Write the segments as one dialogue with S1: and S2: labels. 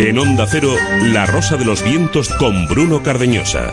S1: En Onda Cero, La Rosa de los Vientos con Bruno Cardeñosa.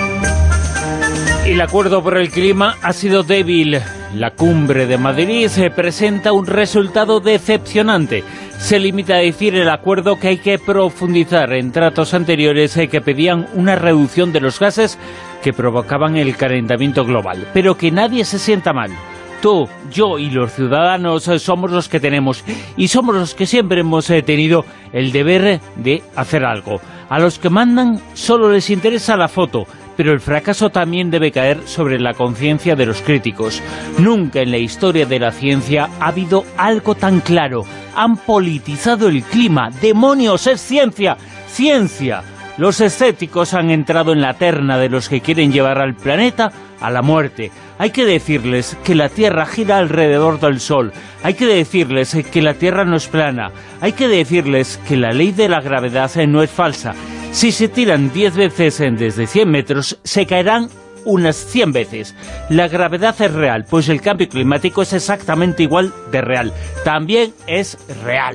S2: El acuerdo por el clima ha sido débil. La cumbre de Madrid presenta un resultado decepcionante. Se limita a decir el acuerdo que hay que profundizar en tratos anteriores que pedían una reducción de los gases que provocaban el calentamiento global. Pero que nadie se sienta mal. Tú, yo y los ciudadanos somos los que tenemos y somos los que siempre hemos tenido el deber de hacer algo. A los que mandan solo les interesa la foto, pero el fracaso también debe caer sobre la conciencia de los críticos. Nunca en la historia de la ciencia ha habido algo tan claro. Han politizado el clima. ¡Demonios, es ciencia! ¡Ciencia! Los escépticos han entrado en la terna de los que quieren llevar al planeta a la muerte. Hay que decirles que la Tierra gira alrededor del Sol. Hay que decirles que la Tierra no es plana. Hay que decirles que la ley de la gravedad no es falsa. Si se tiran 10 veces desde 100 metros, se caerán unas 100 veces. La gravedad es real, pues el cambio climático es exactamente igual de real. También es real.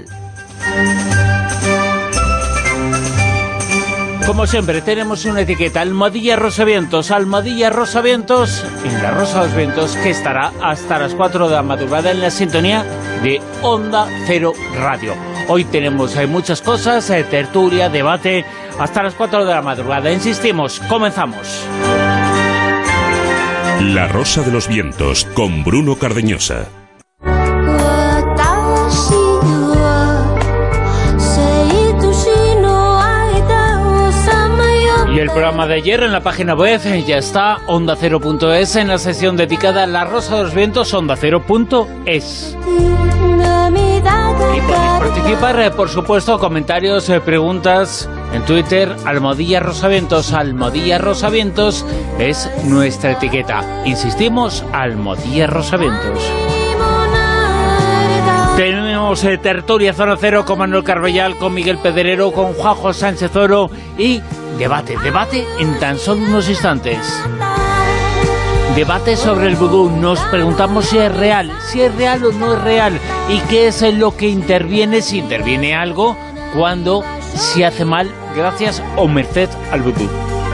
S2: Como siempre, tenemos una etiqueta, Almohadilla Rosavientos, Almohadilla Rosavientos, en la Rosa de los Vientos, que estará hasta las 4 de la madrugada en la sintonía de Onda Cero Radio. Hoy tenemos muchas cosas, tertulia, debate, hasta las 4 de la madrugada. Insistimos, comenzamos.
S1: La Rosa de los Vientos, con Bruno Cardeñosa.
S2: Y el programa de ayer en la página web ya está, ondacero.es, en la sección dedicada a La Rosa de los Vientos, ondacero.es. Y podéis participar, por supuesto, comentarios, preguntas en Twitter, Almohadilla Rosavientos. Almohadilla Rosavientos es nuestra etiqueta. Insistimos, Almohadilla Rosavientos. Tenemos tertulia Zona Cero con Manuel Carballal, con Miguel Pedrero, con Juanjo Sánchez Oro y debate en tan solo unos instantes. Debate sobre el vudú. Nos preguntamos si es real o no es real, y qué es en lo que interviene, si interviene algo, cuando se hace mal gracias o merced al vudú.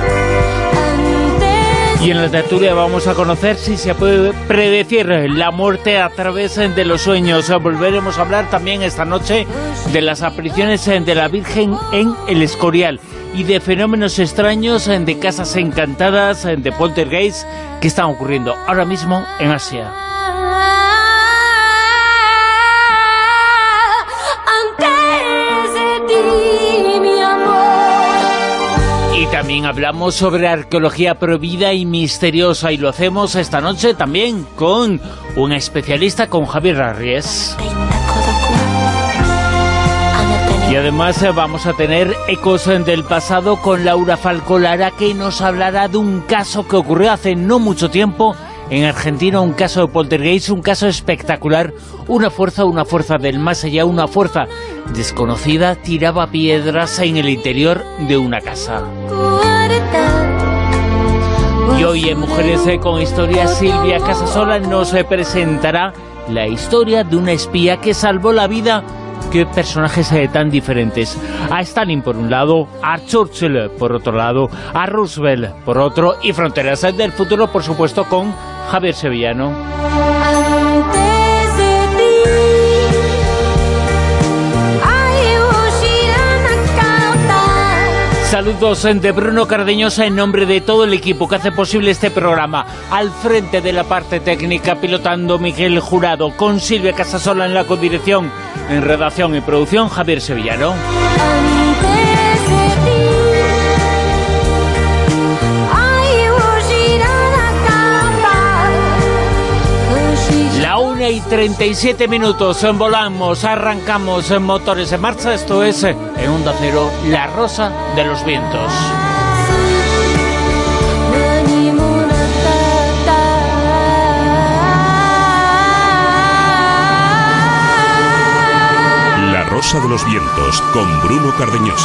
S2: Y en la tertulia vamos a conocer si se puede predecir la muerte a través de los sueños. Volveremos a hablar también esta noche de las apariciones de la Virgen en El Escorial y de fenómenos extraños, de casas encantadas, de poltergeist que están ocurriendo ahora mismo en Asia. Y también hablamos sobre arqueología prohibida y misteriosa, y lo hacemos esta noche también con un especialista, con Javier Arries. Y además vamos a tener ecos del pasado con Laura Falcolara, que nos hablará de un caso que ocurrió hace no mucho tiempo en Argentina, un caso de poltergeist, un caso espectacular. Una fuerza del más allá, una fuerza desconocida tiraba piedras en el interior de una casa. Y hoy en Mujeres con Historia, Silvia Casasola nos presentará la historia de una espía que salvó la vida. Qué personajes tan diferentes. A Stalin por un lado, a Churchill por otro lado, a Roosevelt por otro, y Fronteras del Futuro, por supuesto, con Javier Sevillano. Saludos de Bruno Cardeñosa en nombre de todo el equipo que hace posible este programa. Al frente de la parte técnica, pilotando Miguel Jurado, con Silvia Casasola en la codirección, en redacción y producción, Javier Sevillano. La 1:37, volamos, arrancamos, motores en marcha. Esto es, en Onda Cero, La Rosa de los Vientos.
S1: La Rosa de los Vientos, con Bruno Cardeñosa.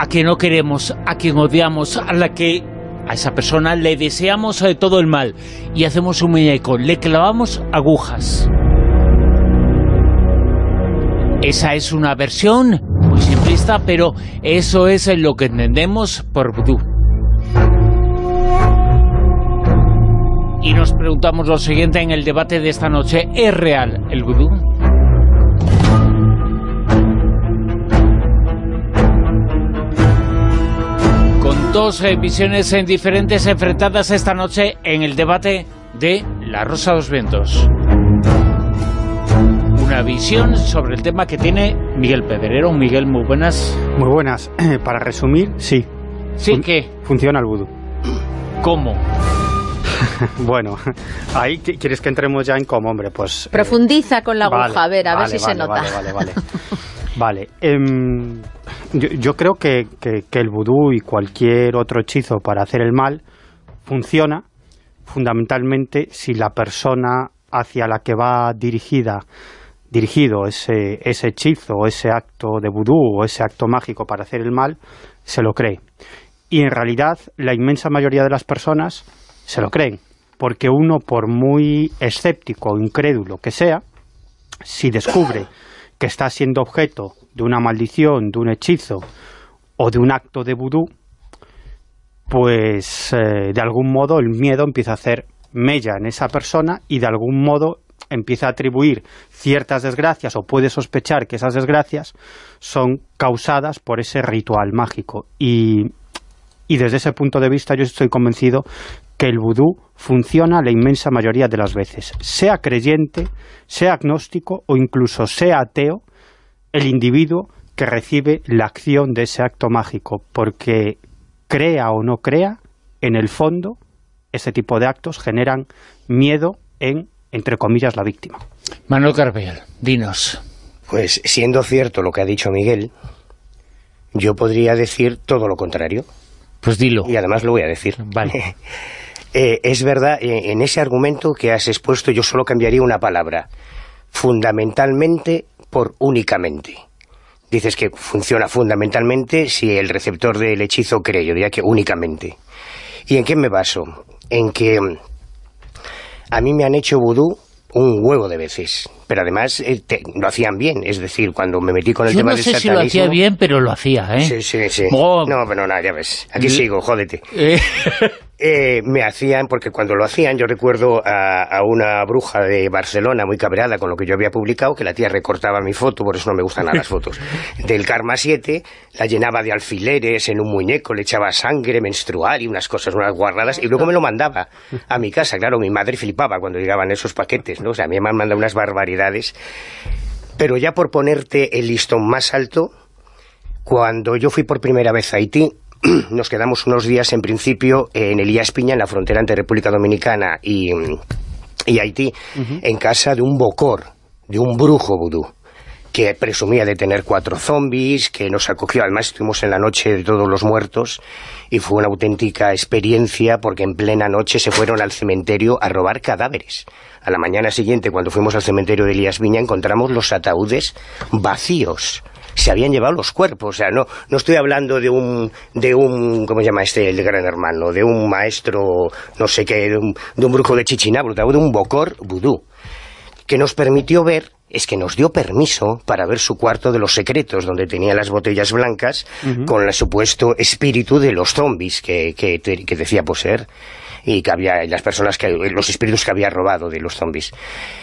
S2: a quien no queremos, a quien odiamos, a esa persona le deseamos todo el mal y hacemos un muñeco, le clavamos agujas. Esa es una versión muy simplista, pero eso es lo que entendemos por vudú. Y nos preguntamos lo siguiente en el debate de esta noche: ¿es real el vudú? Con dos visiones diferentes enfrentadas esta noche en el debate de La Rosa de los Vientos. Una visión sobre el tema que tiene Miguel Pedrero. Miguel, muy buenas.
S3: Muy buenas. Para resumir, sí.
S2: ¿Sí qué?
S3: Funciona el vudú.
S2: ¿Cómo?
S3: Bueno, ahí quieres que entremos ya en cómo, hombre, pues...
S4: Profundiza con la aguja, a ver si se nota.
S3: Vale. Yo creo que el vudú y cualquier otro hechizo para hacer el mal funciona fundamentalmente si la persona hacia la que va dirigido ese hechizo o ese acto de vudú o ese acto mágico para hacer el mal, se lo cree. Y en realidad la inmensa mayoría de las personas se lo creen, porque uno, por muy escéptico o incrédulo que sea, si descubre que está siendo objeto de una maldición, de un hechizo o de un acto de vudú, pues de algún modo el miedo empieza a hacer mella en esa persona y de algún modo empieza a atribuir ciertas desgracias o puede sospechar que esas desgracias son causadas por ese ritual mágico. Y desde ese punto de vista yo estoy convencido que el vudú funciona la inmensa mayoría de las veces. Sea creyente, sea agnóstico o incluso sea ateo, el individuo que recibe la acción de ese acto mágico, porque crea o no crea, en el fondo, este tipo de actos generan miedo en, entre comillas, la víctima.
S2: Manuel Carballal, dinos.
S5: Pues siendo cierto lo que ha dicho Miguel, yo podría decir todo lo contrario.
S2: Pues dilo.
S5: Y además lo voy a decir.
S2: Vale.
S5: Es verdad, en ese argumento que has expuesto yo solo cambiaría una palabra. Fundamentalmente por únicamente. Dices que funciona fundamentalmente si el receptor del hechizo cree. Yo diría que únicamente. ¿Y en qué me baso? En que a mí me han hecho vudú un huevo de veces, pero además lo hacían bien, es decir, cuando me metí con el tema del satanismo...
S2: Yo no sé si lo hacía bien, pero lo hacía, ¿eh?
S5: Sí.
S2: Oh.
S5: No, pero nada, ya ves, aquí sigo, jódete. Me hacían, porque cuando lo hacían, yo recuerdo a una bruja de Barcelona muy cabreada con lo que yo había publicado, que la tía recortaba mi foto, por eso no me gustan nada las fotos, del Karma 7, la llenaba de alfileres en un muñeco, le echaba sangre menstrual y unas cosas, unas guarradas, y luego me lo mandaba a mi casa. Claro, mi madre flipaba cuando llegaban esos paquetes, ¿no? O sea, a mí me han mandado unas barbaridades. Pero ya por ponerte el listón más alto, cuando yo fui por primera vez a Haití, nos quedamos unos días en principio en Elías Piña, en la frontera entre República Dominicana y Haití, en casa de un bocor, de un brujo vudú, que presumía de tener 4 zombies, que nos acogió. Además estuvimos en la noche de todos los muertos y fue una auténtica experiencia porque en plena noche se fueron al cementerio a robar cadáveres. A la mañana siguiente, cuando fuimos al cementerio de Elías Viña, encontramos los ataúdes vacíos. Se habían llevado los cuerpos. O sea, no estoy hablando de un ¿cómo se llama el de Gran Hermano? De un maestro, no sé qué, de un brujo de Chichinabro, de un bocor vudú, que nos permitió ver, es que nos dio permiso para ver su cuarto de los secretos, donde tenía las botellas blancas, con el supuesto espíritu de los zombies que decía poseer, y que había las personas los espíritus que había robado de los zombies.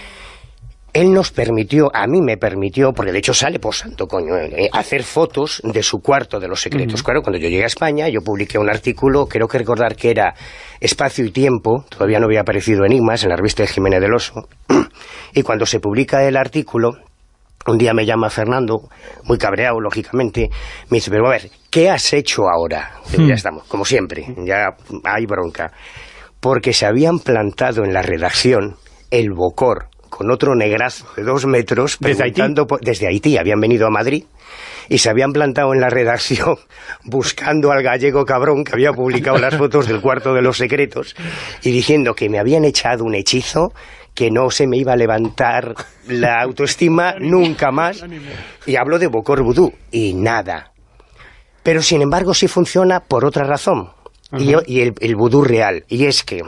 S5: Él nos permitió, a mí me permitió, porque de hecho sale posando, coño, hacer fotos de su cuarto de los secretos. Claro, cuando yo llegué a España, yo publiqué un artículo, creo que recordar que era Espacio y Tiempo, todavía no había aparecido Enigmas, en la revista de Jiménez del Oso, y cuando se publica el artículo, un día me llama Fernando, muy cabreado, lógicamente, me dice, pero a ver, ¿qué has hecho ahora? Ya estamos, como siempre, ya hay bronca. Porque se habían plantado en la redacción el bocor con otro negrazo de 2 metros, desde Haití, habían venido a Madrid, y se habían plantado en la redacción buscando al gallego cabrón que había publicado las fotos del cuarto de los secretos, y diciendo que me habían echado un hechizo que no se me iba a levantar la autoestima nunca más, y hablo de bocor vudú, y nada. Pero sin embargo sí funciona por otra razón, y el vudú real, y es que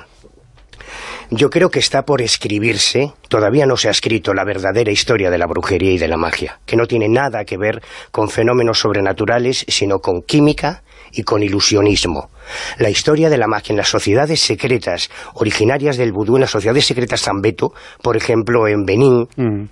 S5: yo creo que está por escribirse, todavía no se ha escrito la verdadera historia de la brujería y de la magia, que no tiene nada que ver con fenómenos sobrenaturales, sino con química y con ilusionismo. La historia de la magia en las sociedades secretas originarias del vudú, en las sociedades secretas Zambeto, por ejemplo en Benín,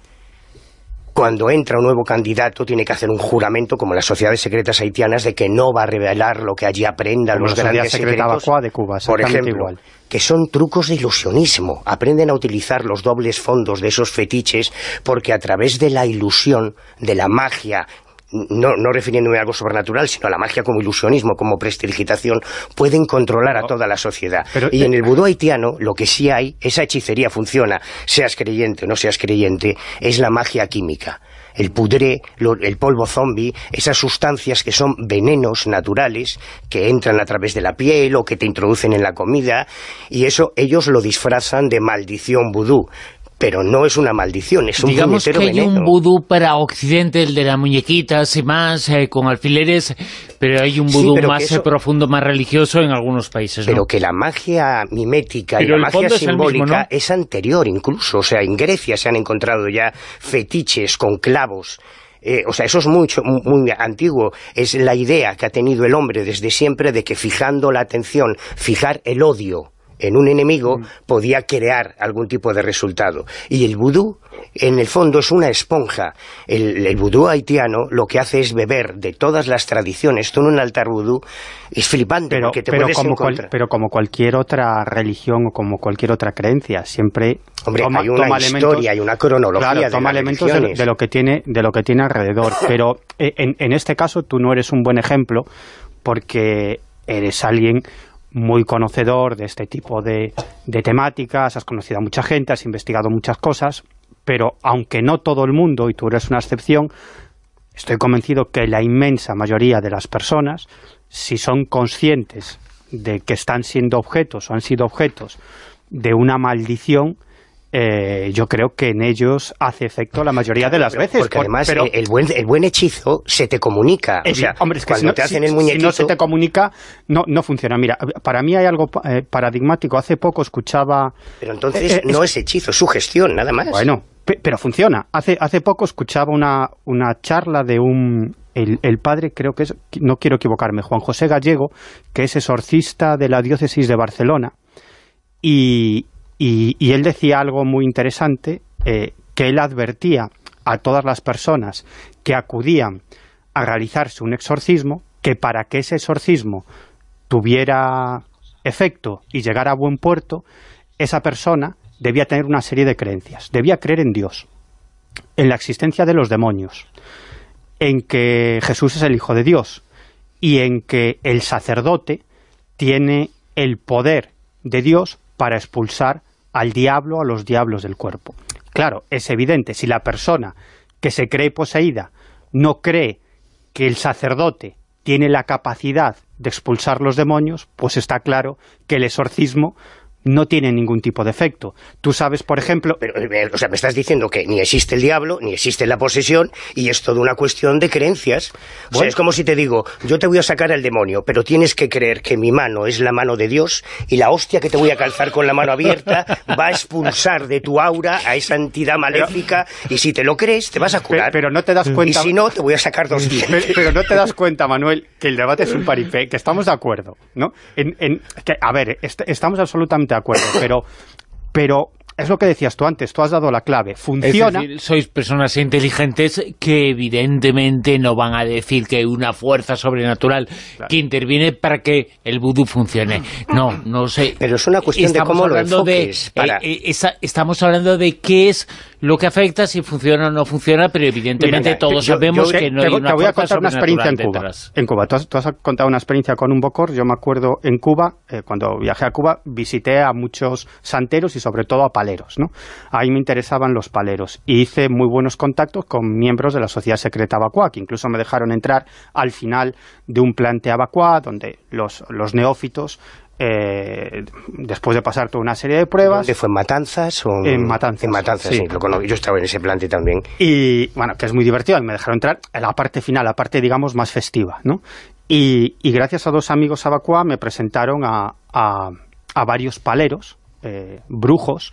S5: cuando entra un nuevo candidato tiene que hacer un juramento, como las sociedades secretas haitianas, de que no va a revelar lo que allí aprenda, como los grandes secretos
S3: de Cuba,
S5: por ejemplo,
S3: igual.
S5: Que son trucos de ilusionismo. Aprenden a utilizar los dobles fondos de esos fetiches porque a través de la ilusión, de la magia, no refiriéndome a algo sobrenatural, sino a la magia como ilusionismo, como prestidigitación, pueden controlar a toda la sociedad. Y en el vudú haitiano lo que sí hay, esa hechicería funciona, seas creyente o no seas creyente, es la magia química. El pudré, el polvo zombie, esas sustancias que son venenos naturales, que entran a través de la piel o que te introducen en la comida, y eso ellos lo disfrazan de maldición vudú. Pero no es una maldición, es un
S2: digamos que hay
S5: veneno.
S2: Un vudú para Occidente, el de las muñequitas y más, con alfileres, pero hay un vudú más profundo, más religioso en algunos países, ¿no?
S5: Pero que la magia mimética y la magia simbólica es anterior incluso. O sea, en Grecia se han encontrado ya fetiches con clavos. O sea, eso es muy antiguo. Es la idea que ha tenido el hombre desde siempre de que fijando la atención, fijar el odio en un enemigo, podía crear algún tipo de resultado. Y el vudú, en el fondo, es una esponja. El vudú haitiano lo que hace es beber de todas las tradiciones. Tú en un altar vudú es flipante, porque te puedes encontrar.
S3: Pero como cualquier otra religión o como cualquier otra creencia, siempre
S5: hay una historia, hay una cronología.
S3: Claro, toma elementos de lo que tiene alrededor. Pero en este caso tú no eres un buen ejemplo, porque eres alguien muy conocedor de este tipo de temáticas, has conocido a mucha gente, has investigado muchas cosas, pero aunque no todo el mundo, y tú eres una excepción, estoy convencido que la inmensa mayoría de las personas, si son conscientes de que están siendo objetos o han sido objetos de una maldición, yo creo que en ellos hace efecto la mayoría de las veces.
S5: Porque además el buen hechizo se te comunica. O sea,
S3: hombre, es que
S5: cuando te hacen el muñequito...
S3: Si no se te comunica, no funciona. Mira, para mí hay algo paradigmático. Hace poco escuchaba...
S5: Pero entonces no es hechizo, es sugestión, nada más.
S3: Bueno, pero funciona. Hace poco escuchaba una charla de el padre, creo que es, no quiero equivocarme, Juan José Gallego, que es exorcista de la diócesis de Barcelona, y él decía algo muy interesante, que él advertía a todas las personas que acudían a realizarse un exorcismo, que para que ese exorcismo tuviera efecto y llegara a buen puerto, esa persona debía tener una serie de creencias. Debía creer en Dios, en la existencia de los demonios, en que Jesús es el Hijo de Dios y en que el sacerdote tiene el poder de Dios para expulsar al diablo, a los diablos del cuerpo. Claro, es evidente, si la persona que se cree poseída no cree que el sacerdote tiene la capacidad de expulsar los demonios, pues está claro que el exorcismo no tiene ningún tipo de efecto. Tú sabes, por ejemplo...
S5: Pero, o sea, me estás diciendo que ni existe el diablo, ni existe la posesión, y es toda una cuestión de creencias. O sea, es como si te digo, yo te voy a sacar al demonio, pero tienes que creer que mi mano es la mano de Dios, y la hostia que te voy a calzar con la mano abierta va a expulsar de tu aura a esa entidad maléfica, y si te lo crees, te vas a curar.
S3: Pero no te das cuenta...
S5: Y si no, te voy a sacar 2 dientes.
S3: Pero no te das cuenta, Manuel, que el debate es un paripé, que estamos de acuerdo, ¿no? A ver, estamos absolutamente de acuerdo, pero es lo que decías tú antes, tú has dado la clave, funciona...
S2: Es decir, sois personas inteligentes que evidentemente no van a decir que hay una fuerza sobrenatural que interviene para que el vudú funcione. No sé.
S5: Pero es una cuestión de cómo lo enfoques.
S2: Estamos hablando de qué es lo que afecta, si funciona o no funciona, pero evidentemente todos sabemos que no hay una fuerza sobrenatural. Te voy a contar una experiencia
S3: en Cuba. Tú has contado una experiencia con un bocor. Yo me acuerdo en Cuba, cuando viajé a Cuba, visité a muchos santeros y sobre todo a paleros, ¿no? Ahí me interesaban los paleros y hice muy buenos contactos con miembros de la Sociedad Secreta Abacuá, que incluso me dejaron entrar al final de un plante Abacuá donde los neófitos, después de pasar toda una serie de pruebas...
S5: ¿Dónde fue? ¿En Matanzas?
S3: En Matanzas.
S5: En Matanzas, sí. Lo conozco. Yo estaba en ese plante también.
S3: Y, bueno, que es muy divertido. Me dejaron entrar en la parte final, la parte, digamos, más festiva, ¿no? Y gracias a 2 amigos abacuá me presentaron a varios paleros, brujos,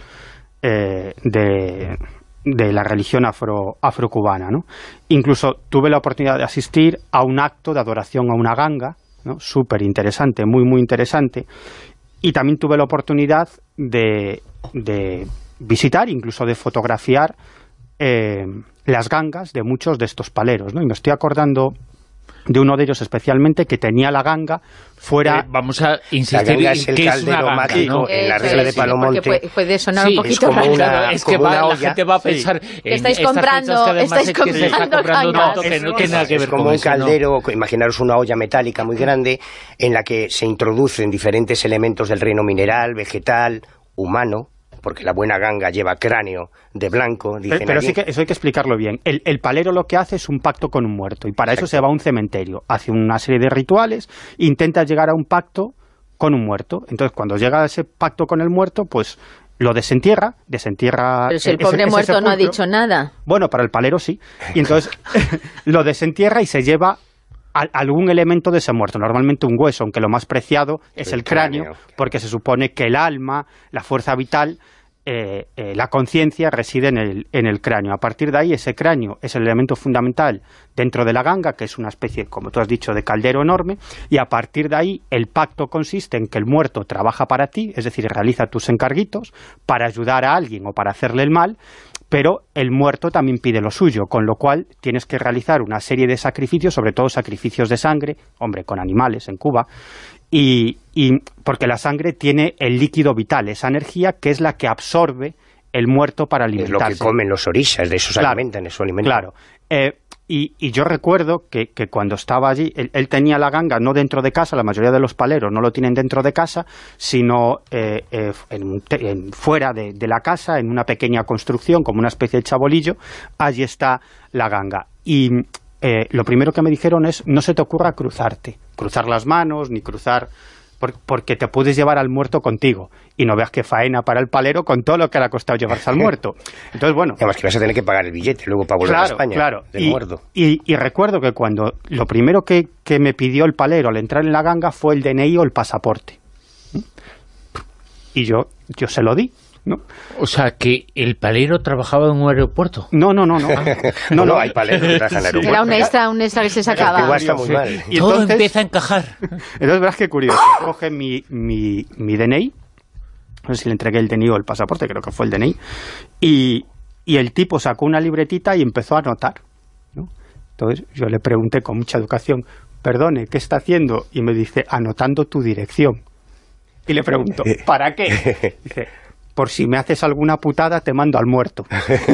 S3: de la religión afrocubana, ¿no? Incluso tuve la oportunidad de asistir a un acto de adoración a una ganga, ¿no? Súper interesante, muy, muy interesante. Y también tuve la oportunidad de visitar, incluso de fotografiar las gangas de muchos de estos paleros, ¿no? Y me estoy acordando de uno de ellos especialmente, que tenía la ganga fuera...
S2: vamos a insistir
S5: en que es una ganga, mágico, ¿no? En la regla de Palomonte.
S4: Puede sonar un poquito
S5: raro.
S2: Es que la gente va a pensar...
S4: Estáis comprando
S2: tanto que no tiene nada que ver con eso.
S5: Es como un caldero, imaginaros una olla metálica muy grande, en la que se introducen diferentes elementos del reino mineral, vegetal, humano, porque la buena ganga lleva cráneo de blanco, dicen
S3: pero
S5: allí.
S3: sí que eso hay que explicarlo bien. El palero lo que hace es un pacto con un muerto, y para eso se va a un cementerio, hace una serie de rituales, intenta llegar a un pacto con un muerto. Entonces, cuando llega a ese pacto con el muerto, pues lo desentierra...
S4: Pero si el pobre muerto no ha dicho nada.
S3: Bueno, para el palero sí. Y entonces lo desentierra y se lleva algún elemento de ese muerto, normalmente un hueso, aunque lo más preciado es el cráneo, porque se supone que el alma, la fuerza vital, la conciencia reside en el cráneo. A partir de ahí, ese cráneo es el elemento fundamental dentro de la ganga, que es una especie, como tú has dicho, de caldero enorme, y a partir de ahí el pacto consiste en que el muerto trabaja para ti, es decir, realiza tus encarguitos para ayudar a alguien o para hacerle el mal, pero el muerto también pide lo suyo, con lo cual tienes que realizar una serie de sacrificios, sobre todo sacrificios de sangre, hombre, con animales en Cuba, y porque la sangre tiene el líquido vital, esa energía que es la que absorbe el muerto para alimentarse.
S5: Es lo que comen los orishas, de eso se alimentan, eso alimenta.
S3: Claro, y yo recuerdo que cuando estaba allí, él tenía la ganga no dentro de casa, la mayoría de los paleros no lo tienen dentro de casa, sino fuera de la casa, en una pequeña construcción, como una especie de chabolillo, allí está la ganga. Y lo primero que me dijeron es, no se te ocurra cruzar las manos, ni cruzar... porque te puedes llevar al muerto contigo, y no veas qué faena para el palero con todo lo que le ha costado llevarse al muerto. Entonces, bueno...
S5: Además que vas a tener que pagar el billete luego para volver a España, del muerto.
S3: Y recuerdo que cuando lo primero que me pidió el palero al entrar en la ganga fue el DNI o el pasaporte. Y yo se lo di, ¿no?
S2: O sea, que el palero trabajaba en un aeropuerto.
S3: No,
S5: hay paleros que trabajan en aeropuerto.
S4: Era un extra que se sacaba.
S5: Igual está muy mal.
S2: Y todo empieza a encajar.
S3: Entonces, verás qué curioso. Coge mi DNI, no sé si le entregué el DNI o el pasaporte, creo que fue el DNI, y el tipo sacó una libretita y empezó a anotar, ¿no? Entonces yo le pregunté con mucha educación, perdone, ¿qué está haciendo? Y me dice, anotando tu dirección. Y le pregunto, ¿para qué? Dice, por si me haces alguna putada, te mando al muerto.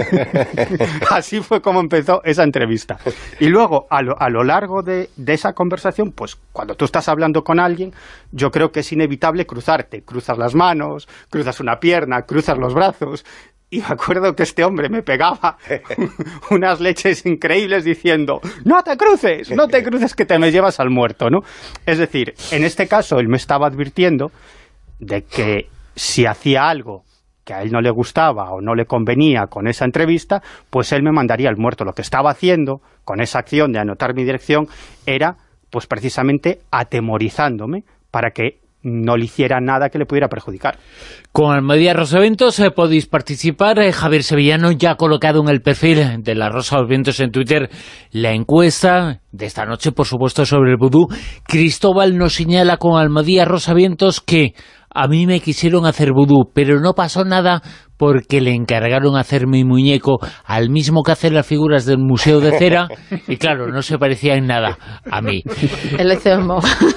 S3: Así fue como empezó esa entrevista. Y luego, a lo largo de esa conversación, pues cuando tú estás hablando con alguien, yo creo que es inevitable cruzarte. Cruzas las manos, cruzas una pierna, cruzas los brazos. Y me acuerdo que este hombre me pegaba unas leches increíbles diciendo, no te cruces que te me llevas al muerto, ¿no? Es decir, en este caso él me estaba advirtiendo de que si hacía algo que a él no le gustaba o no le convenía con esa entrevista, pues él me mandaría al muerto. Lo que estaba haciendo con esa acción de anotar mi dirección era, pues precisamente, atemorizándome para que no le hiciera nada que le pudiera perjudicar.
S2: Con Almadía Rosaventos podéis participar. Javier Sevillano ya ha colocado en el perfil de La Rosa de los Vientos en Twitter la encuesta de esta noche, por supuesto, sobre el vudú. Cristóbal nos señala con Almadía Rosaventos que a mí me quisieron hacer vudú, pero no pasó nada porque le encargaron hacer mi muñeco al mismo que hacer las figuras del Museo de Cera, y claro, no se parecía en nada a mí.
S4: El Ezomo.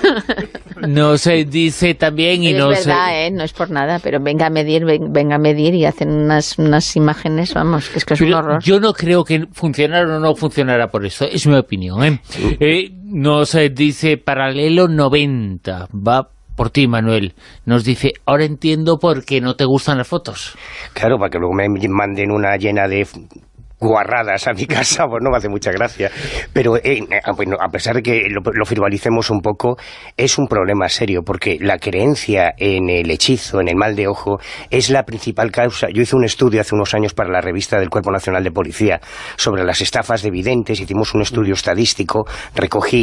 S2: Nos dice también... y
S4: es verdad, no es por nada, pero venga a medir y hacen unas imágenes, vamos, es que es un horror.
S2: Yo no creo que funcionara o no funcionara por eso, es mi opinión. Nos dice Paralelo 90, va por ti, Manuel. Nos dice, ahora entiendo por qué no te gustan las fotos.
S5: Claro, para que luego me manden una llena de guarradas a mi casa, pues no me hace mucha gracia. Pero bueno, a pesar de que lo frivolicemos un poco, es un problema serio, porque la creencia en el hechizo, en el mal de ojo, es la principal causa. Yo hice un estudio hace unos años para la revista del Cuerpo Nacional de Policía sobre las estafas de videntes, hicimos un estudio estadístico, recogí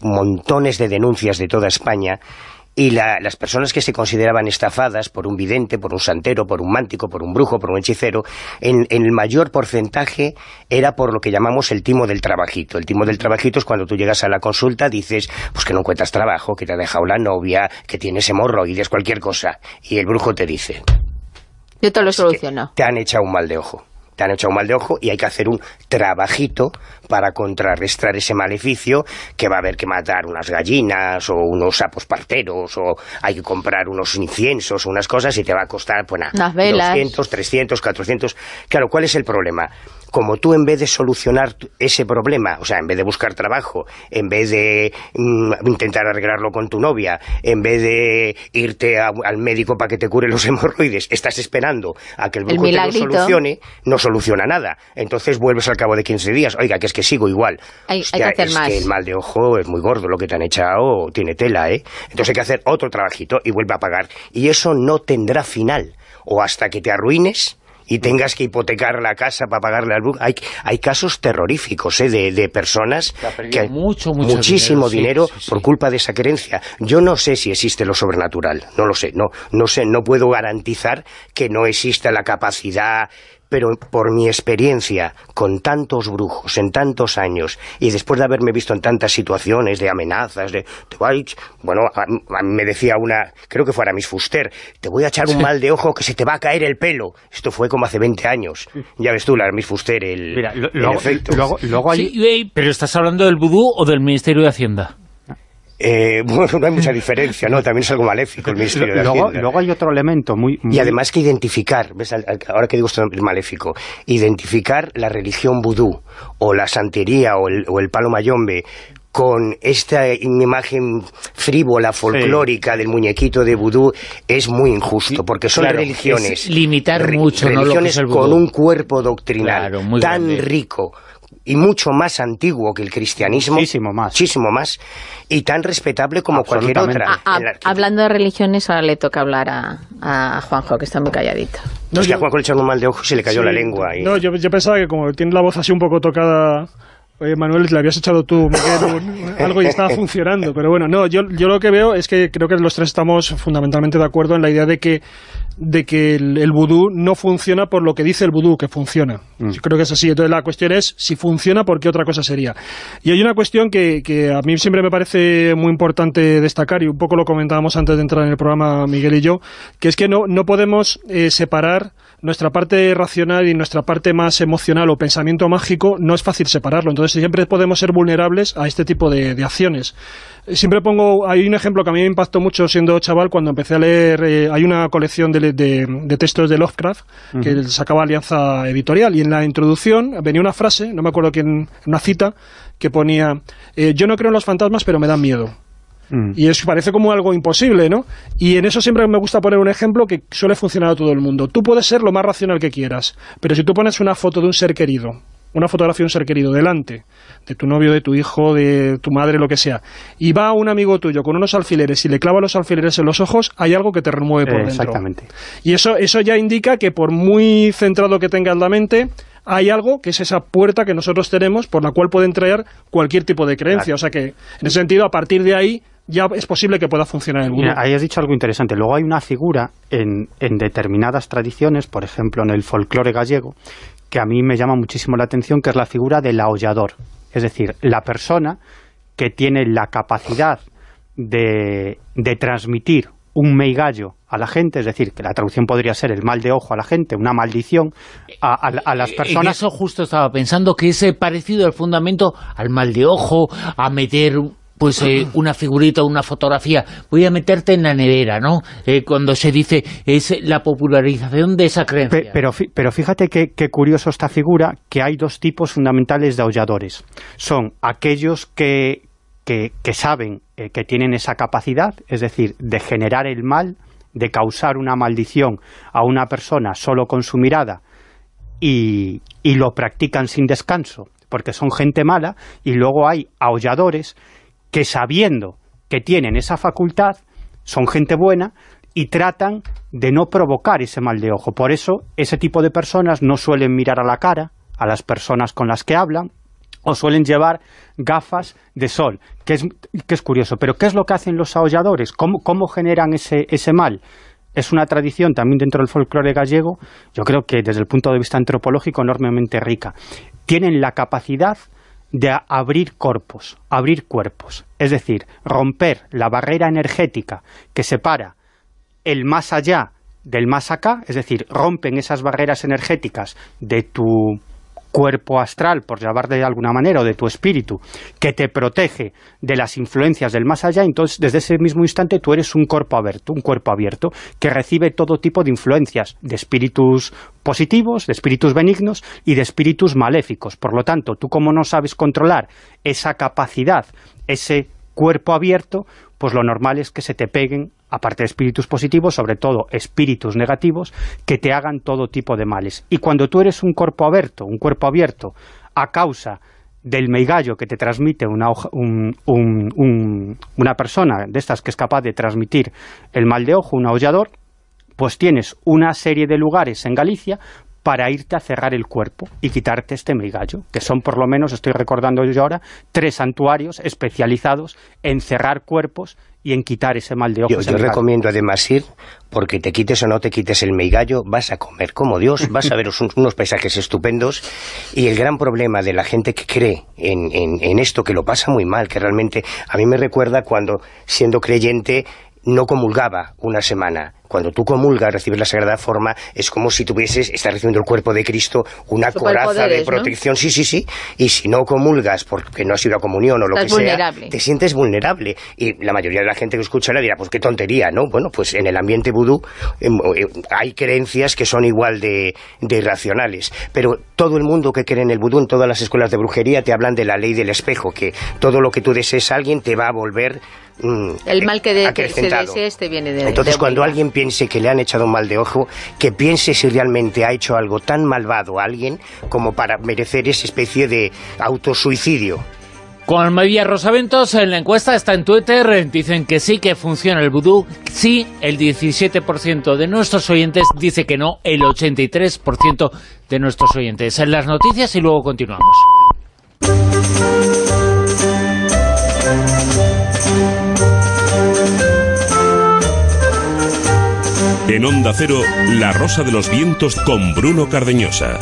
S5: montones de denuncias de toda España, y las personas que se consideraban estafadas por un vidente, por un santero, por un mántico, por un brujo, por un hechicero, en el mayor porcentaje era por lo que llamamos el timo del trabajito. El timo del trabajito es cuando tú llegas a la consulta, dices pues que no encuentras trabajo, que te ha dejado la novia, que tienes hemorroides, cualquier cosa, y el brujo te dice:
S4: yo te lo soluciono.
S5: Te han echado un mal de ojo. Te han echado un mal de ojo y hay que hacer un trabajito para contrarrestar ese maleficio, que va a haber que matar unas gallinas o unos sapos parteros, o hay que comprar unos inciensos o unas cosas, y te va a costar pues nada,
S4: unas velas.
S5: 200, 300, 400... Claro, ¿cuál es el problema? Como tú, en vez de solucionar ese problema, o sea, en vez de buscar trabajo, en vez de intentar arreglarlo con tu novia, en vez de irte al médico para que te cure los hemorroides, estás esperando a que el brujo te lo solucione, no soluciona nada. Entonces vuelves al cabo de 15 días, oiga, que es que sigo igual.
S4: Hostia, hay que hacer más.
S5: Que el mal de ojo es muy gordo, lo que te han echado tiene tela, ¿eh? Entonces hay que hacer otro trabajito y vuelve a pagar. Y eso no tendrá final. O hasta que te arruines y tengas que hipotecar la casa para pagarle al brujo. Hay casos terroríficos, de personas que han muchísimo dinero por culpa de esa creencia. Yo no sé si existe lo sobrenatural, no lo sé, no puedo garantizar que no exista la capacidad, pero por mi experiencia con tantos brujos en tantos años, y después de haberme visto en tantas situaciones de amenazas, bueno, a mí me decía una, creo que fue Aramis Fuster: te voy a echar un mal de ojo que se te va a caer el pelo. Esto fue como hace 20 años. Ya ves tú, la Aramis Fuster, el efecto.
S3: Luego hay...
S2: Sí, pero ¿estás hablando del vudú o del Ministerio de Hacienda?
S5: Bueno, no hay mucha diferencia, ¿no? También es algo maléfico el Ministerio de Hacienda.
S3: Luego hay otro elemento muy...
S5: Y además que identificar, ¿ves? Ahora que digo esto es maléfico, identificar la religión vudú, o la santería, o el palo mayombe, con esta imagen frívola, folclórica del muñequito de vudú, es muy injusto, porque son religiones...
S2: Es limitar mucho, ¿no?
S5: Religiones con un cuerpo doctrinal tan
S2: grande,
S5: rico y mucho más antiguo que el cristianismo, muchísimo más, y tan respetable como cualquier otra.
S4: Hablando de religiones, ahora le toca hablar a Juanjo, que está muy calladito.
S5: No, es que a Juanjo le echaron un mal de ojo y se le cayó la lengua.
S6: No, yo pensaba que como tiene la voz así un poco tocada... Oye, Manuel, le habías echado tú, Miguel, algo y estaba funcionando. Pero bueno, no, yo lo que veo es que creo que los tres estamos fundamentalmente de acuerdo en la idea de que el vudú no funciona por lo que dice el vudú que funciona. Yo creo que es así. Entonces la cuestión es, si funciona, ¿por qué otra cosa sería? Y hay una cuestión que a mí siempre me parece muy importante destacar, y un poco lo comentábamos antes de entrar en el programa Miguel y yo, que es que no podemos separar nuestra parte racional y nuestra parte más emocional o pensamiento mágico. No es fácil separarlo, entonces siempre podemos ser vulnerables a este tipo de acciones. Siempre hay un ejemplo que a mí me impactó mucho siendo chaval, cuando empecé a leer, hay una colección de textos de Lovecraft que sacaba Alianza Editorial, y en la introducción venía una frase, no me acuerdo quién, una cita, que ponía: yo no creo en los fantasmas, pero me dan miedo. Y eso parece como algo imposible, ¿no? Y en eso siempre me gusta poner un ejemplo que suele funcionar a todo el mundo. Tú puedes ser lo más racional que quieras, pero si tú pones una foto de un ser querido, una fotografía de un ser querido delante de tu novio, de tu hijo, de tu madre, lo que sea, y va un amigo tuyo con unos alfileres y le clava los alfileres en los ojos, hay algo que te remueve por dentro.
S3: Exactamente.
S6: Y eso ya indica que, por muy centrado que tengas la mente, hay algo que es esa puerta que nosotros tenemos por la cual puede entrar cualquier tipo de creencia. Claro. O sea que, en ese sentido, a partir de ahí ya es posible que pueda funcionar el vudú.
S3: Mira, ahí has dicho algo interesante. Luego hay una figura en determinadas tradiciones, por ejemplo en el folclore gallego, que a mí me llama muchísimo la atención, que es la figura del aollador. Es decir, la persona que tiene la capacidad de transmitir un meigallo a la gente, es decir, que la traducción podría ser el mal de ojo a la gente, una maldición a las personas.
S2: En eso justo estaba pensando, que es parecido al fundamento al mal de ojo, a meter una figurita, una fotografía, voy a meterte en la nevera, ¿no? Cuando se dice, es la popularización de esa creencia.
S3: Pero fíjate qué curioso esta figura, que hay dos tipos fundamentales de aulladores. Son aquellos que saben que tienen esa capacidad, es decir, de generar el mal, de causar una maldición a una persona solo con su mirada, y lo practican sin descanso, porque son gente mala. Y luego hay aulladores que, sabiendo que tienen esa facultad, son gente buena y tratan de no provocar ese mal de ojo. Por eso ese tipo de personas no suelen mirar a la cara a las personas con las que hablan, o suelen llevar gafas de sol, que es curioso. Pero ¿qué es lo que hacen los aholladores? ¿Cómo generan ese mal? Es una tradición también dentro del folclore gallego, yo creo que desde el punto de vista antropológico enormemente rica. Tienen la capacidad de abrir cuerpos, es decir, romper la barrera energética que separa el más allá del más acá, es decir, rompen esas barreras energéticas de tu cuerpo astral, por llamarle de alguna manera, o de tu espíritu, que te protege de las influencias del más allá. Entonces desde ese mismo instante tú eres un cuerpo abierto que recibe todo tipo de influencias, de espíritus positivos, de espíritus benignos y de espíritus maléficos. Por lo tanto, tú como no sabes controlar esa capacidad, ese cuerpo abierto, pues lo normal es que se te peguen, aparte de espíritus positivos, sobre todo espíritus negativos, que te hagan todo tipo de males. Y cuando tú eres un cuerpo abierto, a causa del meigallo que te transmite una persona de estas que es capaz de transmitir el mal de ojo, un ahollador, pues tienes una serie de lugares en Galicia para irte a cerrar el cuerpo y quitarte este meigallo, que son por lo menos, estoy recordando yo ahora, 3 santuarios especializados en cerrar cuerpos y en quitar ese mal de ojo.
S5: Yo recomiendo además ir, porque te quites o no te quites el meigallo, vas a comer como Dios, vas a ver unos paisajes estupendos, y el gran problema de la gente que cree en esto, que lo pasa muy mal, que realmente a mí me recuerda cuando, siendo creyente, no comulgaba una semana. Cuando tú comulgas, recibes la Sagrada Forma, es como si estás recibiendo el cuerpo de Cristo, una coraza de protección, ¿no? Sí. Y si no comulgas porque no has ido a comunión o lo que sea, te sientes vulnerable. Y la mayoría de la gente que escucha le dirá, pues qué tontería, ¿no? Bueno, pues en el ambiente vudú hay creencias que son igual de irracionales. Pero todo el mundo que cree en el vudú, en todas las escuelas de brujería, te hablan de la ley del espejo, que todo lo que tú desees a alguien te va a volver
S4: el mal que se desees te viene de
S5: Entonces, cuando
S4: arriba.
S5: alguien piense que le han echado un mal de ojo, que piense si realmente ha hecho algo tan malvado a alguien como para merecer esa especie de autosuicidio.
S2: Con Almeida Rosaventos, en la encuesta está en Twitter, dicen que sí, que funciona el vudú. Sí, el 17% de nuestros oyentes dice que no, el 83% de nuestros oyentes. En las noticias y luego continuamos.
S1: En Onda Cero, La Rosa de los Vientos con Bruno Cardeñosa.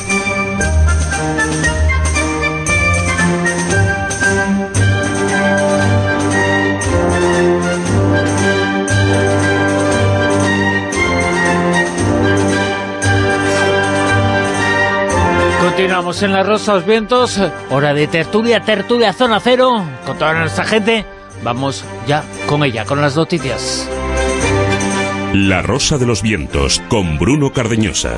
S2: Continuamos en La Rosa de los Vientos, hora de tertulia Zona Cero, con toda nuestra gente. Vamos ya con ella, con las noticias.
S1: La Rosa de los Vientos, con Bruno Cardeñosa.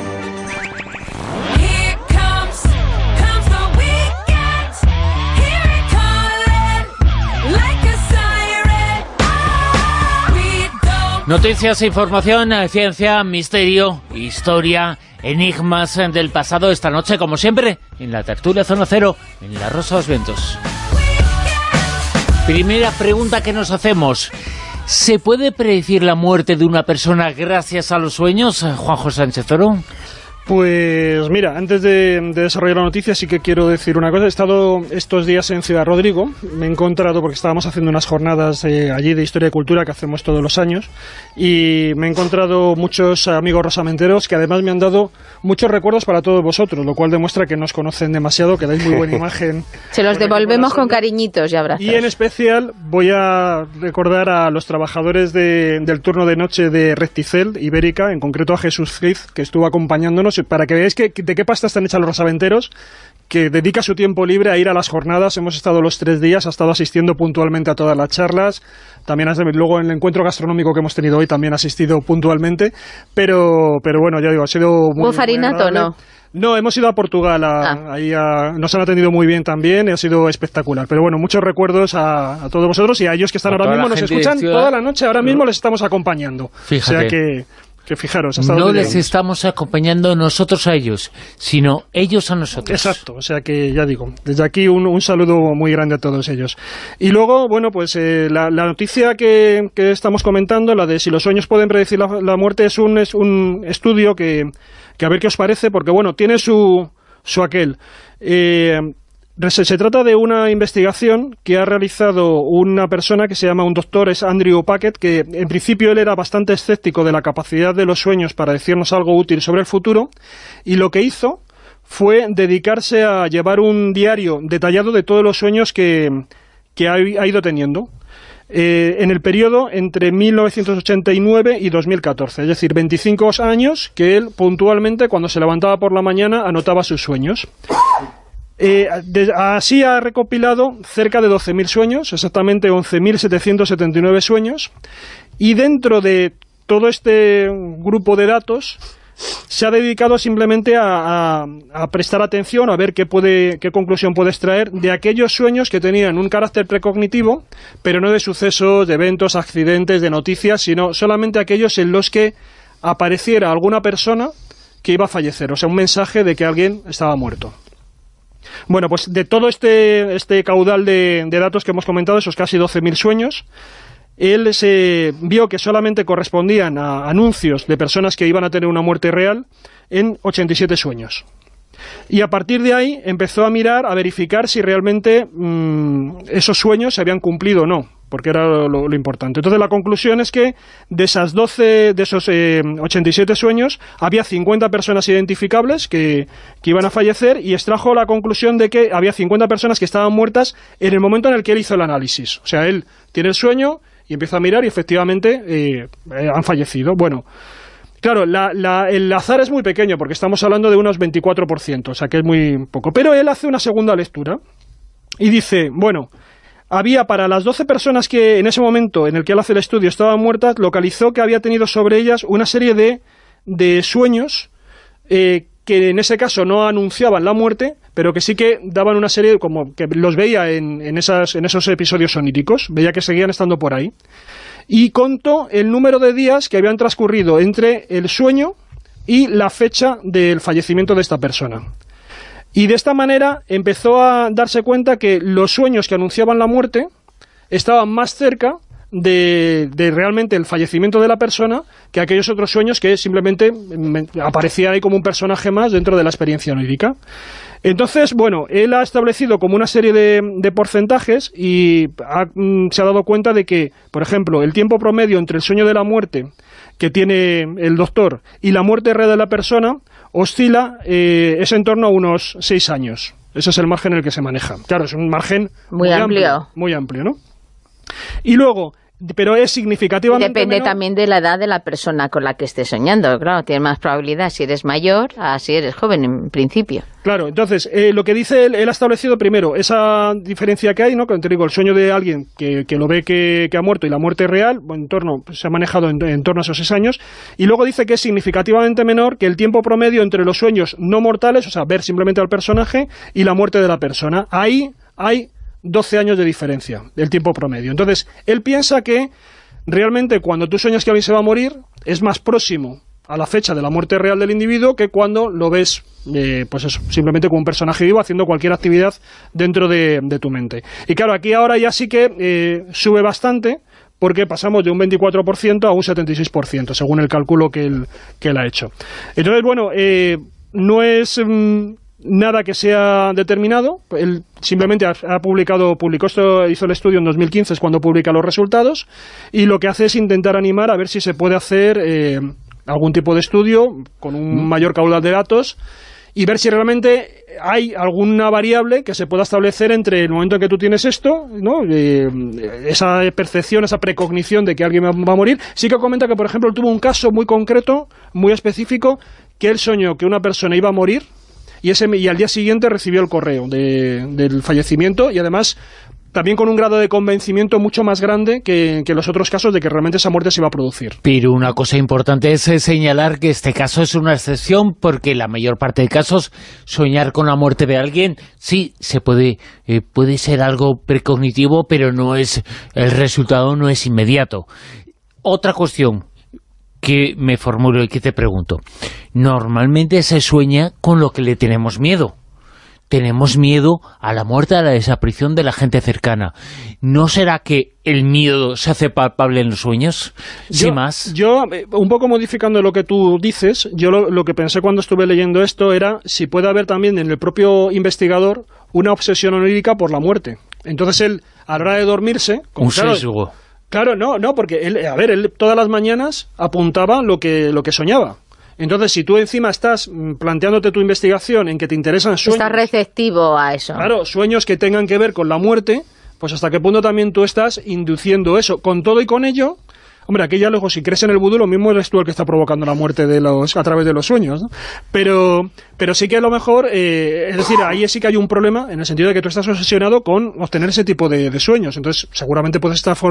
S2: Noticias, información, ciencia, misterio, historia, enigmas del pasado. Esta noche, como siempre, en la tertulia Zona Cero, en La Rosa de los Vientos. Primera pregunta que nos hacemos. ¿Se puede predecir la muerte de una persona gracias a los sueños, Juanjo Sánchez Oro?
S6: Pues mira, antes de desarrollar la noticia sí que quiero decir una cosa. He estado estos días en Ciudad Rodrigo, me he encontrado, porque estábamos haciendo unas jornadas allí de Historia y Cultura que hacemos todos los años, y me he encontrado muchos amigos rosamenteros que además me han dado muchos recuerdos para todos vosotros, lo cual demuestra que nos conocen demasiado, que dais muy buena imagen.
S4: Se los devolvemos con cariñitos y abrazos.
S6: Y en especial voy a recordar a los trabajadores del turno de noche de Recticel Ibérica, en concreto a Jesús Friz, que estuvo acompañándonos, para que veáis de qué pasta están hechas los rosaventeros, que dedica su tiempo libre a ir a las jornadas. Hemos estado los 3 días, ha estado asistiendo puntualmente a todas las charlas, también luego en el encuentro gastronómico que hemos tenido hoy también ha asistido puntualmente, pero bueno, ya digo, ha sido muy...
S4: ¿Hubo farinato o no?
S6: No, hemos ido a Portugal, nos han atendido muy bien también, y ha sido espectacular. Pero bueno, muchos recuerdos a todos vosotros y a ellos que están ahora mismo, nos escuchan toda la noche, ahora mismo les estamos acompañando.
S2: Fíjate.
S6: O sea que fijaros,
S2: no les estamos acompañando nosotros a ellos, sino ellos a nosotros.
S6: Exacto, o sea que ya digo, desde aquí un saludo muy grande a todos ellos. Y luego, bueno, pues la noticia que estamos comentando, la de si los sueños pueden predecir la muerte, es un estudio que a ver qué os parece, porque bueno, tiene su aquel. Se trata de una investigación que ha realizado una persona que se llama, un doctor, es Andrew Packett, que en principio él era bastante escéptico de la capacidad de los sueños para decirnos algo útil sobre el futuro, y lo que hizo fue dedicarse a llevar un diario detallado de todos los sueños que ha ido teniendo en el periodo entre 1989 y 2014, es decir, 25 años que él puntualmente, cuando se levantaba por la mañana, anotaba sus sueños. Así ha recopilado cerca de 12.000 sueños, exactamente 11.779 sueños, y dentro de todo este grupo de datos se ha dedicado simplemente a prestar atención, a ver qué conclusión puede extraer de aquellos sueños que tenían un carácter precognitivo, pero no de sucesos, de eventos, accidentes, de noticias, sino solamente aquellos en los que apareciera alguna persona que iba a fallecer, o sea, un mensaje de que alguien estaba muerto. Bueno, pues de todo este caudal de datos que hemos comentado, esos casi 12.000 sueños, él se vio que solamente correspondían a anuncios de personas que iban a tener una muerte real en 87 sueños. Y a partir de ahí empezó a mirar, a verificar si realmente esos sueños se habían cumplido o no, porque era lo importante. Entonces la conclusión es que de esos 87 sueños había 50 personas identificables que iban a fallecer, y extrajo la conclusión de que había 50 personas que estaban muertas en el momento en el que él hizo el análisis. O sea, él tiene el sueño y empieza a mirar y efectivamente han fallecido. Bueno, claro, el azar es muy pequeño porque estamos hablando de unos 24%, o sea que es muy poco. Pero él hace una segunda lectura y dice, bueno, había para las 12 personas que en ese momento en el que él hace el estudio estaban muertas, localizó que había tenido sobre ellas una serie de sueños que en ese caso no anunciaban la muerte, pero que sí que daban una serie, como que los veía en esos episodios oníricos, veía que seguían estando por ahí, y contó el número de días que habían transcurrido entre el sueño y la fecha del fallecimiento de esta persona. Y de esta manera empezó a darse cuenta que los sueños que anunciaban la muerte estaban más cerca de realmente el fallecimiento de la persona que aquellos otros sueños que simplemente aparecía ahí como un personaje más dentro de la experiencia onírica. Entonces, bueno, él ha establecido como una serie de porcentajes y se ha dado cuenta de que, por ejemplo, el tiempo promedio entre el sueño de la muerte que tiene el doctor y la muerte real de la persona oscila, es en torno a unos 6 años. Ese es el margen en el que se maneja. Claro, es un margen muy amplio. Muy amplio, ¿no? Y luego, pero es significativamente
S4: depende
S6: menor.
S4: También de la edad de la persona con la que estés soñando. Claro, tienes más probabilidad si eres mayor a si eres joven, en principio.
S6: Claro, entonces, lo que dice él ha establecido primero esa diferencia que hay, ¿no? Cuando te digo, el sueño de alguien que lo ve que ha muerto y la muerte real, se ha manejado en torno a esos 6 años, y luego dice que es significativamente menor que el tiempo promedio entre los sueños no mortales, o sea, ver simplemente al personaje, y la muerte de la persona. Ahí hay 12 años de diferencia, del tiempo promedio. Entonces, él piensa que realmente cuando tú sueñas que alguien se va a morir, es más próximo a la fecha de la muerte real del individuo que cuando lo ves, pues eso, simplemente como un personaje vivo haciendo cualquier actividad dentro de tu mente. Y claro, aquí ahora ya sí que sube bastante, porque pasamos de un 24% a un 76%, según el cálculo que él ha hecho. Entonces, bueno, no es nada que sea determinado. Él simplemente publicó esto, hizo el estudio en 2015, es cuando publica los resultados, y lo que hace es intentar animar a ver si se puede hacer algún tipo de estudio con un mayor caudal de datos y ver si realmente hay alguna variable que se pueda establecer entre el momento en que tú tienes esto, ¿no? Esa percepción, esa precognición de que alguien va a morir. Sí que comenta que, por ejemplo, él tuvo un caso muy concreto, muy específico, que él soñó que una persona iba a morir y al día siguiente recibió el correo del fallecimiento, y además también con un grado de convencimiento mucho más grande que los otros casos de que realmente esa muerte se iba a producir.
S2: Pero una cosa importante es señalar que este caso es una excepción, porque la mayor parte de casos, soñar con la muerte de alguien, sí, se puede ser algo precognitivo, pero el resultado no es inmediato. Otra cuestión que me formulo y que te pregunto: normalmente se sueña con lo que le tenemos miedo. Tenemos miedo a la muerte, a la desaparición de la gente cercana. ¿No será que el miedo se hace palpable en los sueños?
S6: Yo, un poco modificando lo que tú dices, yo lo que pensé cuando estuve leyendo esto era si puede haber también en el propio investigador una obsesión onírica por la muerte. Entonces él, a la hora de dormirse...
S2: Un sesgo.
S6: Claro, no, porque él todas las mañanas apuntaba lo que soñaba. Entonces, si tú encima estás planteándote tu investigación en que te interesan sueños...
S4: Estás receptivo a eso.
S6: Claro, sueños que tengan que ver con la muerte, pues hasta qué punto también tú estás induciendo eso. Con todo y con ello, hombre, aquí ya luego, si crees en el vudú, lo mismo eres tú el que está provocando la muerte a través de los sueños, ¿no? Pero sí que a lo mejor, es decir, ahí sí que hay un problema en el sentido de que tú estás obsesionado con obtener ese tipo de sueños. Entonces, seguramente puedes estar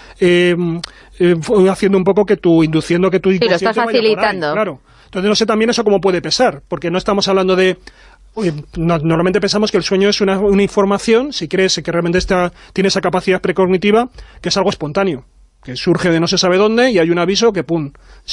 S6: haciendo un poco induciendo que tu inconsciente
S4: sí, lo estás facilitando.
S6: Claro. Entonces, no sé también eso cómo puede pesar, porque no estamos hablando de... Normalmente pensamos que el sueño es una información, si crees que realmente tiene esa capacidad precognitiva, que es algo espontáneo, que surge de no se sabe dónde y hay un aviso que ¡pum!,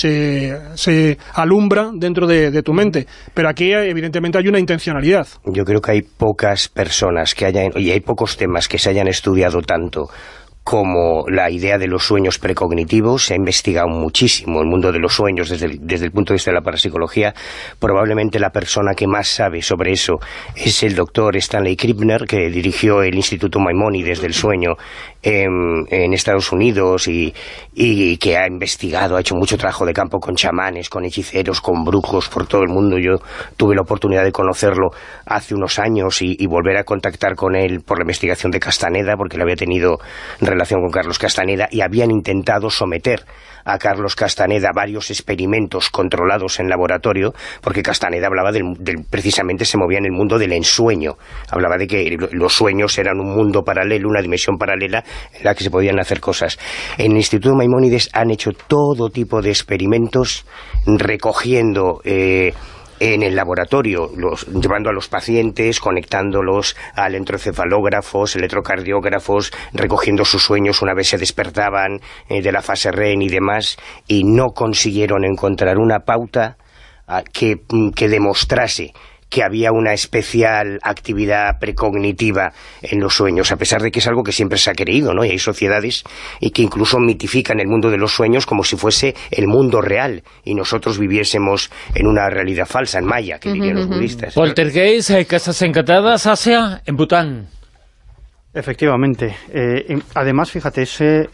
S6: se alumbra dentro de tu mente. Pero aquí evidentemente hay una intencionalidad.
S5: Yo creo que hay pocas personas y hay pocos temas que se hayan estudiado tanto como la idea de los sueños precognitivos. Se ha investigado muchísimo el mundo de los sueños desde el punto de vista de la parapsicología. Probablemente la persona que más sabe sobre eso es el doctor Stanley Krippner, que dirigió el Instituto Maimónides del Sueño en Estados Unidos y que ha investigado, ha hecho mucho trabajo de campo con chamanes, con hechiceros, con brujos por todo el mundo. Yo tuve la oportunidad de conocerlo hace unos años y volver a contactar con él por la investigación de Castaneda, porque lo había tenido relación con Carlos Castaneda, y habían intentado someter a Carlos Castaneda varios experimentos controlados en laboratorio, porque Castaneda hablaba precisamente se movía en el mundo del ensueño, hablaba de que los sueños eran un mundo paralelo, una dimensión paralela en la que se podían hacer cosas. En el Instituto Maimónides han hecho todo tipo de experimentos recogiendo en el laboratorio, llevando a los pacientes, conectándolos a electroencefalógrafos, electrocardiógrafos, recogiendo sus sueños una vez se despertaban de la fase REM y demás, y no consiguieron encontrar una pauta que demostrase que había una especial actividad precognitiva en los sueños, a pesar de que es algo que siempre se ha creído, ¿no? Y hay sociedades y que incluso mitifican el mundo de los sueños como si fuese el mundo real y nosotros viviésemos en una realidad falsa, en Maya, que dirían los budistas.
S2: Poltergeist, Casas Encantadas, Asia, en Bután.
S3: Efectivamente. Además, fíjate,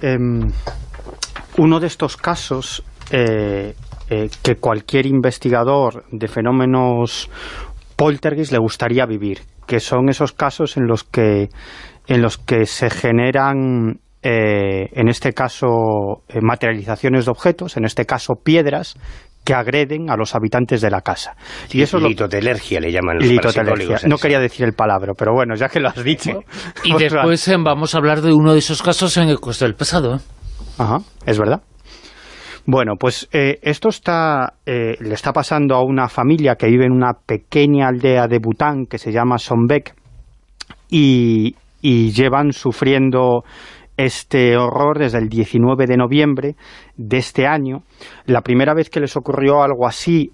S3: uno de estos casos que cualquier investigador de fenómenos poltergeist le gustaría vivir, que son esos casos en los que se generan, en este caso, materializaciones de objetos, en este caso piedras, que agreden a los habitantes de la casa. Y eso
S5: litotelergia le llaman los parapsicólogos.
S3: No quería decir el palabro, pero bueno, ya que lo has dicho.
S2: Y después vamos a hablar de uno de esos casos en Ecos del Pasado.
S3: Ajá, es verdad. Bueno, pues esto le está pasando a una familia que vive en una pequeña aldea de Bután que se llama Sonbek y llevan sufriendo este horror desde el 19 de noviembre de este año. La primera vez que les ocurrió algo así,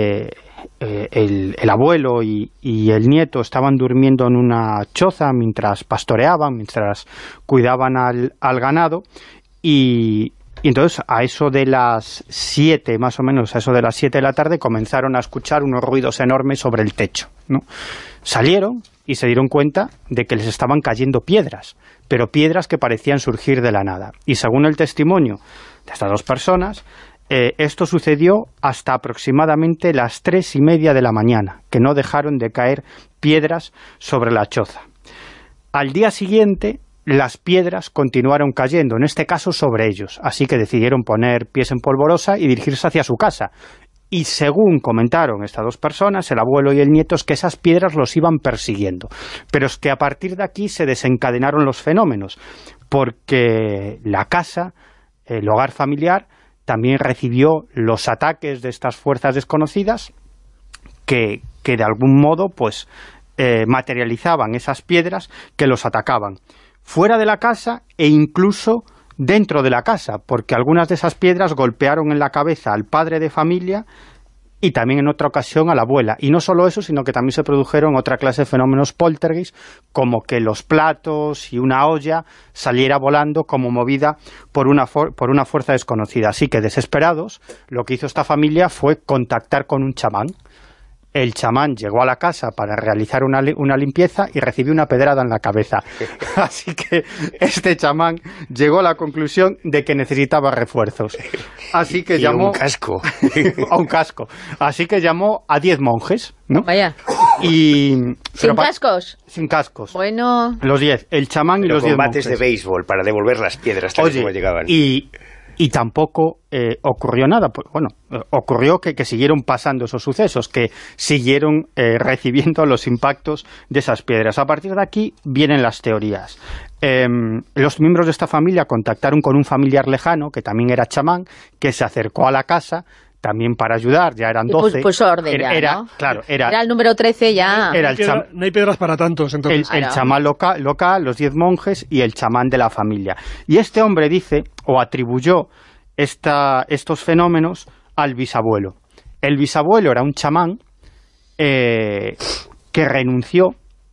S3: el abuelo y el nieto estaban durmiendo en una choza mientras pastoreaban, mientras cuidaban al ganado, y entonces a eso de las 7, más o menos, a eso de las 7 de la tarde, comenzaron a escuchar unos ruidos enormes sobre el techo, ¿no? Salieron y se dieron cuenta de que les estaban cayendo piedras, pero piedras que parecían surgir de la nada. Y según el testimonio de estas dos personas, esto sucedió hasta aproximadamente las 3:30 de la mañana, que no dejaron de caer piedras sobre la choza. Al día siguiente, las piedras continuaron cayendo, en este caso sobre ellos, así que decidieron poner pies en polvorosa y dirigirse hacia su casa. Y según comentaron estas dos personas, el abuelo y el nieto, es que esas piedras los iban persiguiendo. Pero es que a partir de aquí se desencadenaron los fenómenos, porque la casa, el hogar familiar, también recibió los ataques de estas fuerzas desconocidas que de algún modo pues materializaban esas piedras que los atacaban fuera de la casa e incluso dentro de la casa, porque algunas de esas piedras golpearon en la cabeza al padre de familia y también en otra ocasión a la abuela. Y no solo eso, sino que también se produjeron otra clase de fenómenos poltergeist, como que los platos y una olla saliera volando como movida por una fuerza desconocida. Así que, desesperados, lo que hizo esta familia fue contactar con un chamán. el chamán llegó a la casa para realizar una limpieza y recibió una pedrada en la cabeza. Así que este chamán llegó a la conclusión de que necesitaba refuerzos. Así que llamó...
S5: un casco.
S3: A un casco. Así que llamó a 10 monjes, ¿no?
S4: Vaya.
S3: ¿Sin
S4: cascos?
S3: Sin cascos.
S4: Bueno...
S3: Los 10, el chamán y los 10 monjes.
S5: Combates de béisbol para devolver las piedras tal como llegaban.
S3: Y tampoco ocurrió nada. Pues, bueno, ocurrió que siguieron pasando esos sucesos, que siguieron recibiendo los impactos de esas piedras. A partir de aquí vienen las teorías. Los miembros de esta familia contactaron con un familiar lejano, que también era chamán, que se acercó a la casa también para ayudar, ya eran 12.
S4: Pues orden ¿no?
S3: Claro,
S4: era el número 13 ya.
S6: No hay piedras para tantos, entonces.
S3: El chamán local, los 10 monjes y el chamán de la familia. Y este hombre dice, o atribuyó estos fenómenos al bisabuelo. El bisabuelo era un chamán que renunció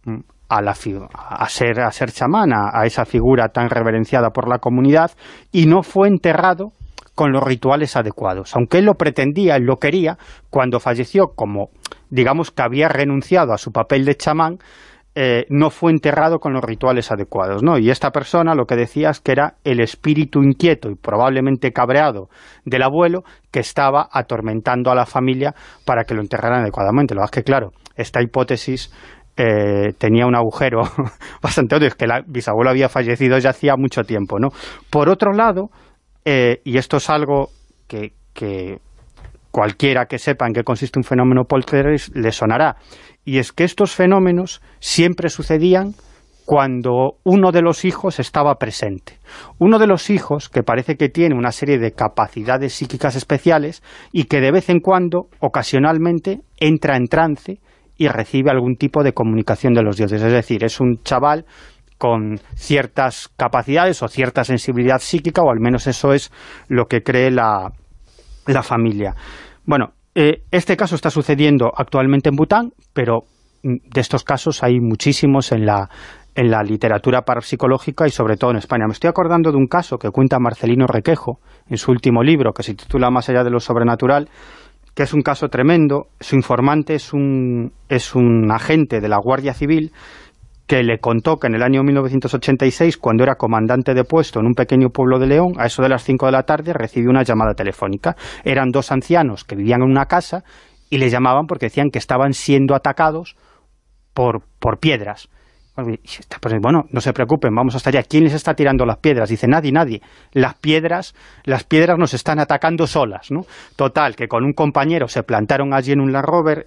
S3: a ser chamán, a esa figura tan reverenciada por la comunidad, y no fue enterrado con los rituales adecuados. Aunque él lo pretendía, él lo quería, cuando falleció, como digamos que había renunciado a su papel de chamán, no fue enterrado con los rituales adecuados, ¿no? Y esta persona lo que decía es que era el espíritu inquieto y probablemente cabreado del abuelo que estaba atormentando a la familia para que lo enterraran adecuadamente. Lo que es que, claro, esta hipótesis tenía un agujero bastante obvio, es que el bisabuelo había fallecido ya hacía mucho tiempo, ¿no? Por otro lado, y esto es algo que cualquiera que sepa en qué consiste un fenómeno poltergeist le sonará, y es que estos fenómenos siempre sucedían cuando uno de los hijos estaba presente. Uno de los hijos que parece que tiene una serie de capacidades psíquicas especiales y que de vez en cuando, ocasionalmente, entra en trance y recibe algún tipo de comunicación de los dioses. Es decir, es un chaval con ciertas capacidades o cierta sensibilidad psíquica, o al menos eso es lo que cree la familia. Bueno, este caso está sucediendo actualmente en Bután, pero de estos casos hay muchísimos en la literatura parapsicológica y sobre todo en España. Me estoy acordando de un caso que cuenta Marcelino Requejo en su último libro, que se titula Más allá de lo sobrenatural, que es un caso tremendo. Su informante es un agente de la Guardia Civil que le contó que en el año 1986, cuando era comandante de puesto en un pequeño pueblo de León, a eso de las 5 de la tarde recibió una llamada telefónica. Eran 2 ancianos que vivían en una casa y le llamaban porque decían que estaban siendo atacados por piedras. Pues bueno, no se preocupen, vamos hasta allá. ¿Quién les está tirando las piedras? Dice, nadie. Las piedras nos están atacando solas, ¿no? Total, que con un compañero se plantaron allí en un Land Rover.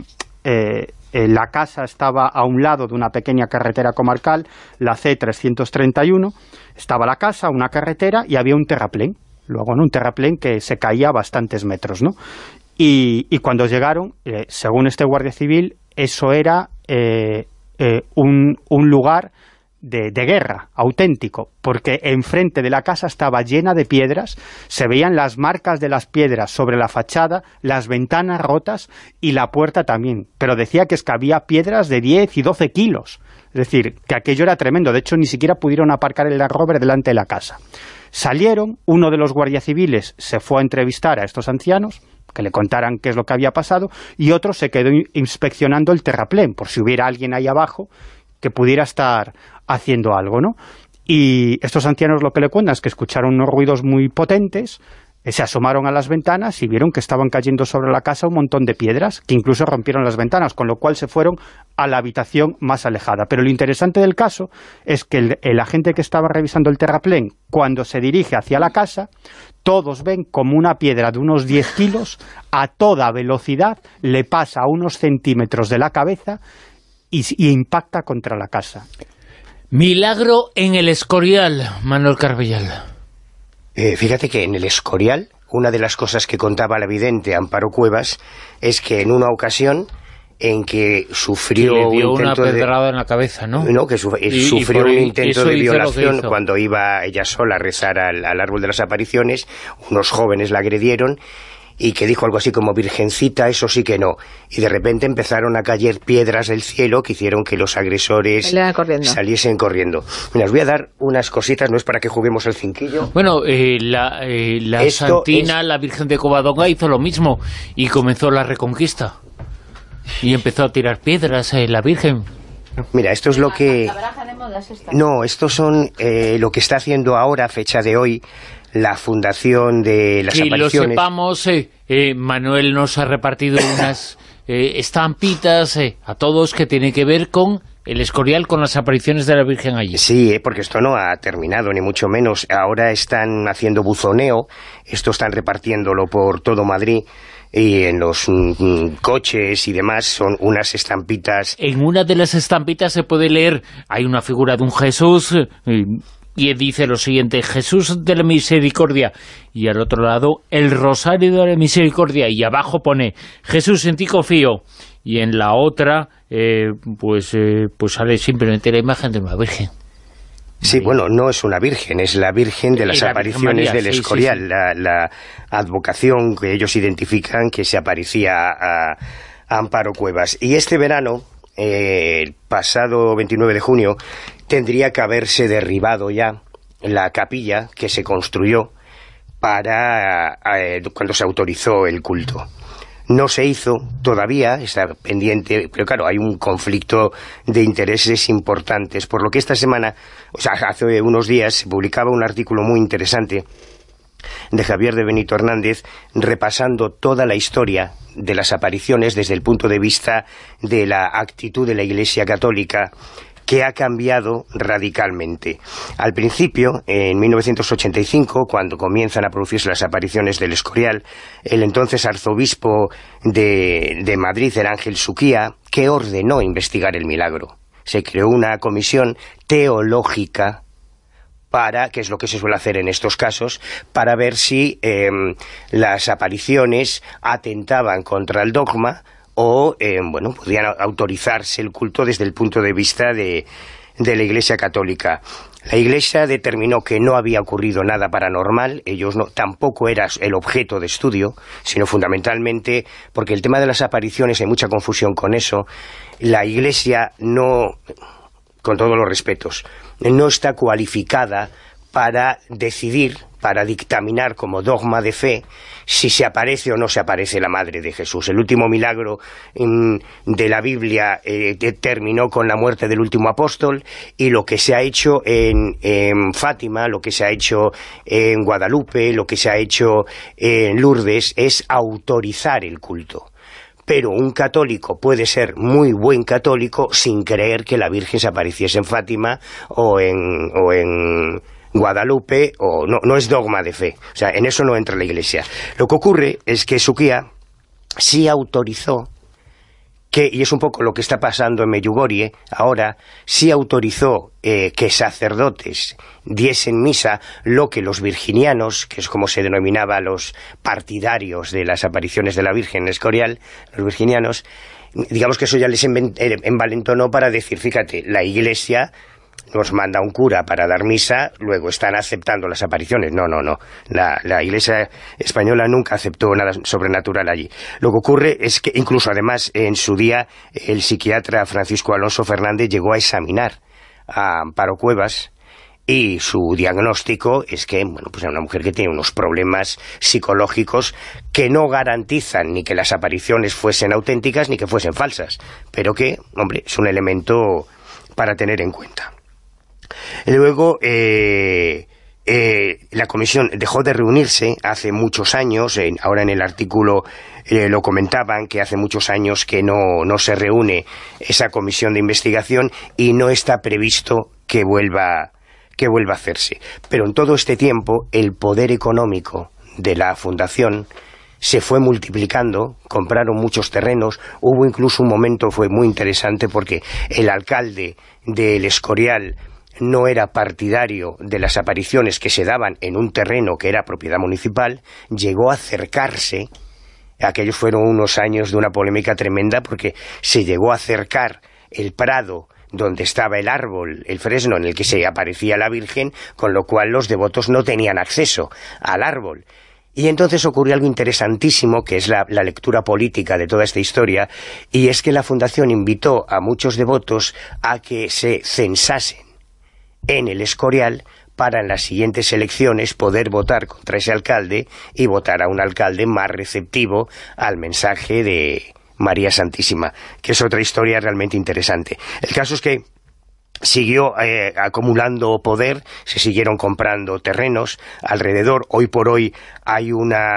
S3: La casa estaba a un lado de una pequeña carretera comarcal, la C331, estaba la casa, una carretera y había un terraplén, luego un terraplén que se caía a bastantes metros, ¿no? Y cuando llegaron, según este guardia civil, eso era un lugar de guerra auténtico, porque enfrente de la casa estaba llena de piedras, se veían las marcas de las piedras sobre la fachada, las ventanas rotas y la puerta también, pero decía que es que había piedras de 10 y 12 kilos, es decir, que aquello era tremendo. De hecho ni siquiera pudieron aparcar el Land Rover delante de la casa. Salieron, uno de los guardias civiles se fue a entrevistar a estos ancianos, que le contaran qué es lo que había pasado, y otro se quedó inspeccionando el terraplén, por si hubiera alguien ahí abajo que pudiera estar haciendo algo, ¿no? Y estos ancianos lo que le cuentan es que escucharon unos ruidos muy potentes, se asomaron a las ventanas y vieron que estaban cayendo sobre la casa un montón de piedras, que incluso rompieron las ventanas, con lo cual se fueron a la habitación más alejada. Pero lo interesante del caso es que el agente que estaba revisando el terraplén, cuando se dirige hacia la casa, todos ven como una piedra de unos 10 kilos, a toda velocidad, le pasa a unos centímetros de la cabeza y impacta contra la casa.
S2: Milagro en el Escorial, Manuel Carbellal.
S5: Fíjate que en el Escorial, una de las cosas que contaba la vidente Amparo Cuevas es que en una ocasión en que sufrió
S2: le dio
S5: un intento
S2: una pedrada en la cabeza, ¿no?
S5: No, que sufrió un intento de violación cuando iba ella sola a rezar al árbol de las apariciones. Unos jóvenes la agredieron y que dijo algo así como, virgencita, eso sí que no. Y de repente empezaron a caer piedras del cielo que hicieron que los agresores saliesen corriendo. Mira, os voy a dar unas cositas, no es para que juguemos al cinquillo.
S2: Bueno, la Santina, la Virgen de Covadonga, hizo lo mismo y comenzó la Reconquista. y empezó a tirar piedras a la Virgen.
S5: Mira, esto es lo que... No, estos son lo que está haciendo ahora, fecha de hoy, la Fundación de las Apariciones.
S2: Que lo sepamos, Manuel nos ha repartido unas estampitas a todos que tienen que ver con el Escorial, con las apariciones de la Virgen allí.
S5: Sí, porque esto no ha terminado, ni mucho menos. Ahora están haciendo buzoneo, esto están repartiéndolo por todo Madrid, y en los coches y demás son unas estampitas.
S2: En una de las estampitas se puede leer, hay una figura de un Jesús, y dice lo siguiente: Jesús de la Misericordia, y al otro lado el Rosario de la Misericordia, y abajo pone Jesús, en ti confío, y en la otra pues sale simplemente la imagen de una Virgen.
S5: Sí, bueno, no es una virgen, es la Virgen de las Apariciones del Escorial, sí. La advocación que ellos identifican que se aparecía a Amparo Cuevas. Y este verano, el pasado 29 de junio, tendría que haberse derribado ya la capilla que se construyó para cuando se autorizó el culto. No se hizo todavía, está pendiente, pero claro, hay un conflicto de intereses importantes, por lo que esta semana, o sea, hace unos días, se publicaba un artículo muy interesante de Javier de Benito Hernández, repasando toda la historia de las apariciones desde el punto de vista de la actitud de la Iglesia Católica, que ha cambiado radicalmente. Al principio, en 1985, cuando comienzan a producirse las apariciones del Escorial, el entonces arzobispo de Madrid era Ángel Suquía, que ordenó investigar el milagro. Se creó una comisión teológica para, que es lo que se suele hacer en estos casos, para ver si las apariciones atentaban contra el dogma o, podían autorizarse el culto desde el punto de vista de la Iglesia Católica. La Iglesia determinó que no había ocurrido nada paranormal, ellos tampoco era el objeto de estudio, sino fundamentalmente porque el tema de las apariciones, hay mucha confusión con eso. La Iglesia no, con todos los respetos, no está cualificada para decidir, para dictaminar como dogma de fe si se aparece o no se aparece la Madre de Jesús. El último milagro de la Biblia terminó con la muerte del último apóstol, y lo que se ha hecho en Fátima, lo que se ha hecho en Guadalupe, lo que se ha hecho en Lourdes es autorizar el culto. Pero un católico puede ser muy buen católico sin creer que la Virgen se apareciese en Fátima o en Guadalupe, o no es dogma de fe. O sea, en eso no entra la Iglesia. Lo que ocurre es que Suquía sí autorizó, y es un poco lo que está pasando en Medjugorje ahora, sí autorizó que sacerdotes diesen misa, lo que los virginianos, que es como se denominaba a los partidarios de las apariciones de la Virgen en Escorial, los virginianos, digamos que eso ya les envalentonó para decir, fíjate, la Iglesia nos manda un cura para dar misa, luego están aceptando las apariciones. No. La Iglesia española nunca aceptó nada sobrenatural allí. Lo que ocurre es que, incluso además, en su día, el psiquiatra Francisco Alonso Fernández llegó a examinar a Amparo Cuevas, y su diagnóstico es que, pues era una mujer que tiene unos problemas psicológicos que no garantizan ni que las apariciones fuesen auténticas ni que fuesen falsas, pero que, hombre, es un elemento para tener en cuenta. Luego, la comisión dejó de reunirse hace muchos años, ahora en el artículo lo comentaban, que hace muchos años que no se reúne esa comisión de investigación y no está previsto que vuelva a hacerse. Pero en todo este tiempo, el poder económico de la fundación se fue multiplicando, compraron muchos terrenos, hubo incluso un momento, fue muy interesante, porque el alcalde del Escorial no era partidario de las apariciones que se daban en un terreno que era propiedad municipal, llegó a acercarse. Aquellos fueron unos años de una polémica tremenda, porque se llegó a acercar el prado donde estaba el árbol, el fresno en el que se aparecía la Virgen, con lo cual los devotos no tenían acceso al árbol. Y entonces ocurrió algo interesantísimo, que es la lectura política de toda esta historia, y es que la Fundación invitó a muchos devotos a que se censasen en el Escorial para en las siguientes elecciones poder votar contra ese alcalde y votar a un alcalde más receptivo al mensaje de María Santísima, que es otra historia realmente interesante. El caso es que siguió acumulando poder, se siguieron comprando terrenos alrededor. Hoy por hoy hay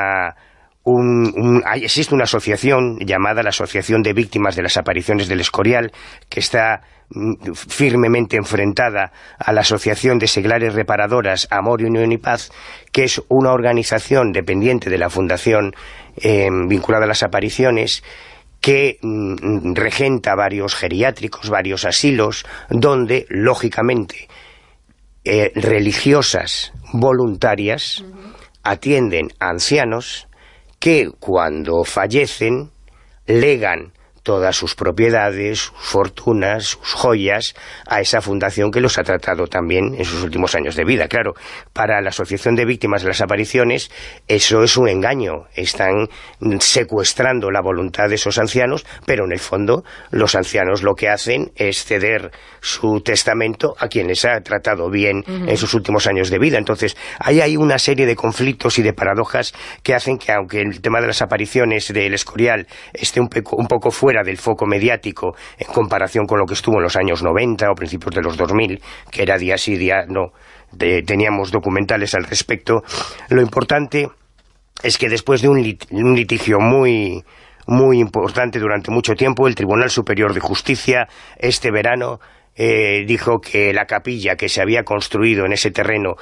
S5: existe una asociación llamada la Asociación de Víctimas de las Apariciones del Escorial, que está firmemente enfrentada a la Asociación de Seglares Reparadoras Amor, Unión y Paz, que es una organización dependiente de la Fundación vinculada a las apariciones, que regenta varios geriátricos, varios asilos, donde, lógicamente, religiosas voluntarias atienden a ancianos que, cuando fallecen, legan todas sus propiedades, sus fortunas, sus joyas, a esa fundación que los ha tratado también en sus últimos años de vida. Claro, para la Asociación de Víctimas de las Apariciones eso es un engaño. Están secuestrando la voluntad de esos ancianos, pero en el fondo los ancianos lo que hacen es ceder su testamento a quien les ha tratado bien en sus últimos años de vida. Entonces, ahí hay una serie de conflictos y de paradojas que hacen que, aunque el tema de las apariciones del Escorial esté un poco fuera del foco mediático en comparación con lo que estuvo en los años 90 o principios de los 2000, que era día sí, día no, teníamos documentales al respecto, lo importante es que después de un litigio muy importante durante mucho tiempo, el Tribunal Superior de Justicia este verano dijo que la capilla que se había construido en ese terreno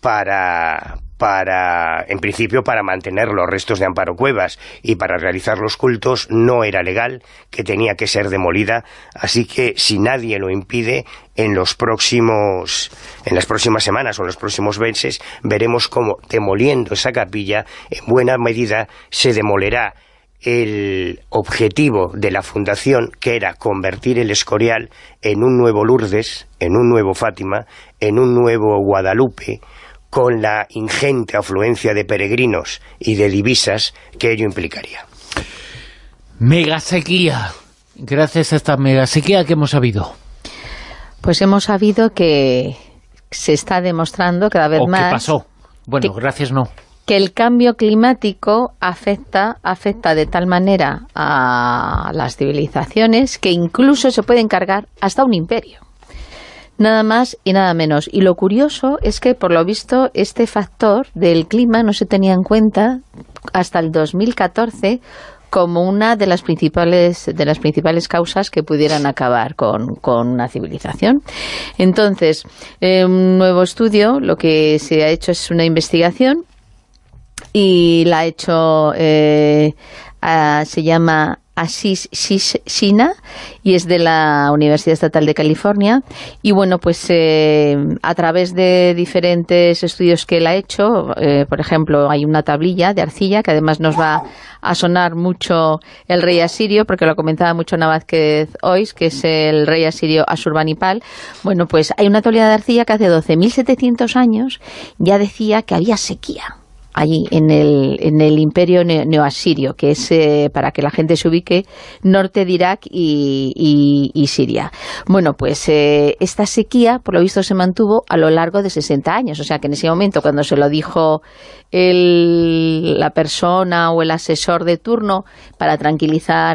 S5: en principio para mantener los restos de Amparo Cuevas y para realizar los cultos, no era legal, que tenía que ser demolida. Así que, si nadie lo impide, en las próximas semanas o en los próximos meses veremos cómo, demoliendo esa capilla, en buena medida se demolerá el objetivo de la fundación, que era convertir el Escorial en un nuevo Lourdes, en un nuevo Fátima, en un nuevo Guadalupe, con la ingente afluencia de peregrinos y de divisas que ello implicaría.
S2: Megasequía. Gracias a esta megasequía que hemos sabido.
S4: Pues hemos sabido que se está demostrando cada vez más...
S2: ¿Qué pasó? Bueno, gracias no.
S4: Que el cambio climático afecta de tal manera a las civilizaciones que incluso se puede encargar hasta un imperio. Nada más y nada menos. Y lo curioso es que, por lo visto, este factor del clima no se tenía en cuenta hasta el 2014 como una de las principales causas que pudieran acabar con una civilización. Entonces, un nuevo estudio, lo que se ha hecho es una investigación y la ha hecho, se llama Asís Sina, y es de la Universidad Estatal de California. Y bueno, pues a través de diferentes estudios que él ha hecho, por ejemplo, hay una tablilla de arcilla que además nos va a sonar mucho el rey asirio, porque lo comentaba mucho Navázquez hoy, que es el rey asirio Asurbanipal. Bueno, pues hay una tablilla de arcilla que hace 12.700 años ya decía que había sequía allí en el imperio neoasirio, que es, para que la gente se ubique, norte de Irak y Siria. Bueno, pues esta sequía, por lo visto, se mantuvo a lo largo de 60 años, o sea que en ese momento, cuando se lo dijo la persona o el asesor de turno para tranquilizar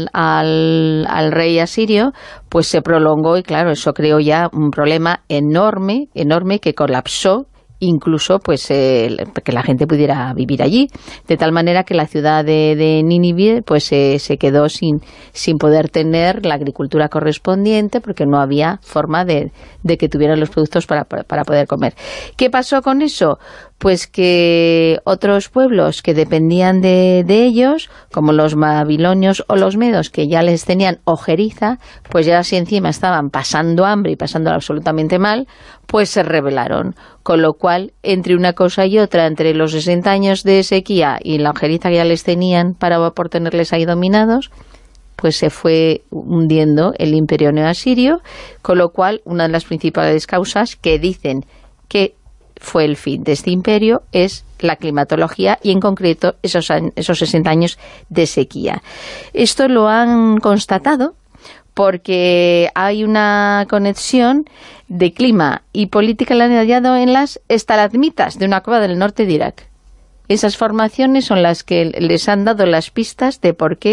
S4: al rey asirio, pues se prolongó y claro, eso creó ya un problema enorme que colapsó incluso pues que la gente pudiera vivir allí, de tal manera que la ciudad de Nínive pues se quedó sin poder tener la agricultura correspondiente, porque no había forma de que tuvieran los productos para poder comer. ¿Qué pasó con eso? Pues que otros pueblos que dependían de ellos, como los babilonios o los medos, que ya les tenían ojeriza, pues ya si encima estaban pasando hambre y pasándolo absolutamente mal, pues se rebelaron. Con lo cual, entre una cosa y otra, entre los 60 años de sequía y la ojeriza que ya les tenían por tenerles ahí dominados, pues se fue hundiendo el imperio neoasirio, con lo cual una de las principales causas que dicen que fue el fin de este imperio es la climatología y en concreto esos 60 años de sequía. Esto lo han constatado porque hay una conexión de clima y política que le han hallado en las estalagmitas de una cueva del norte de Irak. Esas formaciones son las que les han dado las pistas de por qué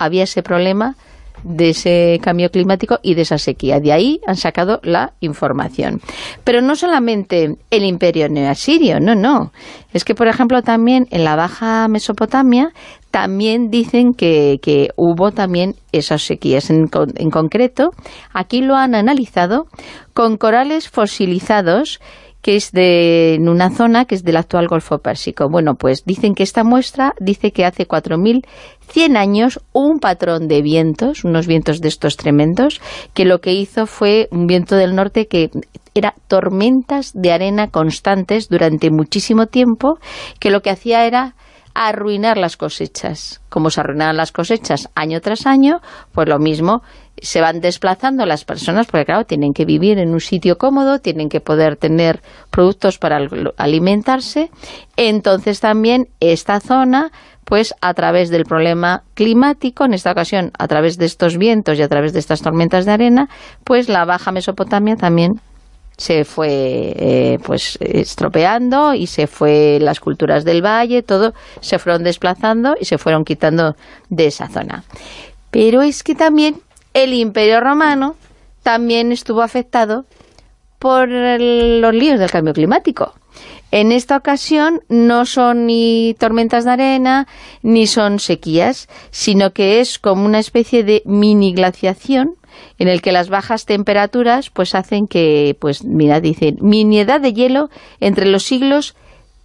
S4: había ese problema de ese cambio climático y de esa sequía. De ahí han sacado la información. Pero no solamente el imperio neoasirio, no. Es que, por ejemplo, también en la Baja Mesopotamia también dicen que hubo también esas sequías. En concreto, aquí lo han analizado con corales fosilizados que es en una zona que es del actual Golfo Pérsico. Bueno, pues dicen que esta muestra dice que hace 4.100 años hubo un patrón de vientos, unos vientos de estos tremendos, que lo que hizo fue un viento del norte que era tormentas de arena constantes durante muchísimo tiempo, que lo que hacía era arruinar las cosechas. Como se arruinaban las cosechas año tras año, pues lo mismo, se van desplazando las personas, porque claro, tienen que vivir en un sitio cómodo, tienen que poder tener productos para alimentarse. Entonces también esta zona, pues a través del problema climático, en esta ocasión a través de estos vientos y a través de estas tormentas de arena, pues la Baja Mesopotamia también se fue pues estropeando, y se fue las culturas del valle, todo se fueron desplazando y se fueron quitando de esa zona. Pero es que también el Imperio Romano también estuvo afectado por los líos del cambio climático. En esta ocasión no son ni tormentas de arena ni son sequías, sino que es como una especie de mini glaciación en el que las bajas temperaturas pues hacen que, pues mira, dicen, mini edad de hielo entre los siglos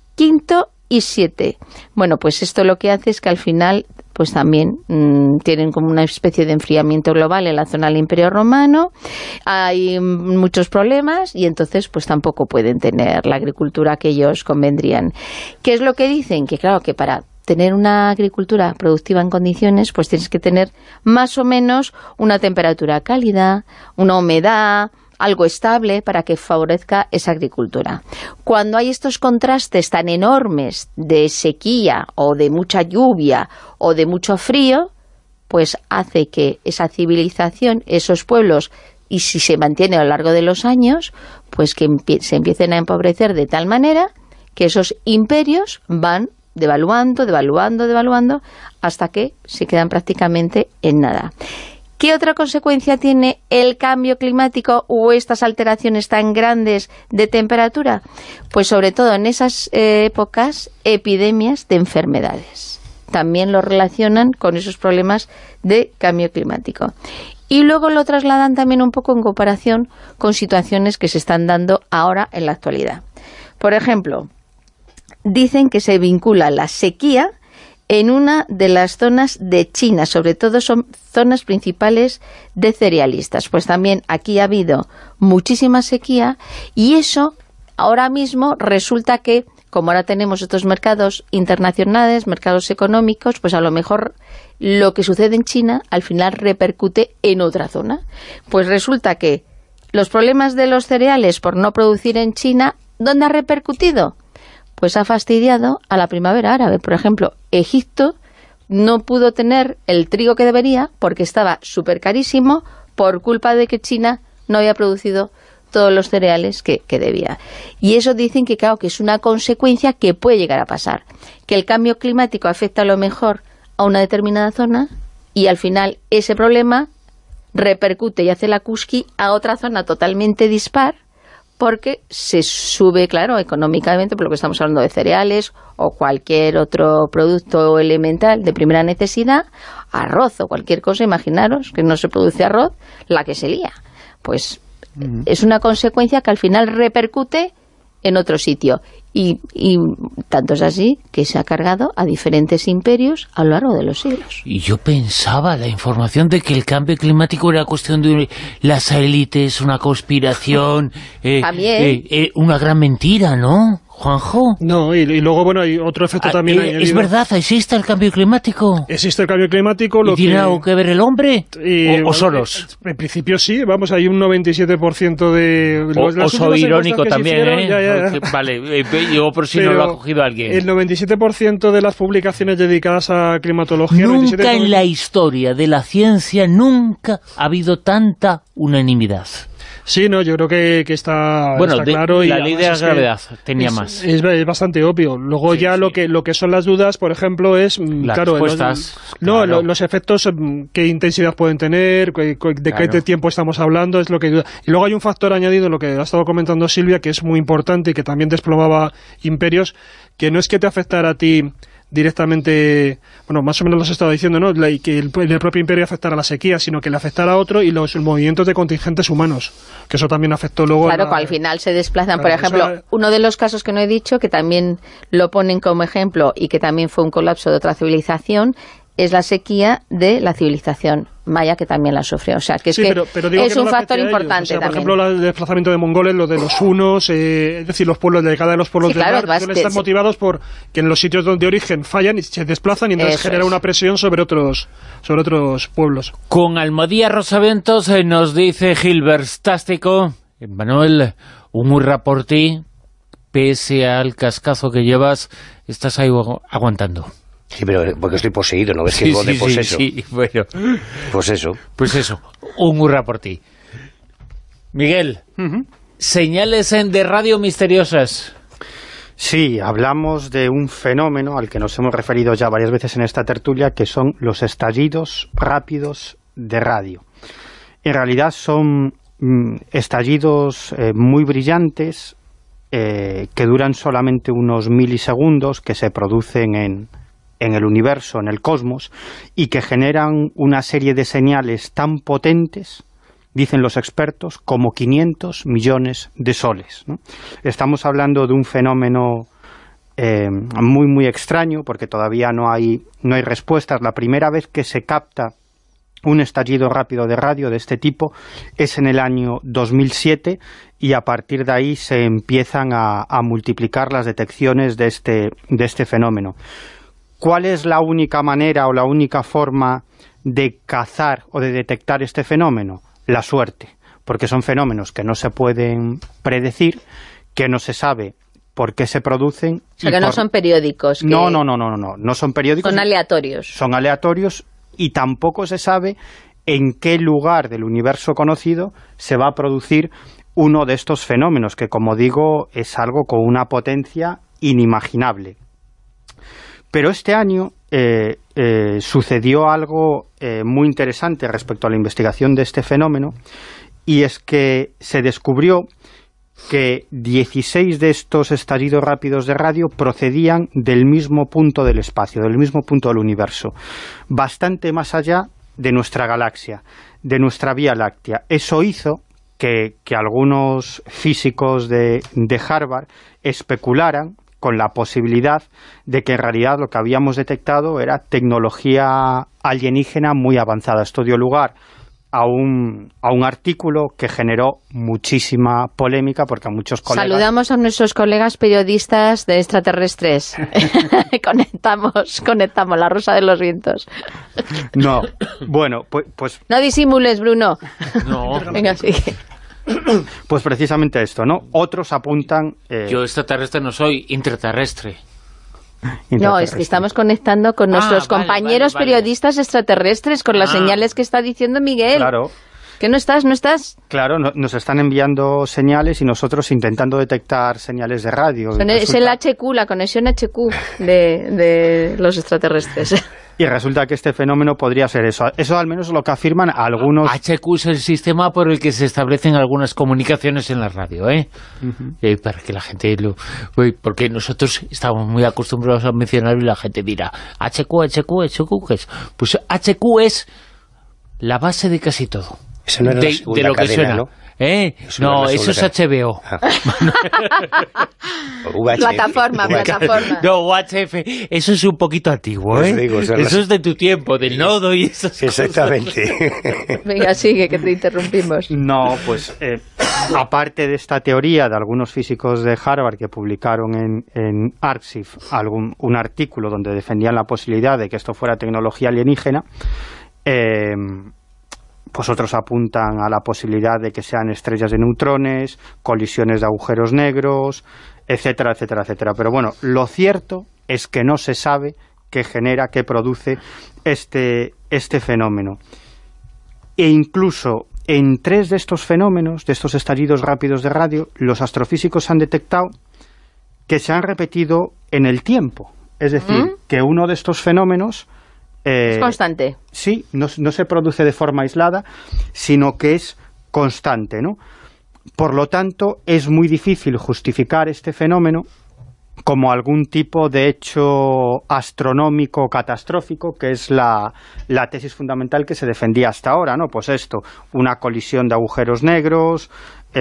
S4: V y VII. Bueno, pues esto lo que hace es que al final pues también tienen como una especie de enfriamiento global en la zona del Imperio Romano, hay muchos problemas y entonces pues tampoco pueden tener la agricultura que ellos convendrían. ¿Qué es lo que dicen? Que claro, que para tener una agricultura productiva en condiciones, pues tienes que tener más o menos una temperatura cálida, una humedad, algo estable para que favorezca esa agricultura. Cuando hay estos contrastes tan enormes de sequía o de mucha lluvia o de mucho frío, pues hace que esa civilización, esos pueblos, y si se mantiene a lo largo de los años, pues que se empiecen a empobrecer de tal manera que esos imperios van devaluando hasta que se quedan prácticamente en nada. ¿Qué otra consecuencia tiene el cambio climático o estas alteraciones tan grandes de temperatura? Pues sobre todo en esas épocas, epidemias de enfermedades. También lo relacionan con esos problemas de cambio climático. Y luego lo trasladan también un poco en comparación con situaciones que se están dando ahora en la actualidad. Por ejemplo, dicen que se vincula la sequía en una de las zonas de China, sobre todo son zonas principales de cerealistas. Pues también aquí ha habido muchísima sequía y eso ahora mismo resulta que, como ahora tenemos estos mercados internacionales, mercados económicos, pues a lo mejor lo que sucede en China al final repercute en otra zona. Pues resulta que los problemas de los cereales por no producir en China, ¿dónde ha repercutido? Pues ha fastidiado a la primavera árabe. Por ejemplo, Egipto no pudo tener el trigo que debería porque estaba súper carísimo por culpa de que China no había producido todos los cereales que debía. Y eso dicen que, claro, que es una consecuencia que puede llegar a pasar. Que el cambio climático afecta a lo mejor a una determinada zona y al final ese problema repercute y hace la cusqui a otra zona totalmente dispar, porque se sube, claro, económicamente, por lo que estamos hablando de cereales o cualquier otro producto elemental de primera necesidad, arroz o cualquier cosa, imaginaros que no se produce arroz, la que se lía. Pues es una consecuencia que al final repercute en otro sitio. Y tanto es así que se ha cargado a diferentes imperios a lo largo de los siglos.
S2: Y yo pensaba, la información de que el cambio climático era cuestión de las élites, una conspiración, una gran mentira, ¿no, Juanjo?
S6: No, y luego, bueno, hay otro efecto también añadido.
S2: ¿Es verdad? ¿Existe el cambio climático?
S6: Existe el cambio climático.
S2: ¿Y tiene algo que ver el hombre? ¿O solos?
S6: En principio sí, vamos, hay un 97% de...
S2: O soy irónico también,
S6: hicieron,
S2: Vale, yo por si no lo ha cogido alguien.
S6: El 97% de las publicaciones dedicadas a climatología...
S2: Nunca en la historia de la ciencia, nunca ha habido tanta unanimidad.
S6: Sí, no, yo creo que está, está claro.
S2: La ley de la gravedad tenía más.
S6: Es bastante obvio. Luego sí, lo que son las dudas, por ejemplo, es, los efectos, qué intensidad pueden tener, de qué tiempo estamos hablando, es lo que duda. Y luego hay un factor añadido, lo que ha estado comentando Silvia, que es muy importante y que también desplomaba imperios, que no es que te afectara a ti directamente, bueno, más o menos lo has estado diciendo, ¿no? Que el propio imperio afectara a la sequía, sino que le afectara a otro y los movimientos de contingentes humanos, que eso también afectó luego
S4: Claro, al final se desplazan. Por ejemplo, uno de los casos que no he dicho, que también lo ponen como ejemplo y que también fue un colapso de otra civilización, es la sequía de la civilización maya, que también la sufrió. O sea, que es es un factor importante.
S6: O sea, por ejemplo, el desplazamiento de mongoles, lo de los hunos, es decir, los pueblos, la llegada de los pueblos del mar, suelen estar motivados por que en los sitios de origen fallan y se desplazan y entonces genera una presión sobre otros pueblos.
S2: Con Almadía Rosaventos nos dice Gilbert Tástico, Manuel, un hurra por ti, pese al cascazo que llevas, estás ahí aguantando.
S5: Sí, pero porque estoy poseído, ¿no ves que de poseso?
S2: Sí, bueno.
S5: Pues eso,
S2: un hurra por ti. Miguel, señales de radio misteriosas.
S3: Sí, hablamos de un fenómeno al que nos hemos referido ya varias veces en esta tertulia, que son los estallidos rápidos de radio. En realidad son estallidos muy brillantes, que duran solamente unos milisegundos, que se producen en el universo, en el cosmos, y que generan una serie de señales tan potentes, dicen los expertos, como 500 millones de soles, ¿no? Estamos hablando de un fenómeno muy, muy extraño, porque todavía no hay respuestas. La primera vez que se capta un estallido rápido de radio de este tipo es en el año 2007, y a partir de ahí se empiezan a multiplicar las detecciones de este fenómeno. ¿Cuál es la única manera o la única forma de cazar o de detectar este fenómeno? La suerte, porque son fenómenos que no se pueden predecir, que no se sabe por qué se producen.
S4: O sea, que no son periódicos.
S3: No son periódicos.
S4: Son aleatorios.
S3: Son aleatorios, y tampoco se sabe en qué lugar del universo conocido se va a producir uno de estos fenómenos, que, como digo, es algo con una potencia inimaginable. Pero este año sucedió algo muy interesante respecto a la investigación de este fenómeno, y es que se descubrió que 16 de estos estallidos rápidos de radio procedían del mismo punto del espacio, del mismo punto del universo, bastante más allá de nuestra galaxia, de nuestra Vía Láctea. Eso hizo que algunos físicos de Harvard especularan con la posibilidad de que en realidad lo que habíamos detectado era tecnología alienígena muy avanzada. Esto dio lugar a un artículo que generó muchísima polémica, porque a muchos colegas...
S4: Saludamos a nuestros colegas periodistas de extraterrestres. Conectamos la Rosa de los Vientos.
S3: No, bueno, pues...
S4: No disimules, Bruno.
S2: No.
S4: Venga, sigue.
S3: Pues precisamente esto, ¿no? Otros apuntan...
S2: Yo extraterrestre no soy, intraterrestre.
S4: No, es que estamos conectando con nuestros compañeros periodistas extraterrestres, con las señales que está diciendo Miguel.
S3: Claro.
S4: ¿Que no estás?
S3: Claro, nos están enviando señales y nosotros intentando detectar señales de radio.
S4: Es el HQ, la conexión HQ de los extraterrestres.
S3: Y resulta que este fenómeno podría ser eso. Eso al menos es lo que afirman algunos...
S2: HQ es el sistema por el que se establecen algunas comunicaciones en la radio, ¿eh? Para que la gente lo... Porque nosotros estamos muy acostumbrados a mencionarlo y la gente dirá, HQ, ¿qué es? Pues HQ es la base de casi todo.
S5: Eso no era
S2: de lo que suena, ¿no? No, eso es HBO.
S4: Plataforma.
S2: No, UHF, eso es un poquito antiguo, ¿eh? Digo, eso es de tu tiempo, del nodo y esas
S5: Exactamente.
S4: Cosas. Venga, sigue, que te interrumpimos.
S3: No, pues aparte de esta teoría de algunos físicos de Harvard que publicaron en Arxiv un artículo donde defendían la posibilidad de que esto fuera tecnología alienígena, pues otros apuntan a la posibilidad de que sean estrellas de neutrones, colisiones de agujeros negros, etcétera, etcétera, etcétera. Pero bueno, lo cierto es que no se sabe qué genera, qué produce este fenómeno. E incluso en 3 de estos fenómenos, de estos estallidos rápidos de radio, los astrofísicos han detectado que se han repetido en el tiempo. Es decir, que uno de estos fenómenos...
S4: es constante.
S3: Sí, no se produce de forma aislada, sino que es constante, ¿no? Por lo tanto, es muy difícil justificar este fenómeno como algún tipo de hecho astronómico catastrófico, que es la tesis fundamental que se defendía hasta ahora, ¿no? Pues esto, una colisión de agujeros negros,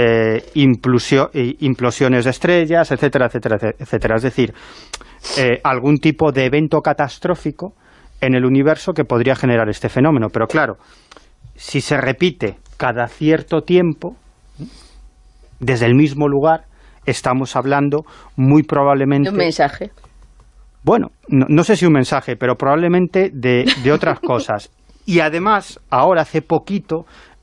S3: implosiones de estrellas, etcétera, etcétera, etcétera. Es decir, algún tipo de evento catastrófico en el universo que podría generar este fenómeno. Pero claro, si se repite cada cierto tiempo, desde el mismo lugar, estamos hablando muy probablemente...
S4: Un mensaje.
S3: Bueno, no sé si un mensaje, pero probablemente de otras cosas. Y además, ahora hace poquito,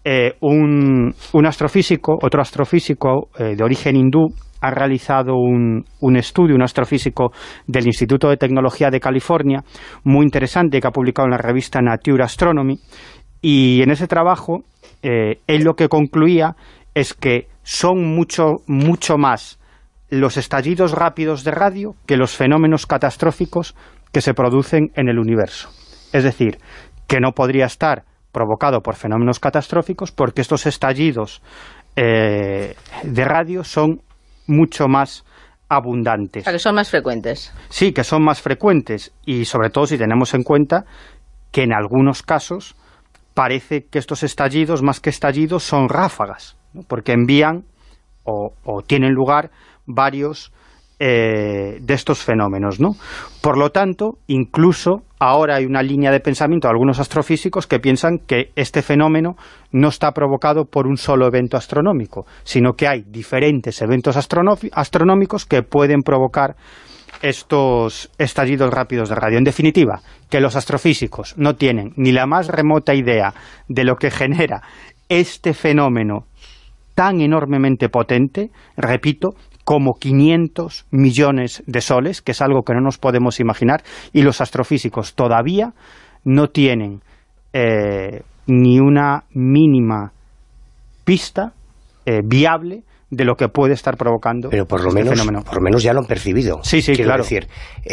S3: un astrofísico, otro astrofísico de origen hindú, ha realizado un estudio, un astrofísico del Instituto de Tecnología de California, muy interesante, que ha publicado en la revista Nature Astronomy, y en ese trabajo, él lo que concluía es que son mucho más los estallidos rápidos de radio que los fenómenos catastróficos que se producen en el universo. Es decir, que no podría estar provocado por fenómenos catastróficos porque estos estallidos de radio son mucho más abundantes.
S4: O sea, que son más frecuentes.
S3: Sí, que son más frecuentes, y sobre todo si tenemos en cuenta que en algunos casos parece que estos estallidos, más que estallidos, son ráfagas, ¿no? Porque envían o tienen lugar varios de estos fenómenos, ¿no? Por lo tanto, incluso ahora hay una línea de pensamiento de algunos astrofísicos que piensan que este fenómeno no está provocado por un solo evento astronómico, sino que hay diferentes eventos astronómicos que pueden provocar estos estallidos rápidos de radio. En definitiva, que los astrofísicos no tienen ni la más remota idea de lo que genera este fenómeno tan enormemente potente, repito, como 500 millones de soles, que es algo que no nos podemos imaginar, y los astrofísicos todavía no tienen ni una mínima pista viable de lo que puede estar provocando.
S5: Pero por lo
S3: fenómeno.
S5: Por lo menos ya lo han percibido.
S3: Sí,
S5: Quiero
S3: claro.
S5: decir,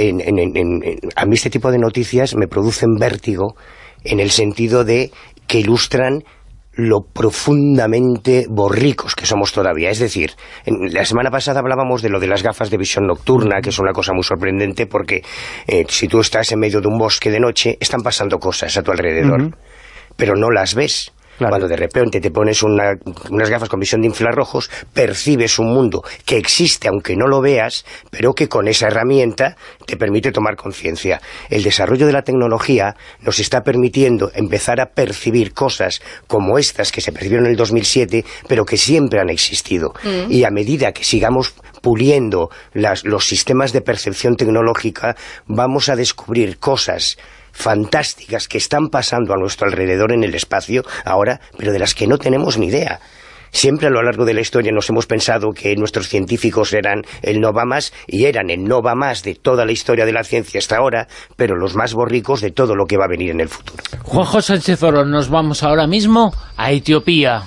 S5: a mí este tipo de noticias me producen vértigo en el sentido de que ilustran lo profundamente borricos que somos todavía. Es decir, la semana pasada hablábamos de lo de las gafas de visión nocturna, que es una cosa muy sorprendente porque si tú estás en medio de un bosque de noche, están pasando cosas a tu alrededor, pero no las ves. Claro. Cuando de repente te pones unas gafas con visión de infrarrojos, percibes un mundo que existe aunque no lo veas, pero que con esa herramienta te permite tomar conciencia. El desarrollo de la tecnología nos está permitiendo empezar a percibir cosas como estas que se percibieron en el 2007, pero que siempre han existido. Y a medida que sigamos puliendo los sistemas de percepción tecnológica, vamos a descubrir cosas fantásticas que están pasando a nuestro alrededor en el espacio ahora, pero de las que no tenemos ni idea. Siempre a lo largo de la historia nos hemos pensado que nuestros científicos eran el no va más, y eran el no va más de toda la historia de la ciencia hasta ahora, pero los más borricos de todo lo que va a venir en el futuro.
S2: Juanjo Sánchez Oro, nos vamos ahora mismo a Etiopía.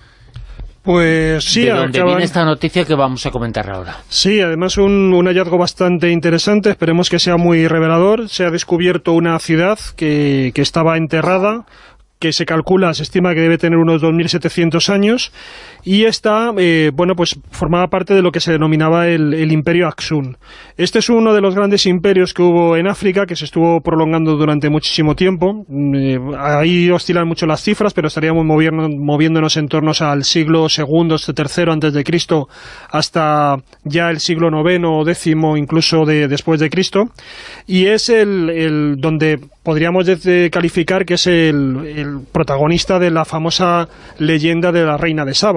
S6: Pues sí,
S2: de donde viene esta noticia que vamos a comentar ahora.
S6: Sí, además un hallazgo bastante interesante, esperemos que sea muy revelador. Se ha descubierto una ciudad que estaba enterrada, que se estima que debe tener unos 2.700 años, y esta, pues formaba parte de lo que se denominaba el Imperio Aksun. Este es uno de los grandes imperios que hubo en África, que se estuvo prolongando durante muchísimo tiempo. Ahí oscilan mucho las cifras, pero estaríamos moviéndonos en torno al siglo II, III antes de Cristo, hasta ya el siglo IX o X, incluso después de Cristo, y es el donde podríamos calificar que es el protagonista de la famosa leyenda de la reina de Saba.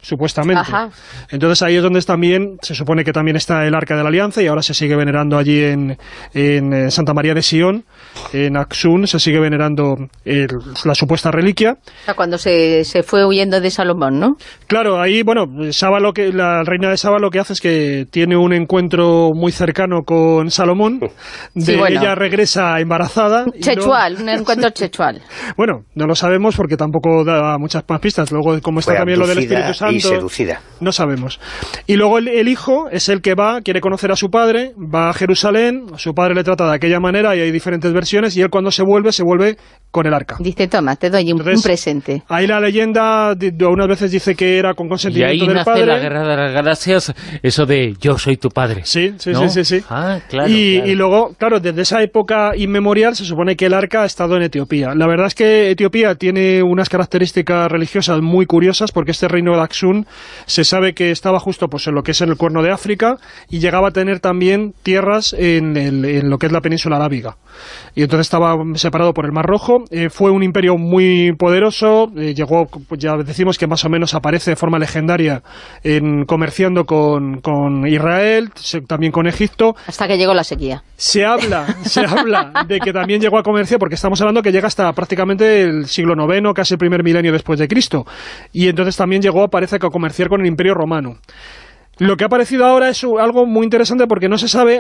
S6: supuestamente.
S4: Ajá.
S6: Entonces ahí es donde también se supone que también está el Arca de la Alianza, y ahora se sigue venerando allí en Santa María de Sion, en Axum, se sigue venerando la supuesta reliquia.
S4: O sea, cuando se fue huyendo de Salomón, ¿no?
S6: Claro, ahí, bueno, la reina de Saba lo que hace es que tiene un encuentro muy cercano con Salomón, ella regresa embarazada.
S4: Chechual, un encuentro chechual.
S6: Bueno, no lo sabemos porque tampoco da muchas más pistas. Luego, como está también lo del Espíritu Santo,
S5: y seducida.
S6: No sabemos. Y luego el hijo es el que quiere conocer a su padre, va a Jerusalén, su padre le trata de aquella manera y hay diferentes versiones, y él cuando se vuelve con el arca.
S4: Dice, toma, te doy un presente.
S6: Ahí la leyenda unas veces dice que era con consentimiento del padre.
S2: Y ahí nace la Guerra de las Galaxias, eso de yo soy tu padre.
S6: Sí.
S2: Ah, claro.
S6: Y luego, claro, desde esa época inmemorial se supone que el arca ha estado en Etiopía. La verdad es que Etiopía tiene unas características religiosas muy curiosas, porque este reino de Axum se sabe que estaba justo pues en lo que es el Cuerno de África, y llegaba a tener también tierras en lo que es la península arábiga. Y entonces estaba separado por el Mar Rojo. Fue un imperio muy poderoso, llegó, pues ya decimos que más o menos aparece de forma legendaria comerciando con Israel, también con Egipto.
S4: Hasta que llegó la sequía.
S6: Se habla de que también llegó a comerciar, porque estamos hablando que llega hasta prácticamente el siglo IX, casi el primer milenio después de Cristo. Y entonces también parece que a comerciar con el Imperio Romano. Lo que ha aparecido ahora es algo muy interesante, porque no se sabe,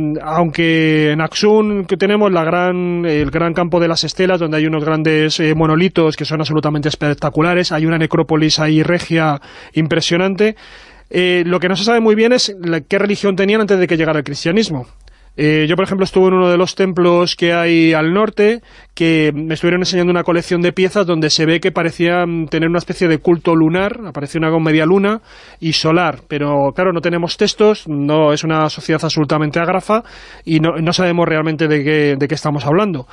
S6: aunque en Axum tenemos el gran campo de las estelas, donde hay unos grandes monolitos que son absolutamente espectaculares, hay una necrópolis ahí regia impresionante. Lo que no se sabe muy bien es qué religión tenían antes de que llegara el cristianismo. Yo, por ejemplo, estuve en uno de los templos que hay al norte, que me estuvieron enseñando una colección de piezas donde se ve que parecían tener una especie de culto lunar, apareció una media luna y solar, pero claro, no tenemos textos, no es una sociedad absolutamente ágrafa y no sabemos realmente de qué estamos hablando.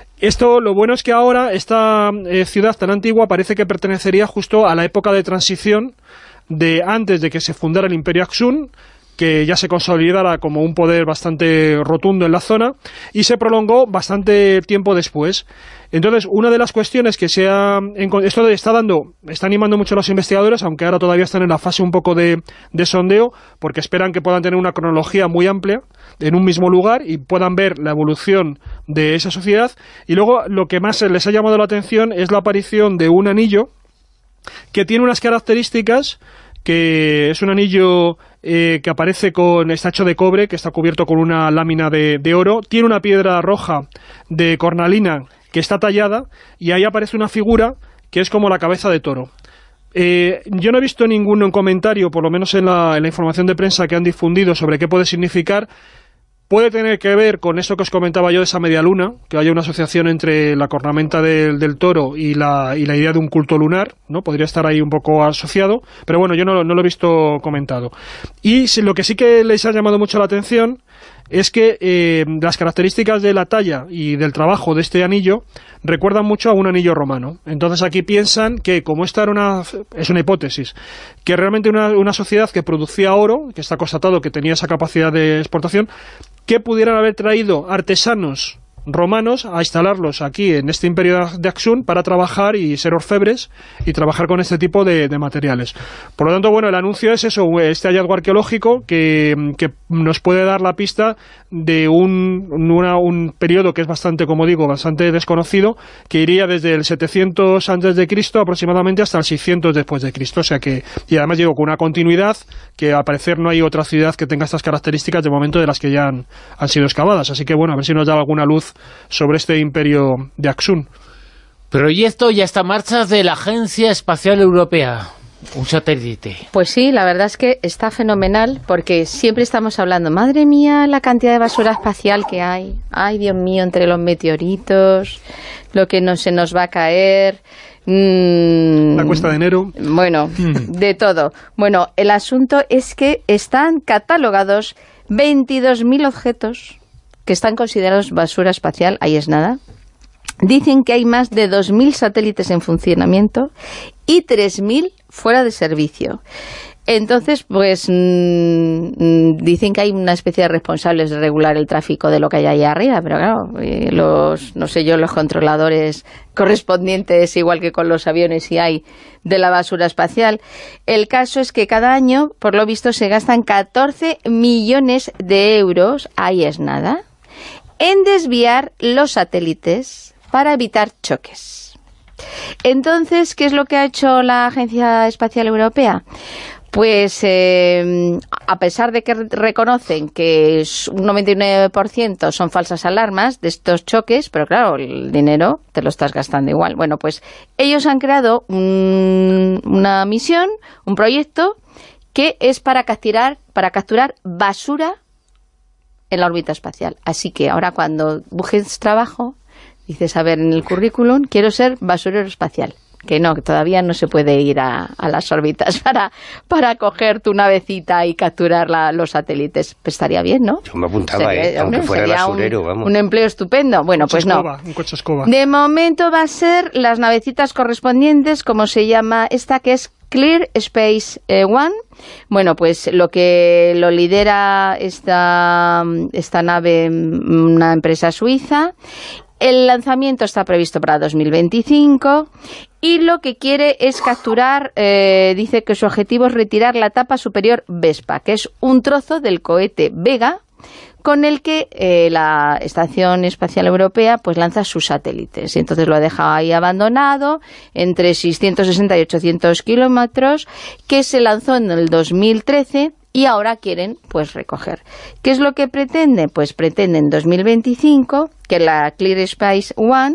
S6: Lo bueno es que ahora esta ciudad tan antigua parece que pertenecería justo a la época de transición de antes de que se fundara el Imperio Axum, que ya se consolidara como un poder bastante rotundo en la zona, y se prolongó bastante tiempo después. Entonces, una de las cuestiones que esto está animando mucho a los investigadores, aunque ahora todavía están en la fase un poco de sondeo, porque esperan que puedan tener una cronología muy amplia en un mismo lugar y puedan ver la evolución de esa sociedad. Y luego, lo que más les ha llamado la atención es la aparición de un anillo que tiene unas características, que es un anillo que está hecho de cobre, que está cubierto con una lámina de oro, tiene una piedra roja de cornalina que está tallada, y ahí aparece una figura que es como la cabeza de toro. Yo no he visto ningún comentario, por lo menos en la información de prensa que han difundido, sobre qué puede significar. Puede tener que ver con eso que os comentaba yo de esa media luna, que haya una asociación entre la cornamenta del toro y la idea de un culto lunar, ¿no? Podría estar ahí un poco asociado, pero bueno, yo no lo he visto comentado. Y lo que sí que les ha llamado mucho la atención es que las características de la talla y del trabajo de este anillo recuerdan mucho a un anillo romano. Entonces aquí piensan que, como esta es una hipótesis, que realmente una sociedad que producía oro, que está constatado que tenía esa capacidad de exportación, que pudieran haber traído artesanos romanos a instalarlos aquí en este imperio de Axum para trabajar y ser orfebres y trabajar con este tipo de materiales. Por lo tanto, bueno, el anuncio es eso, este hallazgo arqueológico que nos puede dar la pista de un periodo que es bastante, como digo, bastante desconocido, que iría desde el 700 a.C. aproximadamente hasta el 600 después de Cristo. O sea que, y además digo, con una continuidad que al parecer no hay otra ciudad que tenga estas características de momento de las que ya han sido excavadas. Así que bueno, a ver si nos da alguna luz sobre este imperio de Axum.
S2: Proyecto ya está en marcha de la Agencia Espacial Europea, un satélite.
S4: Pues sí, la verdad es que está fenomenal, porque siempre estamos hablando, madre mía, la cantidad de basura espacial que hay, ay Dios mío, entre los meteoritos, lo que se nos va a caer,
S6: la cuesta de enero.
S4: Bueno, de todo. Bueno, el asunto es que están catalogados 22.000 objetos que están considerados basura espacial, ahí es nada. Dicen que hay más de 2.000 satélites en funcionamiento y 3.000 fuera de servicio. Entonces, pues dicen que hay una especie de responsables de regular el tráfico de lo que hay ahí arriba, pero claro, los controladores correspondientes, igual que con los aviones y hay de la basura espacial. El caso es que cada año, por lo visto, se gastan 14 millones de euros, ahí es nada, en desviar los satélites para evitar choques. Entonces, ¿qué es lo que ha hecho la Agencia Espacial Europea? Pues a pesar de que reconocen que un 99% son falsas alarmas de estos choques, pero claro, el dinero te lo estás gastando igual. Bueno, pues ellos han creado una misión, un proyecto, que es para capturar basura en la órbita espacial. Así que ahora cuando busques trabajo, dices, a ver, en el currículum, quiero ser basurero espacial. Que no, que todavía no se puede ir a las órbitas para coger tu navecita y capturar los satélites. Pues estaría bien, ¿no?
S5: Yo me apuntaba, aunque fuera basurero, vamos.
S4: Un empleo estupendo. Bueno, pues no.
S6: Un coche escoba.
S4: De momento va a ser las navecitas correspondientes, como se llama esta, que es Clear Space One. Bueno, pues lo lidera esta nave, una empresa suiza. El lanzamiento está previsto para 2025 y lo que quiere es capturar, dice que su objetivo es retirar la tapa superior Vespa, que es un trozo del cohete Vega con el que la Estación Espacial Europea pues lanza sus satélites. Y entonces lo ha dejado ahí abandonado entre 660 y 800 kilómetros, que se lanzó en el 2013. Y ahora quieren, pues, recoger. ¿Qué es lo que pretenden? Pues pretenden en 2025 que la Clear Space One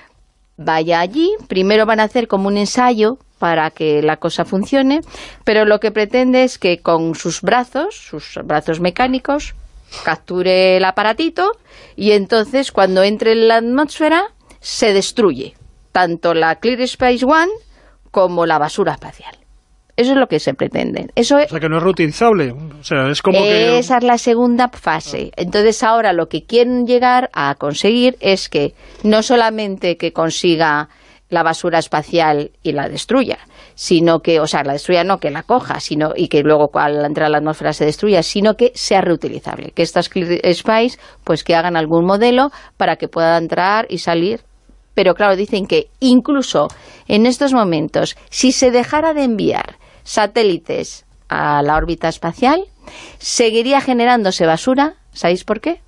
S4: vaya allí. Primero van a hacer como un ensayo para que la cosa funcione, pero lo que pretende es que con sus brazos mecánicos, capture el aparatito y entonces cuando entre en la atmósfera se destruye tanto la Clear Space One como la basura espacial. Eso es lo que se pretende. O
S6: sea, que no es reutilizable. O sea, es como que...
S4: Esa es la segunda fase. Entonces, ahora lo que quieren llegar a conseguir es que no solamente que consiga la basura espacial y la destruya, sino que, o sea, la destruya no, que la coja, y que luego al entrar a la atmósfera se destruya, sino que sea reutilizable. Que estas Clear Space, pues que hagan algún modelo para que pueda entrar y salir. Pero claro, dicen que incluso en estos momentos, si se dejara de enviar satélites a la órbita espacial, seguiría generándose basura. ¿Sabéis por qué?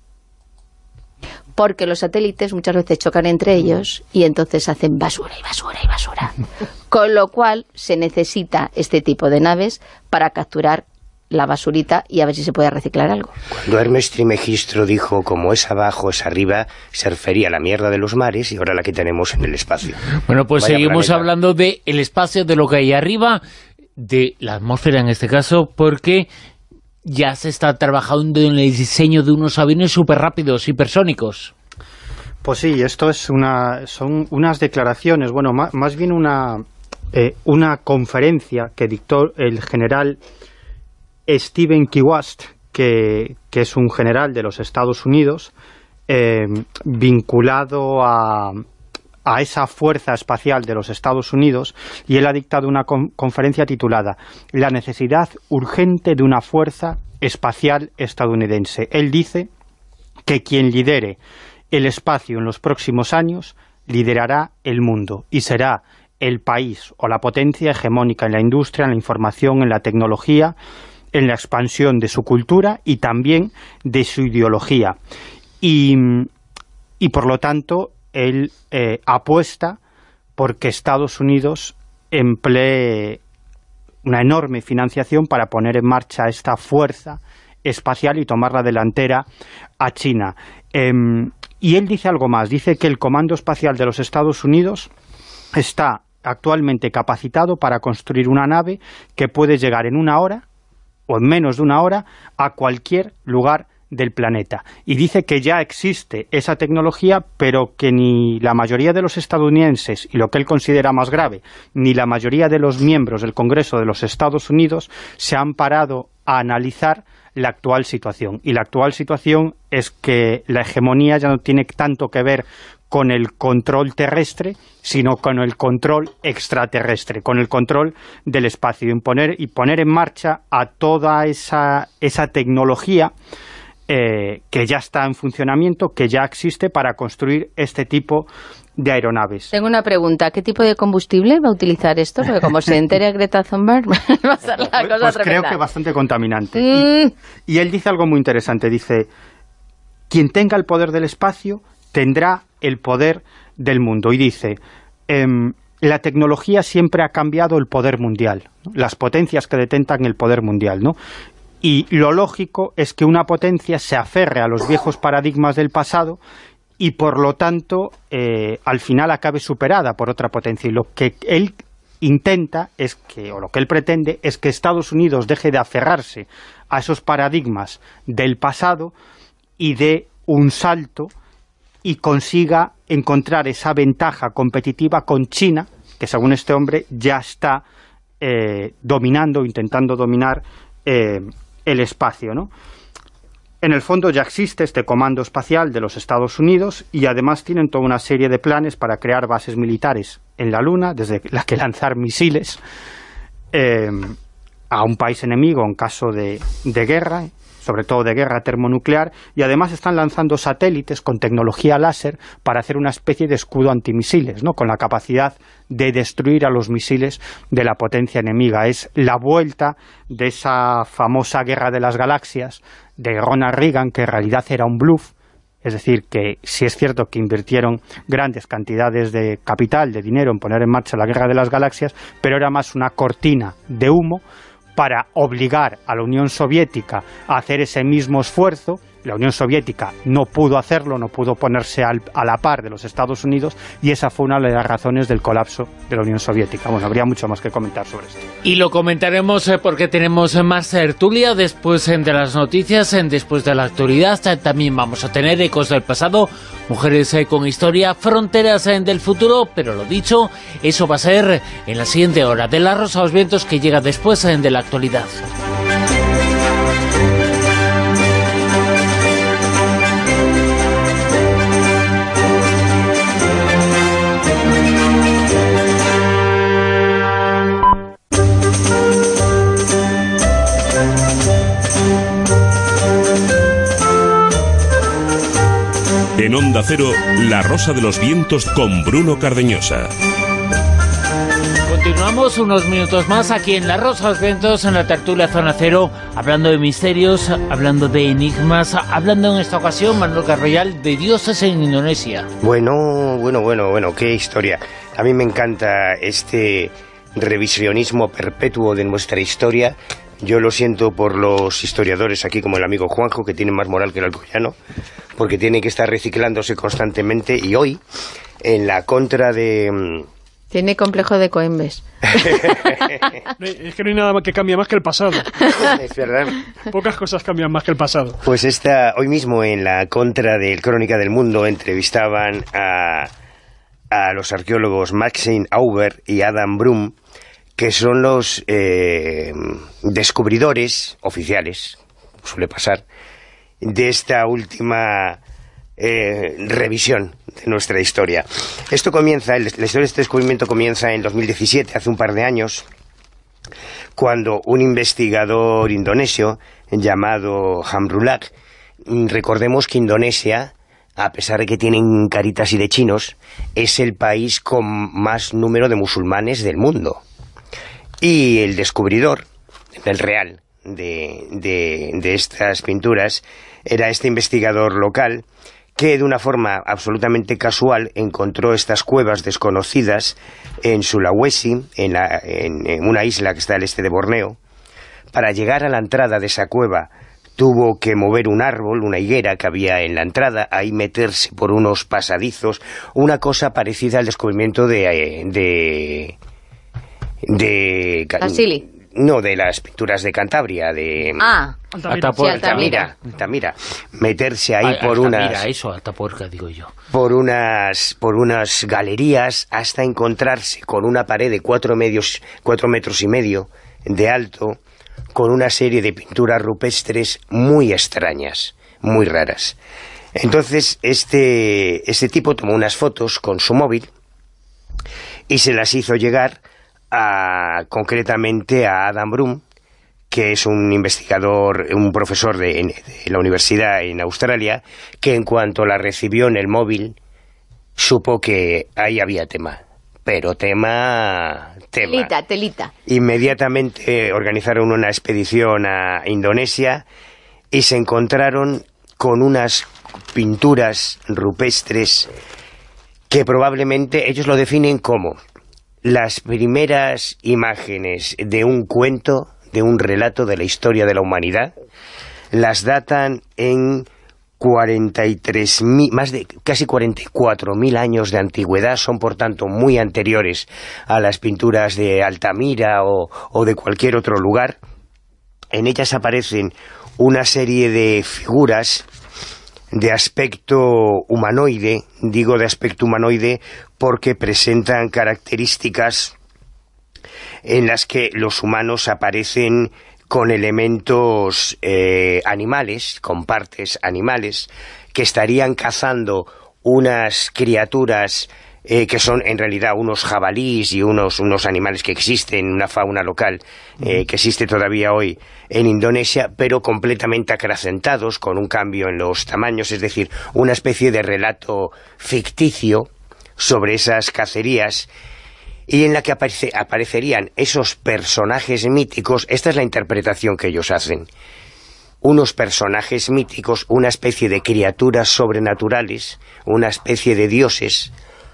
S4: Porque los satélites muchas veces chocan entre ellos y entonces hacen basura y basura y basura. Con lo cual se necesita este tipo de naves para capturar la basurita y a ver si se puede reciclar algo.
S5: Cuando Hermes Trismegisto dijo, como es abajo, es arriba, se refería a la mierda de los mares y ahora la que tenemos en el espacio.
S2: Bueno, pues
S5: Vaya
S2: seguimos
S5: planeta.
S2: hablando del espacio, de lo que hay arriba, de la atmósfera en este caso, porque ya se está trabajando en el diseño de unos aviones súper rápidos, hipersónicos.
S3: Pues sí, esto es son unas declaraciones, bueno, más bien una conferencia que dictó el general Stephen Kiwast, que es un general de los Estados Unidos, vinculado a esa fuerza espacial de los Estados Unidos, y él ha dictado una conferencia titulada La necesidad urgente de una fuerza espacial estadounidense. Él dice que quien lidere el espacio en los próximos años liderará el mundo y será el país o la potencia hegemónica en la industria, en la información, en la tecnología, en la expansión de su cultura y también de su ideología. Y por lo tanto, él apuesta porque Estados Unidos emplee una enorme financiación para poner en marcha esta fuerza espacial y tomar la delantera a China. Y él dice algo más, dice que el Comando Espacial de los Estados Unidos está actualmente capacitado para construir una nave que puede llegar en 1 hora o en menos de 1 hora a cualquier lugar del planeta. Y dice que ya existe esa tecnología, pero que ni la mayoría de los estadounidenses, y lo que él considera más grave, ni la mayoría de los miembros del Congreso de los Estados Unidos se han parado a analizar la actual situación. Y la actual situación es que la hegemonía ya no tiene tanto que ver con el control terrestre, sino con el control extraterrestre, con el control del espacio, y poner en marcha a toda esa tecnología que ya está en funcionamiento, que ya existe para construir este tipo de aeronaves.
S4: Tengo una pregunta, ¿qué tipo de combustible va a utilizar esto? Porque como se entere Greta Thunberg, va a ser la cosa
S3: pues
S4: tremenda.
S3: Creo que bastante contaminante. Y él dice algo muy interesante, dice, quien tenga el poder del espacio tendrá el poder del mundo. Y dice, la tecnología siempre ha cambiado el poder mundial, ¿no? Las potencias que detentan el poder mundial, ¿no? Y lo lógico es que una potencia se aferre a los viejos paradigmas del pasado y por lo tanto al final acabe superada por otra potencia. Y lo que él intenta es que, o lo que él pretende, es que Estados Unidos deje de aferrarse a esos paradigmas del pasado y dé un salto y consiga encontrar esa ventaja competitiva con China, que según este hombre ya está intentando dominar el espacio, ¿no? En el fondo ya existe este comando espacial de los Estados Unidos y además tienen toda una serie de planes para crear bases militares en la Luna, desde la que lanzar misiles a un país enemigo en caso de guerra, sobre todo de guerra termonuclear, y además están lanzando satélites con tecnología láser para hacer una especie de escudo antimisiles, ¿no? Con la capacidad de destruir a los misiles de la potencia enemiga. Es la vuelta de esa famosa guerra de las galaxias de Ronald Reagan, que en realidad era un bluff. Es decir, que sí es cierto que invirtieron grandes cantidades de capital, de dinero, en poner en marcha la guerra de las galaxias, pero era más una cortina de humo para obligar a la Unión Soviética a hacer ese mismo esfuerzo. La Unión Soviética no pudo hacerlo, no pudo ponerse a la par de los Estados Unidos, y esa fue una de las razones del colapso de la Unión Soviética. Bueno, habría mucho más que comentar sobre esto.
S2: Y lo comentaremos porque tenemos más tertulia después de las noticias, después de la actualidad. También vamos a tener ecos del pasado, mujeres con historia, fronteras del futuro, pero lo dicho, eso va a ser en la siguiente hora de La Rosa de los Vientos, que llega después de la actualidad.
S1: En Onda Cero, La Rosa de los Vientos con Bruno Cardeñosa.
S2: Continuamos unos minutos más aquí en La Rosa de los Vientos, en la tertulia Zona Cero, hablando de misterios, hablando de enigmas, hablando en esta ocasión, Manuel Carroyal, de dioses en Indonesia.
S5: Bueno, qué historia. A mí me encanta este revisionismo perpetuo de nuestra historia. Yo lo siento por los historiadores aquí, como el amigo Juanjo, que tienen más moral que el alcoyano, porque tienen que estar reciclándose constantemente, y hoy, en la contra de...
S4: Tiene complejo de Coembes.
S6: Es que no hay nada que cambie más que el pasado.
S5: Es verdad.
S6: Pocas cosas cambian más que el pasado.
S5: Pues hoy mismo, en la contra del Crónica del Mundo, entrevistaban a los arqueólogos Maxine Auber y Adam Brum, que son los descubridores oficiales, suele pasar, de esta última revisión de nuestra historia. Esto comienza, la historia de este descubrimiento comienza en 2017, hace un par de años, cuando un investigador indonesio llamado Hamrullah, recordemos que Indonesia, a pesar de que tienen caritas y de chinos, es el país con más número de musulmanes del mundo. Y el descubridor, el real, de estas pinturas, era este investigador local que de una forma absolutamente casual encontró estas cuevas desconocidas en Sulawesi, en una isla que está al este de Borneo. Para llegar a la entrada de esa cueva tuvo que mover un árbol, una higuera que había en la entrada, ahí meterse por unos pasadizos, una cosa parecida al descubrimiento de
S4: Asili.
S5: No, de las pinturas de Cantabria, de...
S6: Altamira.
S5: Altamira. Meterse ahí por unas...
S2: Altapuerca, digo yo.
S5: Por unas galerías hasta encontrarse con una pared de 4 metros y medio de alto, con una serie de pinturas rupestres muy extrañas, muy raras. Entonces, este tipo tomó unas fotos con su móvil y se las hizo llegar concretamente a Adam Broom, que es un investigador, un profesor de la universidad en Australia, que en cuanto la recibió en el móvil, supo que ahí había tema. Pero tema.
S4: Telita.
S5: Inmediatamente organizaron una expedición a Indonesia y se encontraron con unas pinturas rupestres que probablemente ellos lo definen como las primeras imágenes de un cuento, de un relato de la historia de la humanidad. Las datan en 43.000, más de casi 44.000 años de antigüedad, son por tanto muy anteriores a las pinturas de Altamira o de cualquier otro lugar. En ellas aparecen una serie de figuras de aspecto humanoide, digo de aspecto humanoide porque presentan características en las que los humanos aparecen con elementos animales, con partes animales, que estarían cazando unas criaturas que son en realidad unos jabalíes y unos animales que existen, una fauna local que existe todavía hoy en Indonesia, pero completamente acrecentados, con un cambio en los tamaños, es decir, una especie de relato ficticio sobre esas cacerías, y en la que aparecerían esos personajes míticos. Esta es la interpretación que ellos hacen. Unos personajes míticos, una especie de criaturas sobrenaturales, una especie de dioses,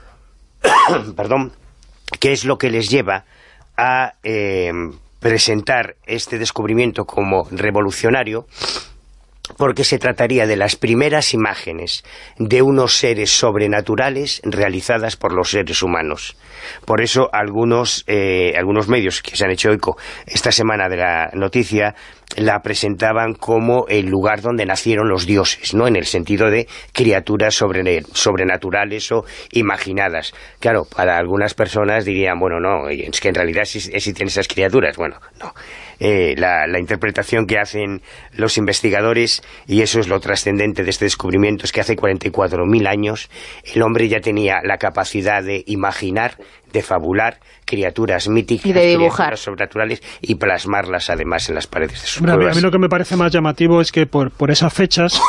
S5: perdón, que es lo que les lleva a presentar este descubrimiento como revolucionario, porque se trataría de las primeras imágenes de unos seres sobrenaturales realizadas por los seres humanos. Por eso algunos medios que se han hecho eco esta semana de la noticia la presentaban como el lugar donde nacieron los dioses, ¿no? En el sentido de criaturas sobrenaturales o imaginadas. Claro, para algunas personas dirían, bueno, no, es que en realidad existen esas criaturas. Bueno, no. La interpretación que hacen los investigadores, y eso es lo trascendente de este descubrimiento, es que hace 44.000 años el hombre ya tenía la capacidad de imaginar, de fabular criaturas míticas,
S4: y de dibujar,
S5: criaturas sobrenaturales, y plasmarlas además en las paredes de sus cuevas.
S6: A mí lo que me parece más llamativo es que por esas fechas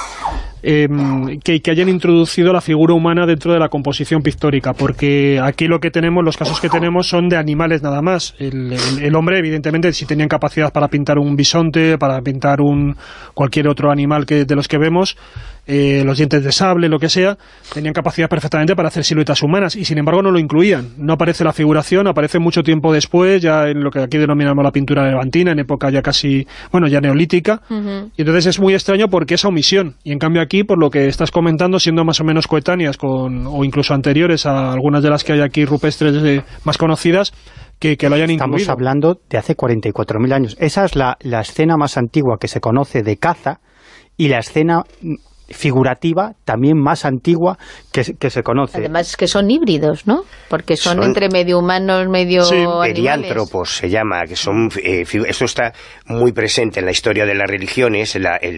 S6: que hayan introducido la figura humana dentro de la composición pictórica, porque aquí lo que tenemos, los casos que tenemos son de animales nada más. El hombre, evidentemente, si tenían capacidad para pintar un bisonte, para pintar cualquier otro animal de los que vemos, los dientes de sable, lo que sea, tenían capacidad perfectamente para hacer siluetas humanas, y sin embargo no lo incluían. No aparece la figuración, aparece mucho tiempo después, ya en lo que aquí denominamos la pintura levantina, en época ya casi, ya neolítica, y entonces es muy extraño porque esa omisión, y en cambio aquí, por lo que estás comentando, siendo más o menos coetáneas o incluso anteriores a algunas de las que hay aquí rupestres más conocidas, que lo hayan incluido.
S3: Estamos hablando de hace 44.000 años. Esa es la escena más antigua que se conoce de caza, y la escena figurativa también más antigua que se conoce.
S4: Además que son híbridos, ¿no? Porque son entre medio humanos, medio animales.
S5: Eriántropos se llama, que son esto está muy presente en la historia de las religiones,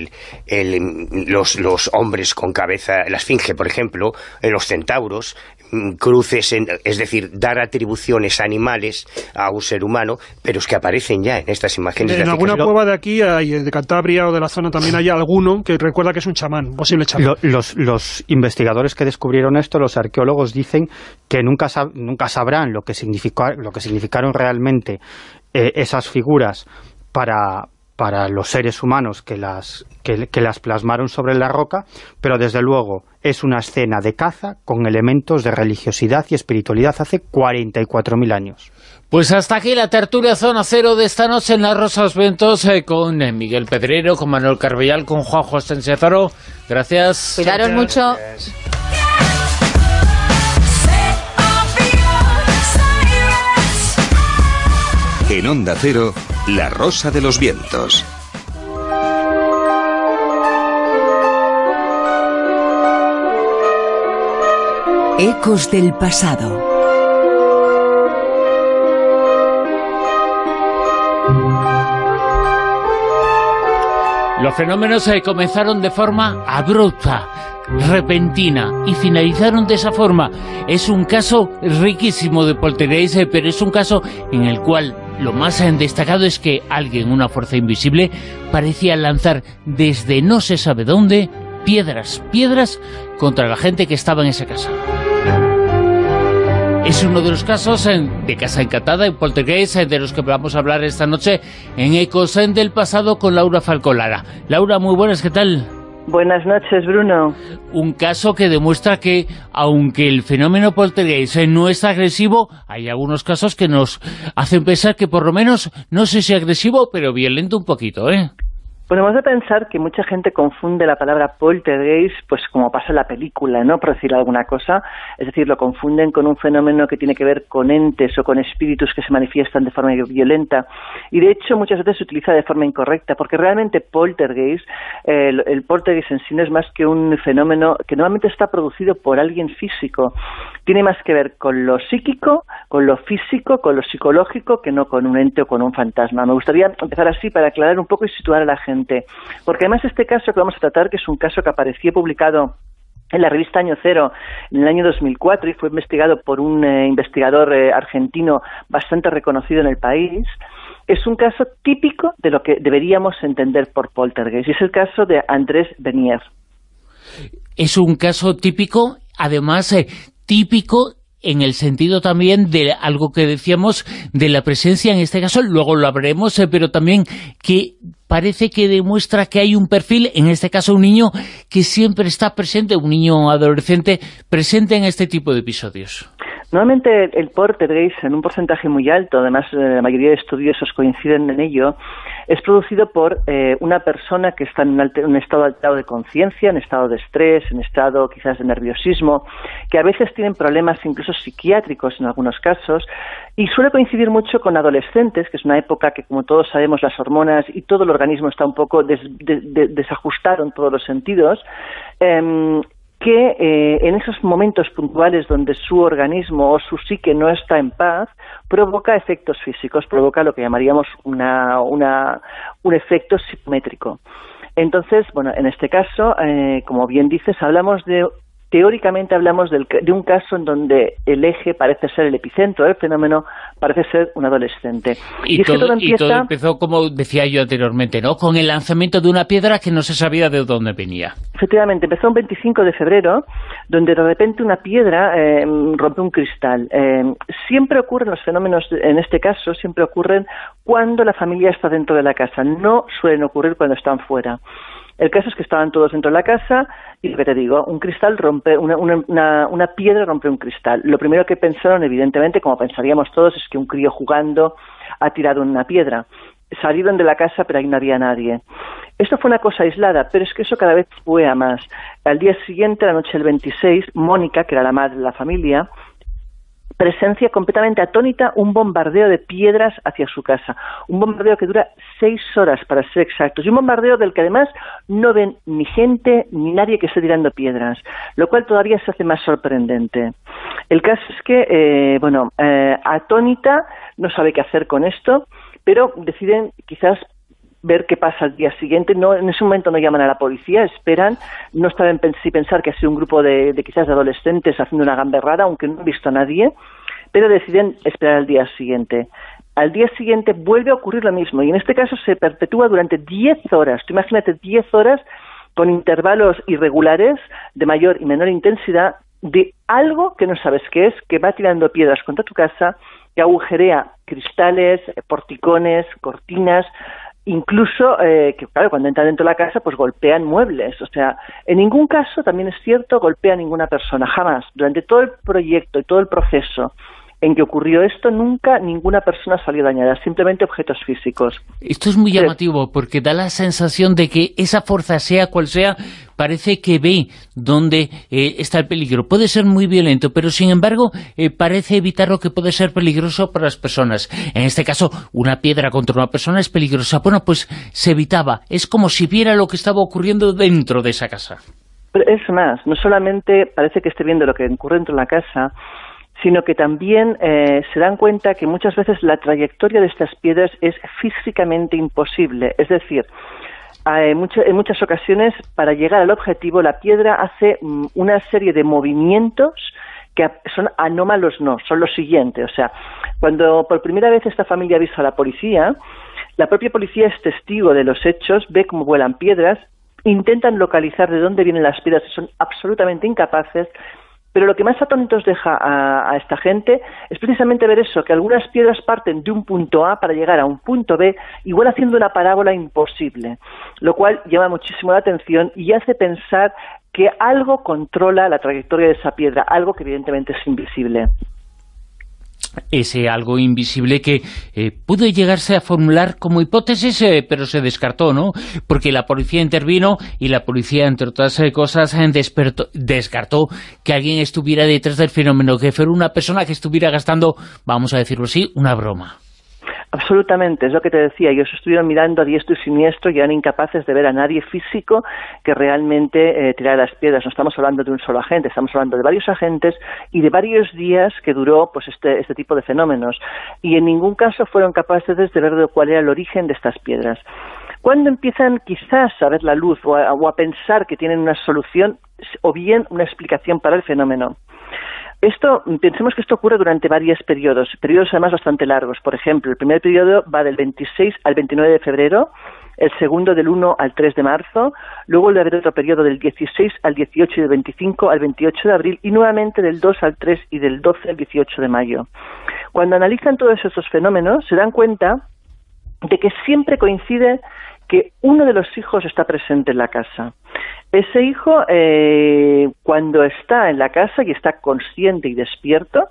S5: los hombres con cabeza, la esfinge, por ejemplo, los centauros, cruces, es decir, dar atribuciones animales a un ser humano, pero es que aparecen ya en estas imágenes.
S6: En alguna cueva de aquí, de Cantabria o de la zona, también hay alguno que recuerda que es un chamán, posible chamán.
S3: Los investigadores que descubrieron esto, los arqueólogos, dicen que nunca sabrán lo que significaron realmente esas figuras para los seres humanos que las plasmaron sobre la roca, pero desde luego es una escena de caza con elementos de religiosidad y espiritualidad hace 44.000 años.
S2: Pues hasta aquí la tertulia Zona Cero de esta noche en La Rosa de los Vientos, con Miguel Pedrero, con Manuel Carbellal, con Juanjo Estensezaro. Gracias.
S4: Cuidaros mucho.
S5: Gracias.
S1: En Onda Cero, La Rosa de los Vientos.
S7: Ecos del pasado.
S2: Los fenómenos comenzaron de forma abrupta, repentina, y finalizaron de esa forma. Es un caso riquísimo de poltergeist, pero es un caso en el cual lo más destacado es que alguien, una fuerza invisible, parecía lanzar desde no se sabe dónde piedras contra la gente que estaba en esa casa. Es uno de los casos de Casa Encantada, en poltergeist, de los que vamos a hablar esta noche en Ecos del Pasado con Laura Falcolara. Laura, muy buenas, ¿qué tal?
S8: Buenas noches, Bruno.
S2: Un caso que demuestra que, aunque el fenómeno poltergeist no es agresivo, hay algunos casos que nos hacen pensar que por lo menos, no sé si agresivo, pero violento un poquito, ¿eh?
S8: Bueno, hemos de pensar que mucha gente confunde la palabra poltergeist, pues como pasa en la película, ¿no?, por decir alguna cosa. Es decir, lo confunden con un fenómeno que tiene que ver con entes o con espíritus que se manifiestan de forma violenta. Y de hecho, muchas veces se utiliza de forma incorrecta, porque realmente poltergeist, el poltergeist en sí no es más que un fenómeno que normalmente está producido por alguien físico. Tiene más que ver con lo psíquico, con lo físico, con lo psicológico, que no con un ente o con un fantasma. Me gustaría empezar así para aclarar un poco y situar a la gente. Porque además este caso que vamos a tratar, que es un caso que apareció publicado en la revista Año Cero en el año 2004 y fue investigado por un investigador argentino bastante reconocido en el país, es un caso típico de lo que deberíamos entender por poltergeist, y es el caso de Andrés Benier.
S2: Es un caso típico, además típico en el sentido también de algo que decíamos de la presencia, en este caso, luego lo hablaremos, pero también que parece que demuestra que hay un perfil, en este caso un niño que siempre está presente, un niño adolescente presente en este tipo de episodios.
S8: Normalmente el poltergeist, en un porcentaje muy alto, además la mayoría de estudiosos coinciden en ello, es producido por una persona que está en un estado alterado de conciencia, en estado de estrés, en estado quizás de nerviosismo, que a veces tienen problemas incluso psiquiátricos en algunos casos, y suele coincidir mucho con adolescentes, que es una época que, como todos sabemos, las hormonas y todo el organismo está un poco desajustado en todos los sentidos, que en esos momentos puntuales donde su organismo o su psique no está en paz, provoca efectos físicos, provoca lo que llamaríamos un efecto psicométrico. Entonces, bueno, en este caso, como bien dices, teóricamente hablamos de un caso en donde el eje parece ser el epicentro del fenómeno, parece ser un adolescente.
S2: Y todo empezó, como decía yo anteriormente, ¿no?, con el lanzamiento de una piedra que no se sabía de dónde venía.
S8: Efectivamente, empezó un 25 de febrero, donde de repente una piedra rompe un cristal. Siempre ocurren los fenómenos, en este caso, siempre ocurren cuando la familia está dentro de la casa, no suelen ocurrir cuando están fuera. El caso es que estaban todos dentro de la casa y, lo que te digo, un cristal rompe, una piedra rompe un cristal. Lo primero que pensaron, evidentemente, como pensaríamos todos, es que un crío jugando ha tirado una piedra. Salieron de la casa, pero ahí no había nadie. Esto fue una cosa aislada, pero es que eso cada vez fue a más. Al día siguiente, la noche del 26, Mónica, que era la madre de la familia, presencia completamente atónita un bombardeo de piedras hacia su casa. Un bombardeo que dura 6 horas, para ser exactos. Y un bombardeo del que además no ven ni gente ni nadie que esté tirando piedras, lo cual todavía se hace más sorprendente. El caso es que, atónita, no sabe qué hacer con esto, pero deciden quizás ver qué pasa al día siguiente. No, en ese momento no llaman a la policía, esperan, no saben si pensar que ha sido un grupo de quizás de adolescentes haciendo una gamberrada, aunque no han visto a nadie, pero deciden esperar al día siguiente. Al día siguiente vuelve a ocurrir lo mismo, y en este caso se perpetúa durante 10 horas. Tú imagínate 10 horas con intervalos irregulares de mayor y menor intensidad de algo que no sabes qué es, que va tirando piedras contra tu casa, que agujerea cristales, porticones, cortinas, incluso, que claro, cuando entra dentro de la casa, pues golpean muebles. O sea, en ningún caso, también es cierto, golpea a ninguna persona, jamás. Durante todo el proyecto y todo el proceso en que ocurrió esto, nunca ninguna persona salió dañada, simplemente objetos físicos.
S2: Esto es muy llamativo, porque da la sensación de que esa fuerza, sea cual sea, parece que ve dónde está el peligro. Puede ser muy violento, pero sin embargo parece evitar lo que puede ser peligroso para las personas. En este caso, una piedra contra una persona es peligrosa. Bueno, pues se evitaba. Es como si viera lo que estaba ocurriendo dentro de esa casa.
S8: Pero es más, no solamente parece que esté viendo lo que ocurre dentro de la casa, sino que también se dan cuenta que muchas veces la trayectoria de estas piedras es físicamente imposible. Es decir, en muchas ocasiones, para llegar al objetivo, la piedra hace una serie de movimientos que son anómalos, son los siguientes. O sea, cuando por primera vez esta familia avisa a la policía, la propia policía es testigo de los hechos, ve cómo vuelan piedras, intentan localizar de dónde vienen las piedras y son absolutamente incapaces. Pero lo que más atónitos deja a esta gente es precisamente ver eso, que algunas piedras parten de un punto A para llegar a un punto B, igual haciendo una parábola imposible, lo cual llama muchísimo la atención y hace pensar que algo controla la trayectoria de esa piedra, algo que evidentemente es invisible.
S2: Ese algo invisible que pudo llegarse a formular como hipótesis, pero se descartó, ¿no? Porque la policía intervino y la policía, entre otras cosas, descartó que alguien estuviera detrás del fenómeno, que fuera una persona que estuviera gastando, vamos a decirlo así, una broma.
S8: Absolutamente, es lo que te decía. Ellos estuvieron mirando a diestro y siniestro y eran incapaces de ver a nadie físico que realmente tirara las piedras. No estamos hablando de un solo agente, estamos hablando de varios agentes y de varios días que duró pues este tipo de fenómenos. Y en ningún caso fueron capaces de ver cuál era el origen de estas piedras. Cuando empiezan quizás a ver la luz o a pensar que tienen una solución o bien una explicación para el fenómeno, pensemos que esto ocurre durante varios periodos además bastante largos. Por ejemplo, el primer periodo va del 26 al 29 de febrero, el segundo del 1 al 3 de marzo, luego debe haber otro periodo del 16 al 18 y del 25 al 28 de abril y nuevamente del 2 al 3 y del 12 al 18 de mayo. Cuando analizan todos estos fenómenos se dan cuenta de que siempre coincide que uno de los hijos está presente en la casa. Ese hijo, cuando está en la casa y está consciente y despierto,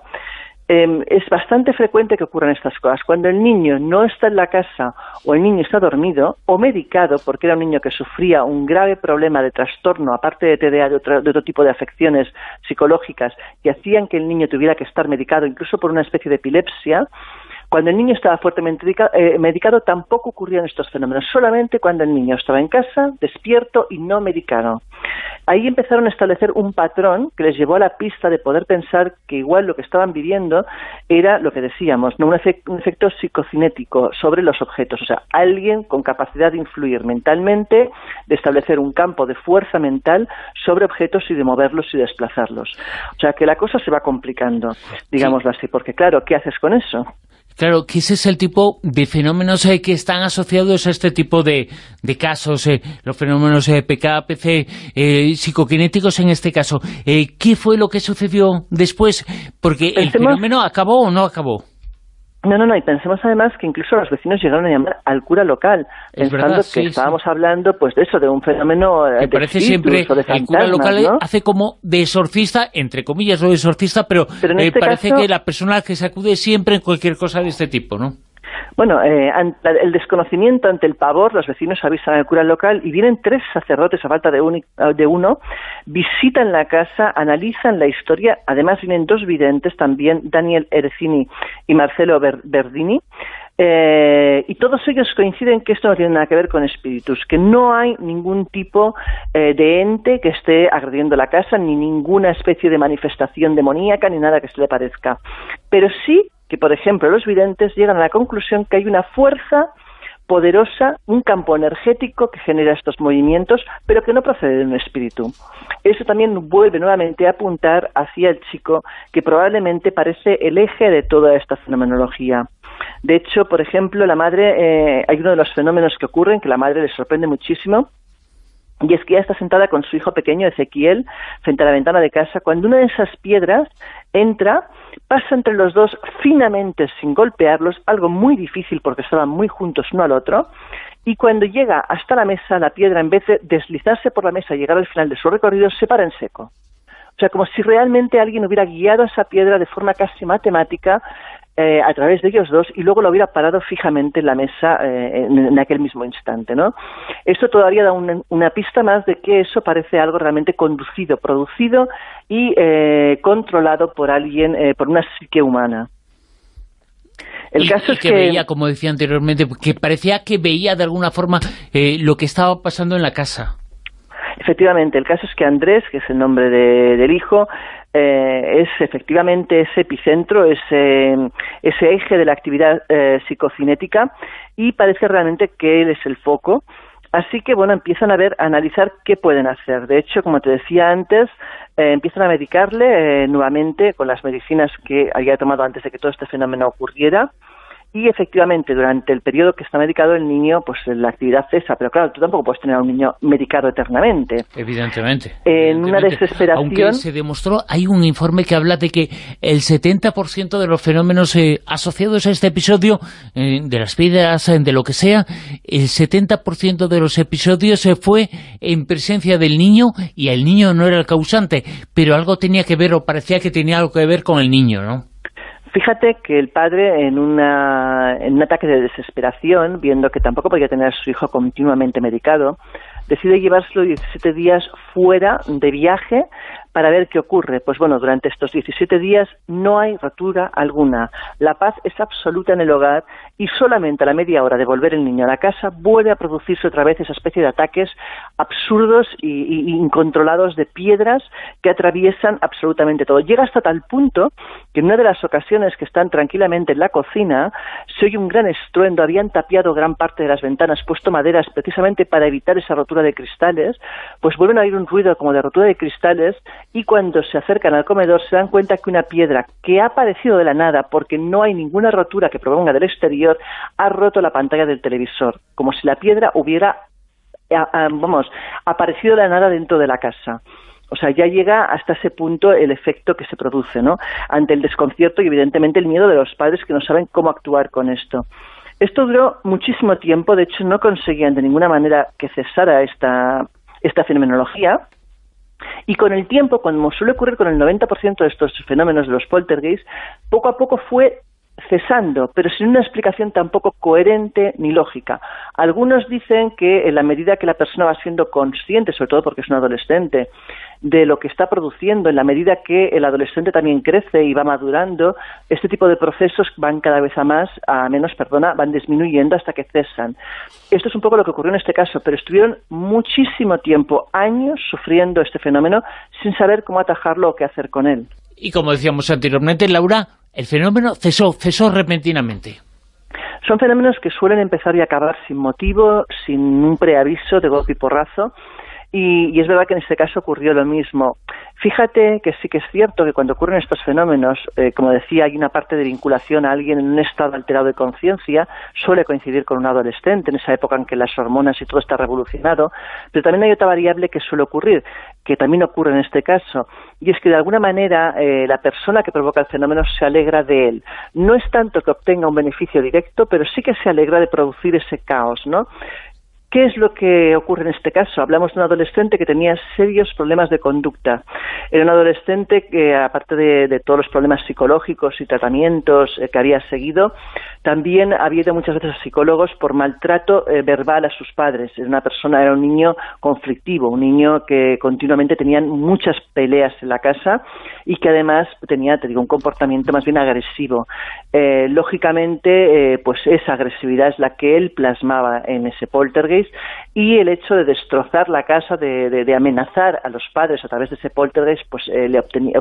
S8: es bastante frecuente que ocurran estas cosas. Cuando el niño no está en la casa o el niño está dormido o medicado, porque era un niño que sufría un grave problema de trastorno, aparte de TDA, de otro tipo de afecciones psicológicas que hacían que el niño tuviera que estar medicado, incluso por una especie de epilepsia, cuando el niño estaba fuertemente medicado tampoco ocurrían estos fenómenos, solamente cuando el niño estaba en casa, despierto y no medicado. Ahí empezaron a establecer un patrón que les llevó a la pista de poder pensar que igual lo que estaban viviendo era lo que decíamos, ¿no? un efecto psicocinético sobre los objetos, o sea, alguien con capacidad de influir mentalmente, de establecer un campo de fuerza mental sobre objetos y de moverlos y desplazarlos. O sea, que la cosa se va complicando, digámoslo así, porque claro, ¿qué haces con eso?
S2: Claro, que ese es el tipo de fenómenos que están asociados a este tipo de casos, los fenómenos PK, PC, psicoquinéticos en este caso. ¿Qué fue lo que sucedió después? Porque el fenómeno acabó o no acabó.
S8: No, y pensemos además que incluso los vecinos llegaron a llamar al cura local, pensando que estábamos hablando pues de eso, de un fenómeno de
S2: parece
S8: espíritus
S2: siempre
S8: o de fantasmas,
S2: el cura local,
S8: ¿no?
S2: hace como de exorcista, entre comillas, o de exorcista, pero
S8: en este
S2: parece
S8: caso,
S2: que la persona que se acude siempre en cualquier cosa de este tipo, ¿no?
S8: Bueno, el desconocimiento ante el pavor, los vecinos avisan al cura local y vienen 3 sacerdotes a falta de uno, visitan la casa, analizan la historia, además vienen 2 videntes también, Daniel Erecini y Marcelo Verdini, y todos ellos coinciden que esto no tiene nada que ver con espíritus, que no hay ningún tipo de ente que esté agrediendo la casa, ni ninguna especie de manifestación demoníaca, ni nada que se le parezca, pero sí que, por ejemplo, los videntes llegan a la conclusión que hay una fuerza poderosa, un campo energético que genera estos movimientos, pero que no procede de un espíritu. Eso también vuelve nuevamente a apuntar hacia el chico, que probablemente parece el eje de toda esta fenomenología. De hecho, por ejemplo, la madre, hay uno de los fenómenos que ocurren que la madre le sorprende muchísimo, y es que ella está sentada con su hijo pequeño, Ezequiel, frente a la ventana de casa, cuando una de esas piedras entra, pasa entre los dos finamente sin golpearlos, algo muy difícil porque estaban muy juntos uno al otro, y cuando llega hasta la mesa, la piedra, en vez de deslizarse por la mesa y llegar al final de su recorrido, se para en seco. O sea, como si realmente alguien hubiera guiado a esa piedra de forma casi matemática a través de ellos dos y luego lo hubiera parado fijamente en la mesa en aquel mismo instante, ¿no? Esto todavía da una pista más de que eso parece algo realmente conducido, producido y controlado por alguien, por una psique humana. El caso es que
S2: veía, como decía anteriormente, que parecía que veía de alguna forma lo que estaba pasando en la casa.
S8: Efectivamente, el caso es que Andrés, que es el nombre del hijo, es efectivamente ese epicentro, ese eje de la actividad psicocinética, y parece realmente que él es el foco. Así que, bueno, empiezan a analizar qué pueden hacer. De hecho, como te decía antes, empiezan a medicarle nuevamente con las medicinas que había tomado antes de que todo este fenómeno ocurriera. Y efectivamente, durante el periodo que está medicado el niño, pues la actividad cesa. Pero claro, tú tampoco puedes tener a un niño medicado eternamente.
S2: Evidentemente.
S8: Una desesperación...
S2: Aunque se demostró, hay un informe que habla de que el 70% de los fenómenos asociados a este episodio, de las piedras, de lo que sea, el 70% de los episodios fue en presencia del niño, y el niño no era el causante, pero algo tenía que ver, o parecía que tenía algo que ver con el niño, ¿no?
S8: Fíjate que el padre, en un ataque de desesperación, viendo que tampoco podía tener a su hijo continuamente medicado, decide llevárselo 17 días fuera de viaje para ver qué ocurre. Pues bueno, durante estos 17 días no hay rotura alguna. La paz es absoluta en el hogar y solamente a la media hora de volver el niño a la casa vuelve a producirse otra vez esa especie de ataques absurdos y incontrolados de piedras que atraviesan absolutamente todo. Llega hasta tal punto que en una de las ocasiones que están tranquilamente en la cocina se oye un gran estruendo. Habían tapiado gran parte de las ventanas, puesto maderas precisamente para evitar esa rotura de cristales, pues vuelven a oír un ruido como de rotura de cristales, y cuando se acercan al comedor se dan cuenta que una piedra que ha aparecido de la nada, porque no hay ninguna rotura que provenga del exterior, ha roto la pantalla del televisor, como si la piedra hubiera aparecido de la nada dentro de la casa. O sea, ya llega hasta ese punto el efecto que se produce, ¿no?, ante el desconcierto y evidentemente el miedo de los padres, que no saben cómo actuar con esto. Esto duró muchísimo tiempo. De hecho no conseguían de ninguna manera que cesara esta fenomenología, y con el tiempo, como suele ocurrir con el 90% de estos fenómenos de los poltergeist, poco a poco fue cesando, pero sin una explicación tampoco coherente ni lógica. Algunos dicen que en la medida que la persona va siendo consciente, sobre todo porque es un adolescente, de lo que está produciendo, en la medida que el adolescente también crece y va madurando, este tipo de procesos van cada vez van disminuyendo hasta que cesan. Esto es un poco lo que ocurrió en este caso, pero estuvieron muchísimo tiempo, años, sufriendo este fenómeno sin saber cómo atajarlo o qué hacer con él.
S2: Y como decíamos anteriormente, Laura, el fenómeno cesó repentinamente.
S8: Son fenómenos que suelen empezar y acabar sin motivo, sin un preaviso, de golpe y porrazo, y es verdad que en este caso ocurrió lo mismo. Fíjate que sí que es cierto que cuando ocurren estos fenómenos, como decía, hay una parte de vinculación a alguien en un estado alterado de conciencia, suele coincidir con un adolescente, en esa época en que las hormonas y todo está revolucionado, pero también hay otra variable que suele ocurrir, que también ocurre en este caso, y es que de alguna manera la persona que provoca el fenómeno se alegra de él. No es tanto que obtenga un beneficio directo, pero sí que se alegra de producir ese caos, ¿no? ¿Qué es lo que ocurre en este caso? Hablamos de un adolescente que tenía serios problemas de conducta. Era un adolescente que, aparte de todos los problemas psicológicos y tratamientos que había seguido, también había ido muchas veces a psicólogos por maltrato verbal a sus padres. Era un niño conflictivo, un niño que continuamente tenían muchas peleas en la casa y que además tenía, un comportamiento más bien agresivo. Lógicamente, pues esa agresividad es la que él plasmaba en ese poltergeist, y el hecho de destrozar la casa, de amenazar a los padres a través de ese poltergeist, pues le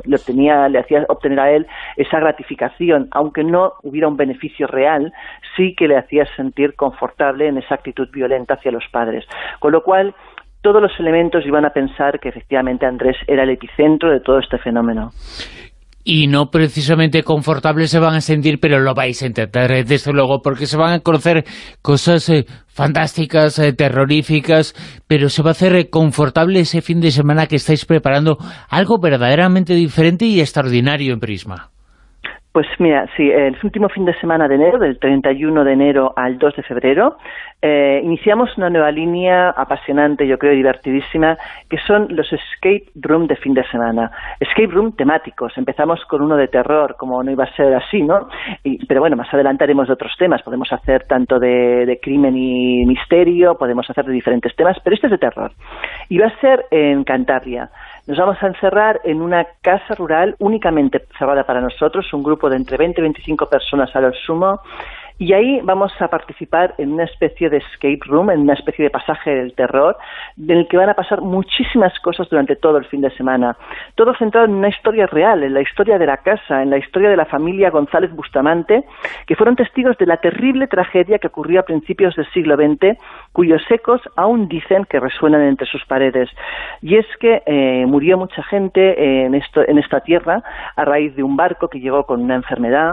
S8: hacía obtener a él esa gratificación, aunque no hubiera un beneficio real, sí que le hacía sentir confortable en esa actitud violenta hacia los padres. Con lo cual, todos los elementos iban a pensar que efectivamente Andrés era el epicentro de todo este fenómeno.
S2: Y no precisamente confortables se van a sentir, pero lo vais a intentar, desde luego, porque se van a conocer cosas fantásticas, terroríficas, pero se va a hacer confortable ese fin de semana que estáis preparando, algo verdaderamente diferente y extraordinario en Prisma.
S8: Pues mira, sí, el último fin de semana de enero, del 31 de enero al 2 de febrero, iniciamos una nueva línea apasionante, yo creo, divertidísima, que son los escape room de fin de semana. Escape room temáticos. Empezamos con uno de terror, como no iba a ser así, ¿no? Pero bueno, más adelante haremos de otros temas. Podemos hacer tanto de crimen y misterio, podemos hacer de diferentes temas, pero este es de terror. Y va a ser en Cantabria. Nos vamos a encerrar en una casa rural únicamente cerrada para nosotros, un grupo de entre 20 y 25 personas a lo sumo, Y ahí vamos a participar en una especie de escape room, en una especie de pasaje del terror, en el que van a pasar muchísimas cosas durante todo el fin de semana. Todo centrado en una historia real, en la historia de la casa, en la historia de la familia González Bustamante, que fueron testigos de la terrible tragedia que ocurrió a principios del siglo XX, cuyos ecos aún dicen que resuenan entre sus paredes. Y es que murió mucha gente en esta tierra a raíz de un barco que llegó con una enfermedad.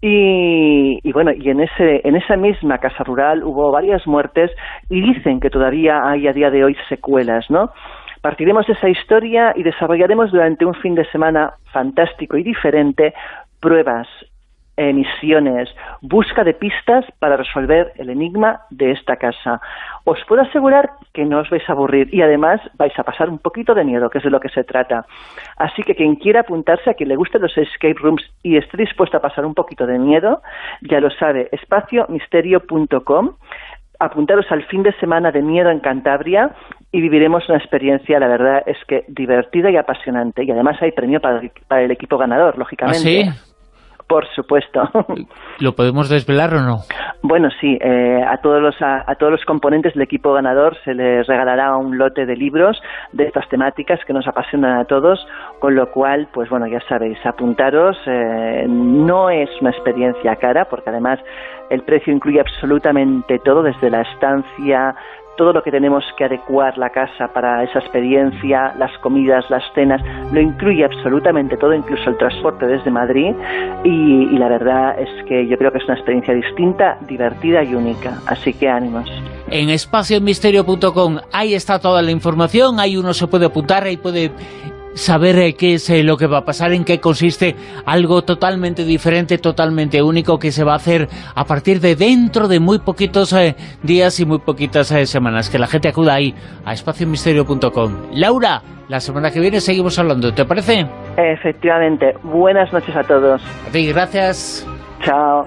S8: Y en esa misma casa rural hubo varias muertes y dicen que todavía hay a día de hoy secuelas, ¿no? Partiremos de esa historia y desarrollaremos durante un fin de semana fantástico y diferente pruebas, misiones, busca de pistas para resolver el enigma de esta casa. Os puedo asegurar que no os vais a aburrir y además vais a pasar un poquito de miedo, que es de lo que se trata. Así que quien quiera apuntarse, a quien le gusten los escape rooms y esté dispuesto a pasar un poquito de miedo, ya lo sabe, espaciomisterio.com. Apuntaros al fin de semana de miedo en Cantabria y viviremos una experiencia, la verdad es que divertida y apasionante. Y además hay premio para el equipo ganador, lógicamente.
S2: ¿Ah, sí?
S8: Por supuesto.
S2: ¿Lo podemos desvelar o no?
S8: Bueno, sí. A todos los componentes del equipo ganador se les regalará un lote de libros de estas temáticas que nos apasionan a todos, con lo cual, pues bueno, ya sabéis, apuntaros. No es una experiencia cara, porque además el precio incluye absolutamente todo, desde la estancia, todo lo que tenemos que adecuar la casa para esa experiencia, las comidas, las cenas, lo incluye absolutamente todo, incluso el transporte desde Madrid, y la verdad es que yo creo que es una experiencia distinta, divertida y única, así que ánimos.
S2: En espaciomisterio.com, ahí está toda la información, ahí uno se puede apuntar, ahí puede saber qué es lo que va a pasar, en qué consiste algo totalmente diferente, totalmente único, que se va a hacer a partir de dentro de muy poquitos días y muy poquitas semanas. Que la gente acuda ahí a espaciomisterio.com. Laura, la semana que viene seguimos hablando, ¿te parece?
S8: Efectivamente. Buenas noches a todos.
S2: A ti, gracias.
S8: Chao.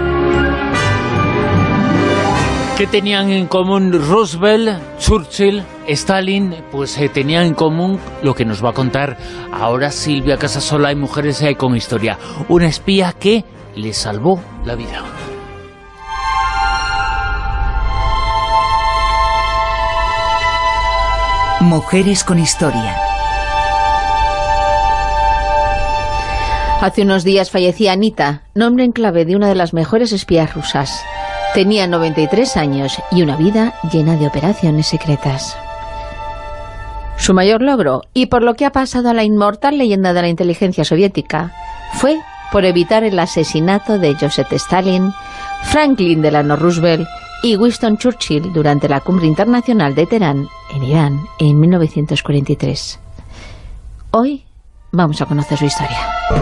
S2: ¿Qué tenían en común Roosevelt, Churchill, Stalin? Pues tenían en común lo que nos va a contar ahora Silvia Casasola en Mujeres con Historia. Una espía que le salvó la vida.
S7: Mujeres con Historia.
S4: Hace unos días fallecía Anita, nombre en clave de una de las mejores espías rusas. Tenía 93 años y una vida llena de operaciones secretas. Su mayor logro, y por lo que ha pasado a la inmortal leyenda de la inteligencia soviética, fue por evitar el asesinato de Joseph Stalin, Franklin Delano Roosevelt y Winston Churchill durante la cumbre internacional de Teherán, en Irán, en 1943. Hoy vamos a conocer su historia.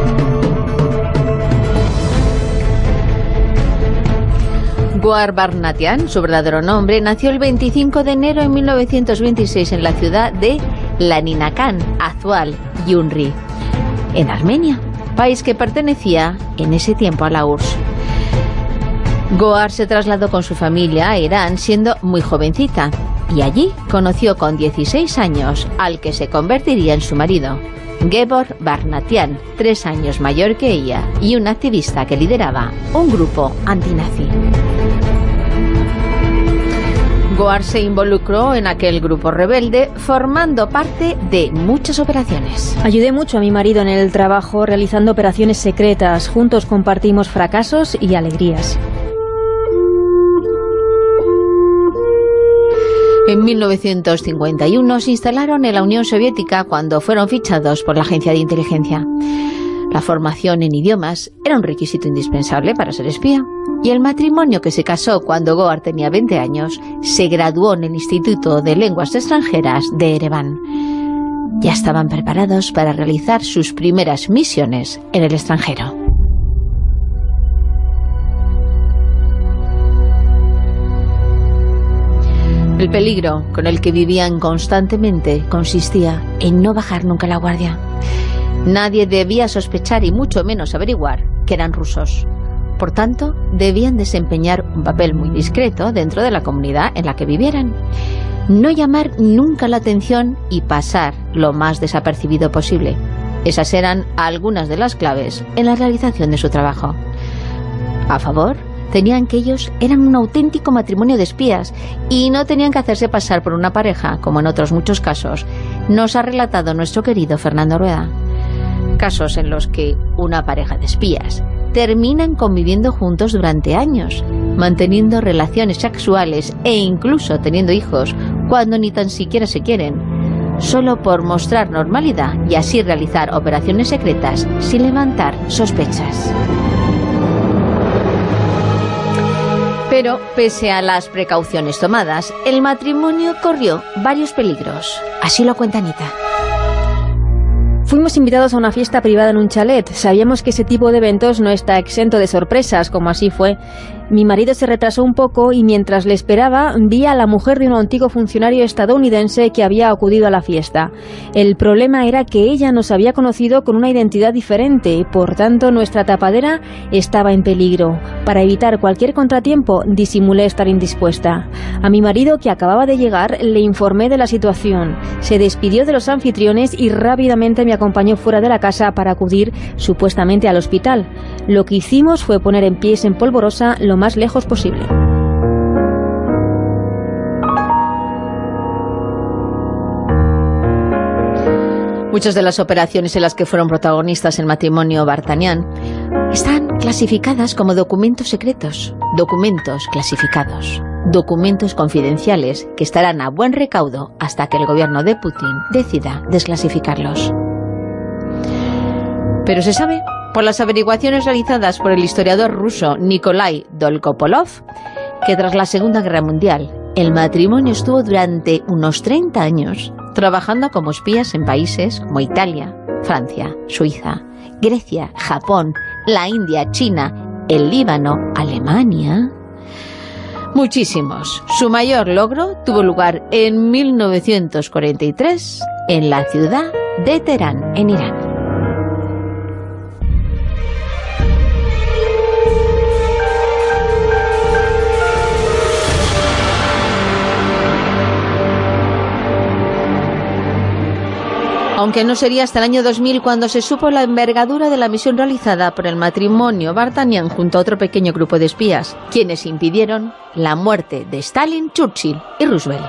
S4: Goar Barnatian, su verdadero nombre, nació el 25 de enero de 1926 en la ciudad de Laninakan, actual Gyumri, en Armenia, país que pertenecía en ese tiempo a la URSS. Goar se trasladó con su familia a Irán siendo muy jovencita y allí conoció con 16 años al que se convertiría en su marido, Gebor Barnatian, 3 años mayor que ella y un activista que lideraba un grupo antinazi. Goar se involucró en aquel grupo rebelde, formando parte de muchas operaciones.
S9: Ayudé mucho a mi marido en el trabajo, realizando operaciones secretas. Juntos compartimos fracasos y alegrías.
S4: En 1951 se instalaron en la Unión Soviética cuando fueron fichados por la agencia de inteligencia. La formación en idiomas era un requisito indispensable para ser espía, y el matrimonio, que se casó cuando Goar tenía 20 años, se graduó en el Instituto de Lenguas Extranjeras de Ereván. Ya estaban preparados para realizar sus primeras misiones en el extranjero. El peligro con el que vivían constantemente consistía en no bajar nunca la guardia. Nadie debía sospechar y mucho menos averiguar que eran rusos. Por tanto, debían desempeñar un papel muy discreto dentro de la comunidad en la que vivieran. No llamar nunca la atención y pasar lo más desapercibido posible. Esas eran algunas de las claves en la realización de su trabajo. A favor tenían que ellos eran un auténtico matrimonio de espías y no tenían que hacerse pasar por una pareja, como en otros muchos casos, nos ha relatado nuestro querido Fernando Rueda. Casos en los que una pareja de espías terminan conviviendo juntos durante años, manteniendo relaciones sexuales e incluso teniendo hijos cuando ni tan siquiera se quieren, solo por mostrar normalidad y así realizar operaciones secretas sin levantar sospechas. Pero, pese a las precauciones tomadas, el matrimonio corrió varios peligros. Así lo cuenta Anita.
S9: Fuimos invitados a una fiesta privada en un chalet. Sabíamos que ese tipo de eventos no está exento de sorpresas, como así fue. Mi marido se retrasó un poco y mientras le esperaba, vi a la mujer de un antiguo funcionario estadounidense que había acudido a la fiesta. El problema era que ella nos había conocido con una identidad diferente, por tanto nuestra tapadera estaba en peligro. Para evitar cualquier contratiempo, disimulé estar indispuesta. A mi marido, que acababa de llegar, le informé de la situación. Se despidió de los anfitriones y rápidamente me acompañó fuera de la casa para acudir supuestamente al hospital. Lo que hicimos fue poner en pies en polvorosa lo más lejos posible.
S4: Muchas de las operaciones en las que fueron protagonistas el matrimonio Vartanian están clasificadas como documentos secretos, documentos clasificados, documentos confidenciales que estarán a buen recaudo hasta que el gobierno de Putin decida desclasificarlos. Pero se sabe, por las averiguaciones realizadas por el historiador ruso Nikolai Dolgopolov, que tras la Segunda Guerra Mundial el matrimonio estuvo durante unos 30 años trabajando como espías en países como Italia, Francia, Suiza, Grecia, Japón, la India, China, el Líbano, Alemania. Muchísimos. Su mayor logro tuvo lugar en 1943 en la ciudad de Teherán, en Irán. Aunque no sería hasta el año 2000 cuando se supo la envergadura de la misión realizada por el matrimonio Vartanian junto a otro pequeño grupo de espías, quienes impidieron la muerte de Stalin, Churchill y Roosevelt.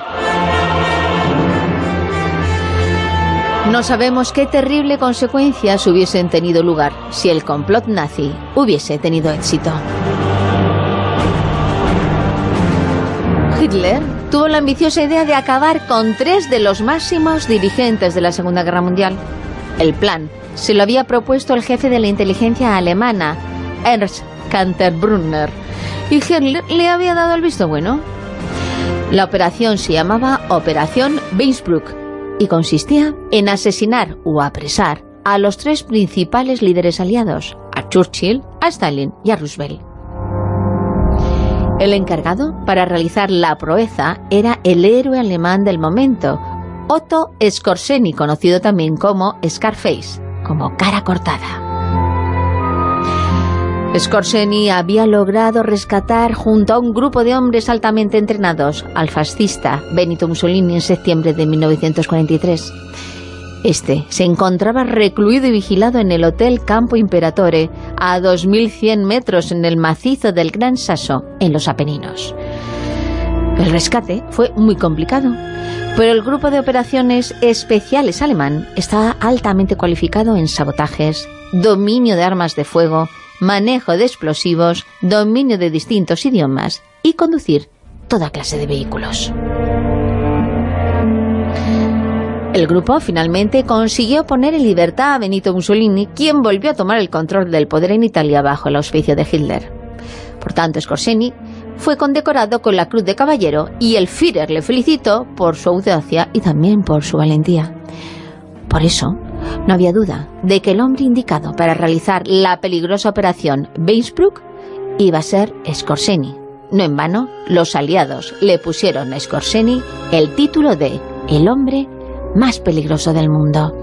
S4: No sabemos qué terrible consecuencias hubiesen tenido lugar si el complot nazi hubiese tenido éxito. Hitler tuvo la ambiciosa idea de acabar con 3 de los máximos dirigentes de la Segunda Guerra Mundial. El plan se lo había propuesto el jefe de la inteligencia alemana, Ernst Kaltenbrunner, y Hitler le había dado el visto bueno. La operación se llamaba Operación Weißbruch y consistía en asesinar o apresar a los 3 principales líderes aliados, a Churchill, a Stalin y a Roosevelt. El encargado para realizar la proeza era el héroe alemán del momento, Otto Skorzeny, conocido también como Scarface, como cara cortada. Skorzeny había logrado rescatar junto a un grupo de hombres altamente entrenados al fascista Benito Mussolini en septiembre de 1943. Este se encontraba recluido y vigilado en el Hotel Campo Imperatore, a 2.100 metros en el macizo del Gran Sasso, en los Apeninos. El rescate fue muy complicado, pero el grupo de operaciones especiales alemán estaba altamente cualificado en sabotajes, dominio de armas de fuego, manejo de explosivos, dominio de distintos idiomas y conducir toda clase de vehículos. El grupo finalmente consiguió poner en libertad a Benito Mussolini, quien volvió a tomar el control del poder en Italia bajo el auspicio de Hitler. Por tanto, Skorzeny fue condecorado con la Cruz de Caballero y el Führer le felicitó por su audacia y también por su valentía. Por eso, no había duda de que el hombre indicado para realizar la peligrosa operación Weißbruch iba a ser Skorzeny. No en vano, los aliados le pusieron a Skorzeny el título de el hombre más peligroso del mundo.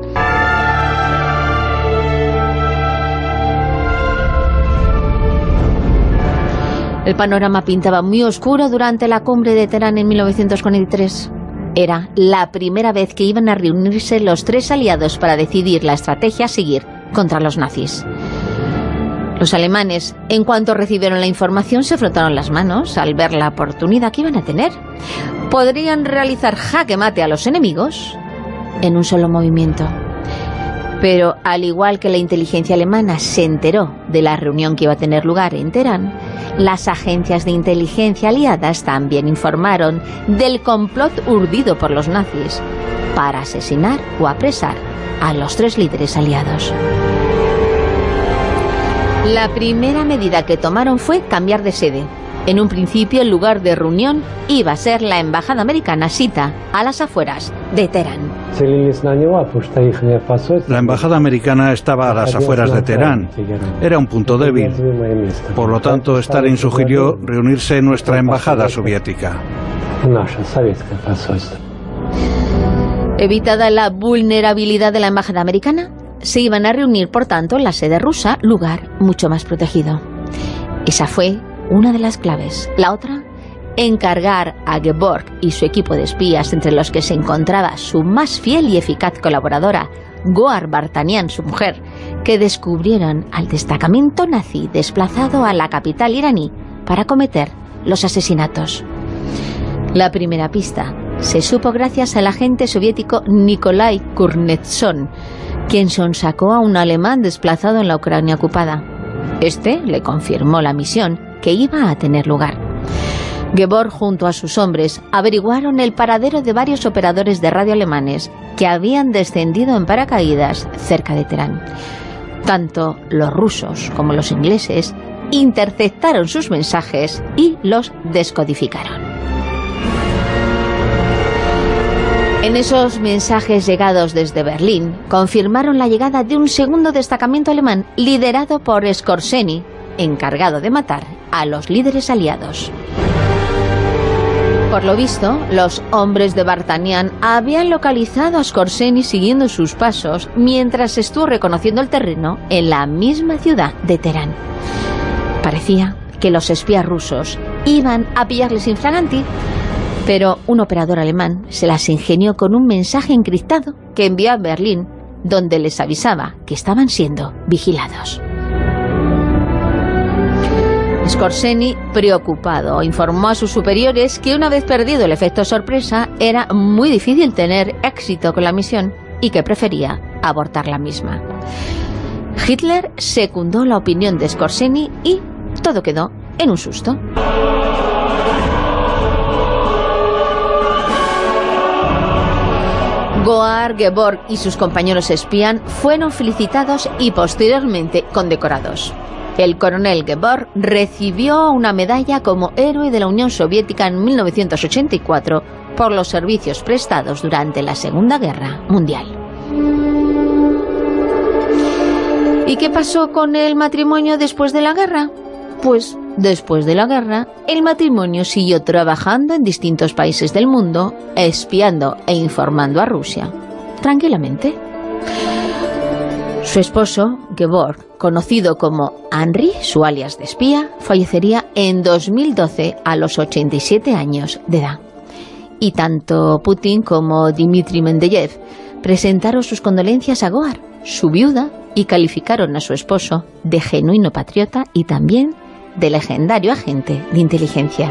S4: El panorama pintaba muy oscuro durante la cumbre de Teherán en 1943. Era la primera vez que iban a reunirse los 3 aliados para decidir la estrategia a seguir contra los nazis. Los alemanes, en cuanto recibieron la información, se frotaron las manos al ver la oportunidad que iban a tener. Podrían realizar jaque mate a los enemigos en un solo movimiento. Pero al igual que la inteligencia alemana se enteró de la reunión que iba a tener lugar en Teherán, las agencias de inteligencia aliadas también informaron del complot urdido por los nazis para asesinar o apresar a los 3 líderes aliados. La primera medida que tomaron fue cambiar de sede. En un principio, el lugar de reunión iba a ser la embajada americana Sita, a las afueras de Teherán.
S10: La embajada americana estaba a las afueras de Teherán. Era un punto débil. Por lo tanto, Stalin sugirió reunirse en nuestra embajada soviética.
S4: Evitada la vulnerabilidad de la embajada americana, se iban a reunir, por tanto, en la sede rusa, lugar mucho más protegido. Esa fue una de las claves. La otra, encargar a Geborg y su equipo de espías, entre los que se encontraba su más fiel y eficaz colaboradora, Goar Vartanian, su mujer, que descubrieran al destacamento nazi desplazado a la capital iraní para cometer los asesinatos. La primera pista se supo gracias al agente soviético Nikolai Kuznetsov, quien sonsacó a un alemán desplazado en la Ucrania ocupada. Este le confirmó la misión que iba a tener lugar. Geborg, junto a sus hombres, averiguaron el paradero de varios operadores de radio alemanes que habían descendido en paracaídas cerca de Teherán. Tanto los rusos como los ingleses interceptaron sus mensajes y los descodificaron. En esos mensajes llegados desde Berlín, confirmaron la llegada de un segundo destacamento alemán liderado por Skorzeny, encargado de matar a los líderes aliados. Por lo visto, los hombres de Vartanian habían localizado a Skorzeny siguiendo sus pasos mientras estuvo reconociendo el terreno en la misma ciudad de Teherán. Parecía que los espías rusos iban a pillarles infraganti, pero un operador alemán se las ingenió con un mensaje encriptado que envió a Berlín, donde les avisaba que estaban siendo vigilados. Skorzeny, preocupado, informó a sus superiores que una vez perdido el efecto sorpresa, era muy difícil tener éxito con la misión y que prefería abortar la misma. Hitler secundó la opinión de Skorzeny y todo quedó en un susto. Goar, Geborg y sus compañeros espías fueron felicitados y posteriormente condecorados. El coronel Geborg recibió una medalla como héroe de la Unión Soviética en 1984 por los servicios prestados durante la Segunda Guerra Mundial. ¿Y qué pasó con el matrimonio después de la guerra? Pues después de la guerra, el matrimonio siguió trabajando en distintos países del mundo, espiando e informando a Rusia, tranquilamente. Su esposo, Geborg, conocido como Henry, su alias de espía, fallecería en 2012 a los 87 años de edad. Y tanto Putin como Dmitry Medvedev presentaron sus condolencias a Goar, su viuda, y calificaron a su esposo de genuino patriota y también de legendario agente de inteligencia.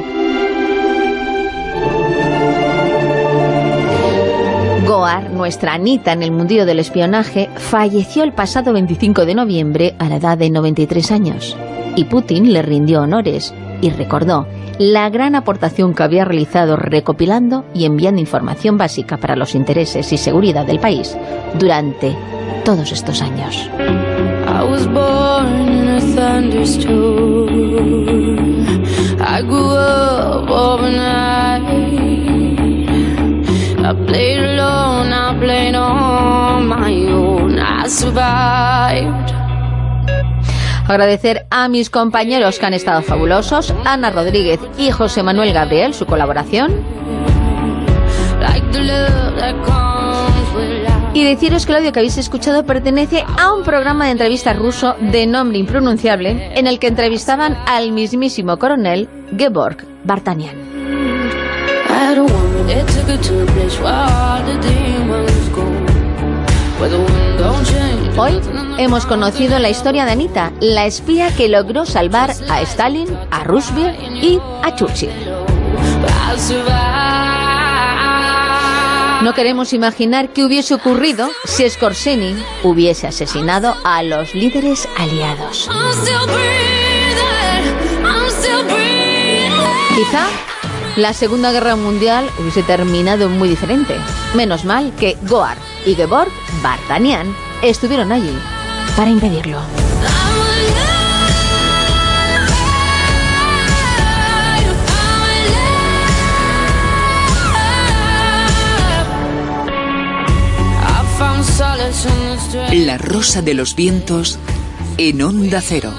S4: Goar, nuestra Anita en el mundillo del espionaje, falleció el pasado 25 de noviembre a la edad de 93 años. Y Putin le rindió honores y recordó la gran aportación que había realizado recopilando y enviando información básica para los intereses y seguridad del país durante todos estos años.
S11: I was born in a thunderstorm. I grew up overnight. I played alone, I played on my own. I survived.
S4: Agradecer a mis compañeros que han estado fabulosos, Ana Rodríguez y José Manuel Gabriel, su colaboración. Y deciros que el audio que habéis escuchado pertenece a un programa de entrevistas ruso de nombre impronunciable en el que entrevistaban al mismísimo coronel Geborg Vartanian. Hoy hemos conocido la historia de Anita, la espía que logró salvar a Stalin, a Roosevelt y a Churchill. No queremos imaginar qué hubiese ocurrido si Skorzeny hubiese asesinado a los líderes aliados. Quizá la Segunda Guerra Mundial hubiese terminado muy diferente. Menos mal que Goar y Geborg Vartanian estuvieron allí para impedirlo.
S7: La Rosa de los Vientos en Onda Cero.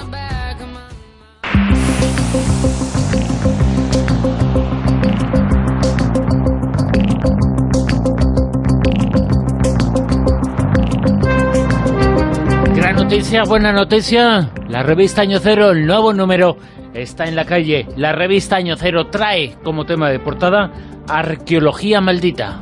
S2: Gran noticia, buena noticia. La revista Año Cero, el nuevo número, está en la calle. La revista Año Cero trae como tema de portada Arqueología Maldita.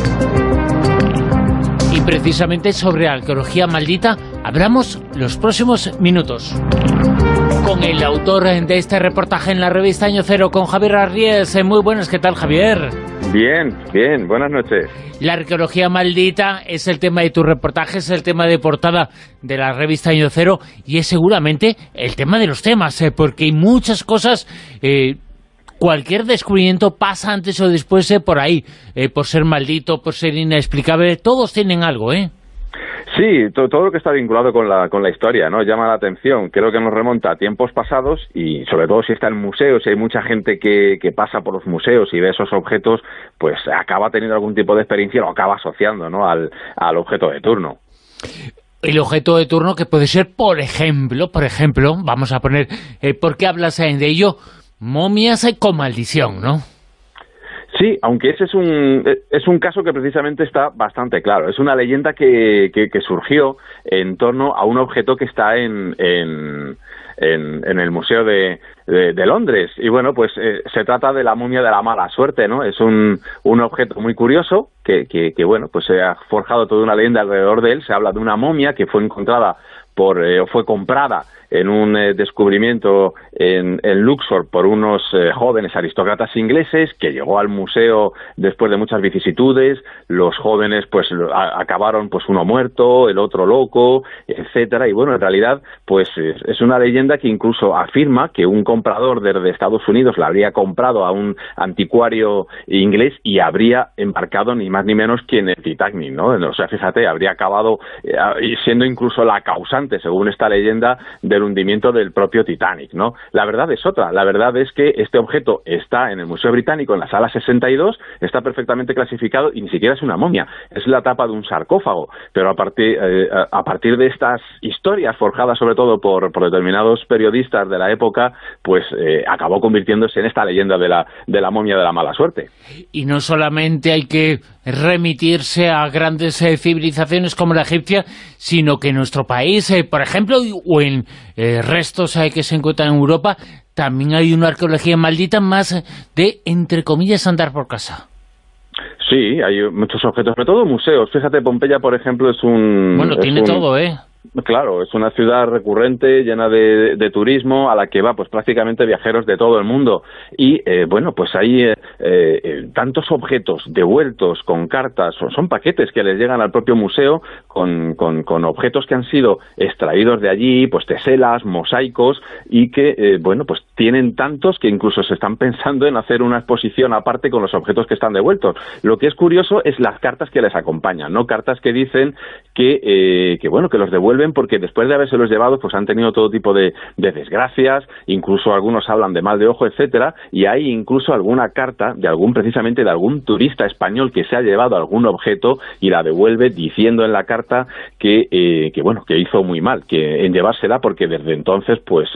S2: Y precisamente sobre arqueología maldita hablamos los próximos minutos con el autor de este reportaje en la revista Año Cero, con Javier Arries. Muy buenas, ¿qué tal, Javier?
S12: Bien, buenas noches.
S2: La arqueología maldita es el tema de tu reportaje, es el tema de portada de la revista Año Cero y es seguramente el tema de los temas, porque hay muchas cosas... Cualquier descubrimiento pasa antes o después por ahí, por ser maldito, por ser inexplicable, todos tienen algo, ¿eh?
S12: Sí, todo lo que está vinculado con la historia, ¿no? Llama la atención, creo que nos remonta a tiempos pasados y sobre todo si está en museos, si hay mucha gente que pasa por los museos y ve esos objetos, pues acaba teniendo algún tipo de experiencia, lo acaba asociando, ¿no? al objeto de turno.
S2: El objeto de turno que puede ser, por ejemplo, vamos a poner, ¿por qué hablas de ello? Momias con maldición, ¿no?
S12: Sí, aunque ese es un caso que precisamente está bastante claro. Es una leyenda que surgió en torno a un objeto que está en el Museo de Londres. Y bueno, pues se trata de la momia de la mala suerte, ¿no? Es un objeto muy curioso que bueno, pues se ha forjado toda una leyenda alrededor de él. Se habla de una momia que fue encontrada o fue comprada en un descubrimiento en Luxor por unos jóvenes aristócratas ingleses, que llegó al museo después de muchas vicisitudes. Los jóvenes pues acabaron pues uno muerto, el otro loco, etcétera, y bueno, en realidad pues es una leyenda que incluso afirma que un comprador desde Estados Unidos la habría comprado a un anticuario inglés y habría embarcado ni más ni menos que en el Titanic, ¿no? O sea, fíjate, habría acabado siendo incluso la causante, según esta leyenda, del hundimiento del propio Titanic, ¿no? La verdad es otra. La verdad es que este objeto está en el Museo Británico, en la sala 62, está perfectamente clasificado y ni siquiera es una momia, es la tapa de un sarcófago. Pero a partir de estas historias forjadas sobre todo por determinados periodistas de la época, pues acabó convirtiéndose en esta leyenda de la momia de la mala suerte.
S2: Y no solamente hay que remitirse a grandes civilizaciones como la egipcia, sino que en nuestro país, por ejemplo, o en restos que se encuentran en Europa, también hay una arqueología maldita más de, entre comillas, andar por casa.
S12: Sí, hay muchos objetos, sobre todo museos. Fíjate, Pompeya, por ejemplo, es un...
S2: Bueno, tiene todo, ¿eh?
S12: Claro, es una ciudad recurrente, llena de turismo, a la que va pues prácticamente viajeros de todo el mundo. Y bueno, pues hay tantos objetos devueltos con cartas, son paquetes que les llegan al propio museo con objetos que han sido extraídos de allí, pues teselas, mosaicos, y que bueno, pues tienen tantos que incluso se están pensando en hacer una exposición aparte con los objetos que están devueltos. Lo que es curioso es las cartas que les acompañan, ¿no? Cartas que dicen que bueno, que los devuelven porque después de habérselos llevado pues han tenido todo tipo de desgracias, incluso algunos hablan de mal de ojo, etcétera, y hay incluso alguna carta de algún turista español que se ha llevado algún objeto y la devuelve diciendo en la carta que bueno, que hizo muy mal que en llevársela, porque desde entonces pues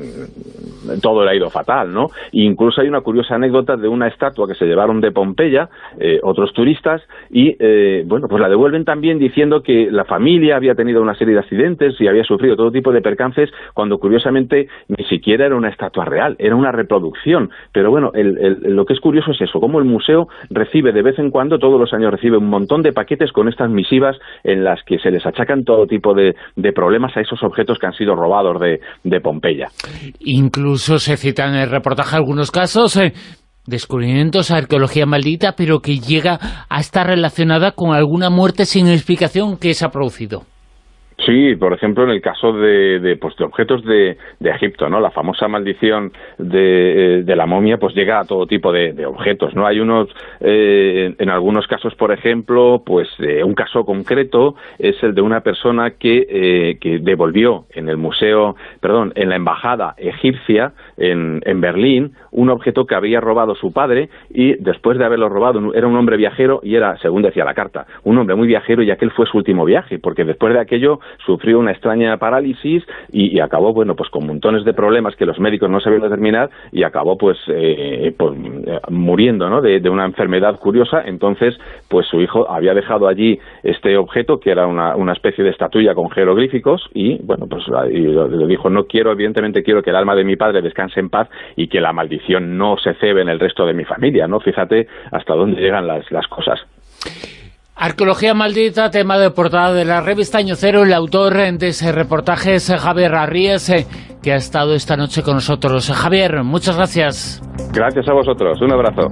S12: todo le ha ido fatal, ¿no? E incluso hay una curiosa anécdota de una estatua que se llevaron de Pompeya otros turistas y bueno, pues la devuelven también diciendo que la familia había tenido una serie de accidentes y había sufrido todo tipo de percances, cuando curiosamente ni siquiera era una estatua real, era una reproducción. Pero bueno, lo que es curioso es eso, cómo el museo recibe de vez en cuando, todos los años recibe un montón de paquetes con estas misivas en las que se les achacan todo tipo de problemas a esos objetos que han sido robados de Pompeya.
S2: Incluso se citan en el reportaje algunos casos, descubrimientos, arqueología maldita, pero que llega a estar relacionada con alguna muerte sin explicación que se ha producido.
S12: Sí, por ejemplo, en el caso de objetos de Egipto, ¿no? La famosa maldición de la momia, pues llega a todo tipo de objetos, ¿no? Hay unos, en algunos casos, por ejemplo, pues un caso concreto es el de una persona que devolvió en la embajada egipcia en Berlín un objeto que había robado su padre, y después de haberlo robado, era un hombre viajero y era, según decía la carta, un hombre muy viajero, y aquel fue su último viaje, porque después de aquello sufrió una extraña parálisis y acabó, bueno, pues con montones de problemas que los médicos no sabían determinar, y acabó pues muriendo, ¿no? de una enfermedad curiosa. Entonces, pues su hijo había dejado allí este objeto, que era una especie de estatuilla con jeroglíficos, y bueno, pues le dijo: evidentemente quiero que el alma de mi padre descanse en paz y que la maldición no se cebe en el resto de mi familia, ¿no? Fíjate hasta dónde llegan las cosas.
S2: Arqueología maldita, tema de portada de la revista Año Cero. El autor de ese reportaje es Javier Arríes, que ha estado esta noche con nosotros. Javier, muchas gracias.
S12: Gracias a vosotros, un abrazo.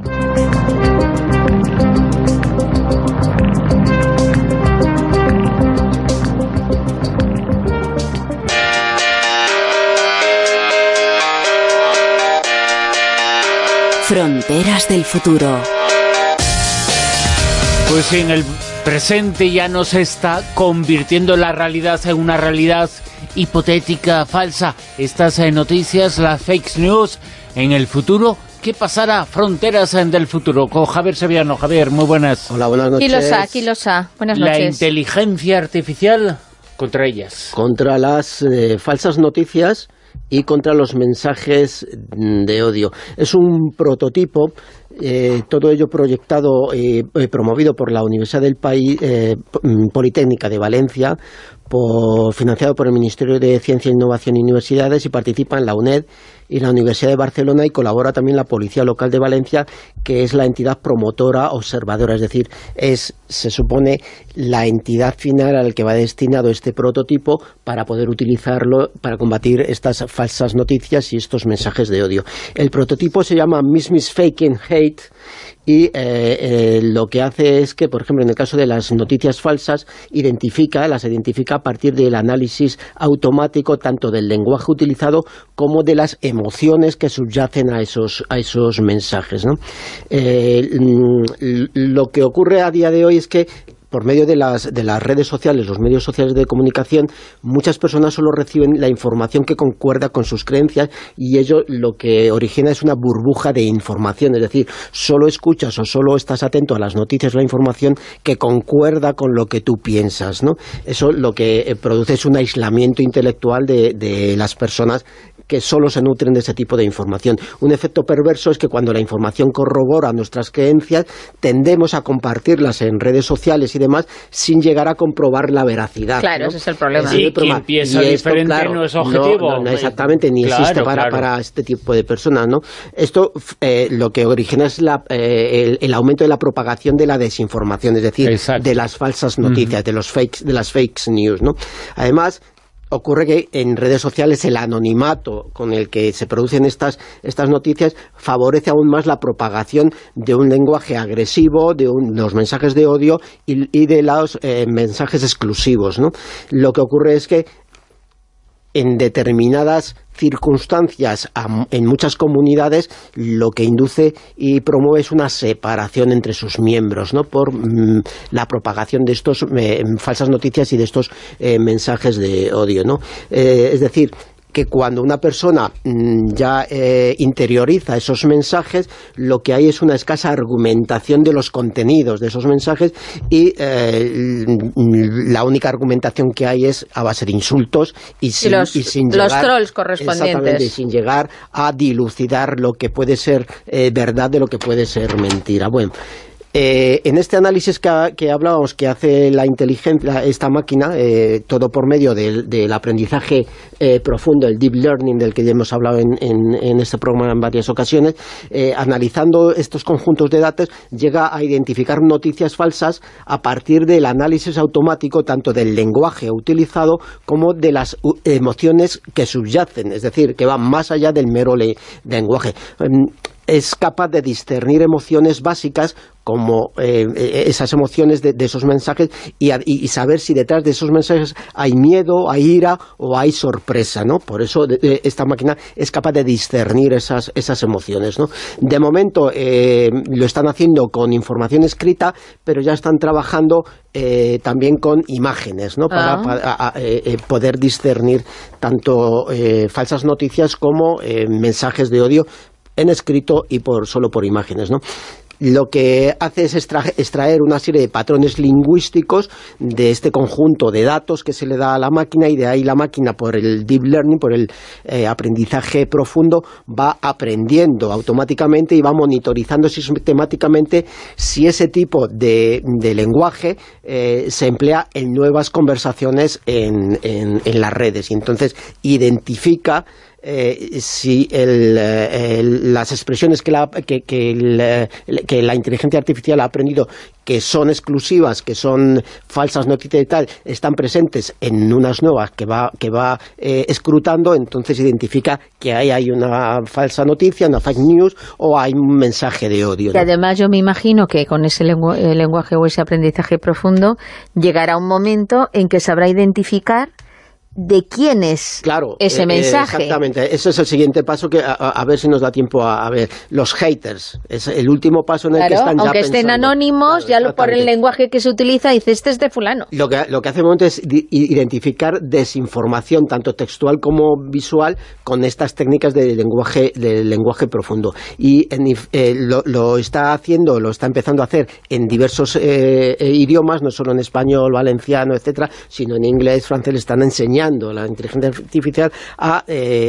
S7: Fronteras del futuro.
S2: Pues sí, en el presente ya no se está convirtiendo la realidad en una realidad hipotética, falsa. Estas noticias, las fake news, en el futuro, ¿qué pasará? Fronteras del futuro, con Javier Sevillano. Javier, muy buenas.
S13: Hola, buenas noches.
S4: Kilosa, buenas noches.
S2: La inteligencia artificial contra ellas.
S13: Contra las falsas noticias y contra los mensajes de odio. Es un prototipo, todo ello proyectado, promovido por la Universidad del Politécnica de Valencia, financiado por el Ministerio de Ciencia, Innovación y Universidades, y participan la UNED y la Universidad de Barcelona, y colabora también la Policía Local de Valencia, que es la entidad promotora observadora, es decir, se supone la entidad final a la que va destinado este prototipo para poder utilizarlo para combatir estas falsas noticias y estos mensajes de odio. El prototipo se llama Misfaking Hate, y lo que hace es que, por ejemplo, en el caso de las noticias falsas, las identifica a partir del análisis automático tanto del lenguaje utilizado como de las emociones que subyacen a esos mensajes, ¿no? Lo que ocurre a día de hoy es que, por medio de las redes sociales, los medios sociales de comunicación, muchas personas solo reciben la información que concuerda con sus creencias, y ello lo que origina es una burbuja de información, es decir, solo escuchas o solo estás atento a las noticias o la información que concuerda con lo que tú piensas, ¿no? Eso lo que produce es un aislamiento intelectual de las personas que solo se nutren de ese tipo de información. Un efecto perverso es que cuando la información corrobora nuestras creencias, tendemos a compartirlas en redes sociales y demás sin llegar a comprobar la veracidad.
S4: Claro, ¿no? Ese es el problema.
S2: Sí, quien piensa diferente, claro, no es objetivo.
S13: No, exactamente, ni existe para este tipo de personas, ¿no? Esto lo que origina es el aumento de la propagación de la desinformación, es decir, de las falsas noticias, de las fake news, ¿no? Además, ocurre que en redes sociales el anonimato con el que se producen estas noticias favorece aún más la propagación de un lenguaje agresivo, de los mensajes de odio y de los mensajes exclusivos, ¿no? Lo que ocurre es que en determinadas circunstancias, en muchas comunidades, lo que induce y promueve es una separación entre sus miembros, ¿no? Por la propagación de estos falsas noticias y de estos mensajes de odio, ¿no? Es decir, que cuando una persona ya interioriza esos mensajes, lo que hay es una escasa argumentación de los contenidos de esos mensajes, y la única argumentación que hay es a base de insultos y sin
S4: los trolls correspondientes.
S13: Exactamente, sin llegar a dilucidar lo que puede ser verdad de lo que puede ser mentira. Bueno, En este análisis que hablábamos, que hace la inteligencia, esta máquina, todo por medio del aprendizaje profundo, el deep learning, del que ya hemos hablado en este programa en varias ocasiones, analizando estos conjuntos de datos, llega a identificar noticias falsas a partir del análisis automático tanto del lenguaje utilizado como de las emociones que subyacen, es decir, que van más allá del mero lenguaje. Es capaz de discernir emociones básicas como esas emociones de esos mensajes y saber si detrás de esos mensajes hay miedo, hay ira o hay sorpresa, ¿no? Por eso esta máquina es capaz de discernir esas emociones, ¿no? De momento lo están haciendo con información escrita, pero ya están trabajando también con imágenes, ¿no? Para poder discernir tanto falsas noticias como mensajes de odio en escrito y solo por imágenes, ¿no? Lo que hace es extraer una serie de patrones lingüísticos de este conjunto de datos que se le da a la máquina, y de ahí la máquina, por el deep learning, por el aprendizaje profundo, va aprendiendo automáticamente y va monitorizando sistemáticamente si ese tipo de lenguaje se emplea en nuevas conversaciones en las redes, y entonces identifica si las expresiones que la inteligencia artificial ha aprendido, que son exclusivas, que son falsas noticias y tal, están presentes en unas nuevas que va escrutando, entonces identifica que ahí hay una falsa noticia, una fake news, o hay un mensaje de odio, ¿no?
S4: Y además yo me imagino que con ese lenguaje o ese aprendizaje profundo llegará un momento en que sabrá identificar de quién es ese mensaje.
S13: Exactamente, ese es el siguiente paso, que a ver si nos da tiempo a ver. Los haters, es el último paso en el que están ya
S4: aunque estén
S13: pensando.
S4: Anónimos, ya por el lenguaje que se utiliza, dice, este es de fulano.
S13: Lo que hace el momento es identificar desinformación, tanto textual como visual, con estas técnicas del lenguaje profundo. Y lo está haciendo, lo está empezando a hacer en diversos idiomas, no solo en español, valenciano, etcétera, sino en inglés, francés. Le están enseñando la inteligencia artificial a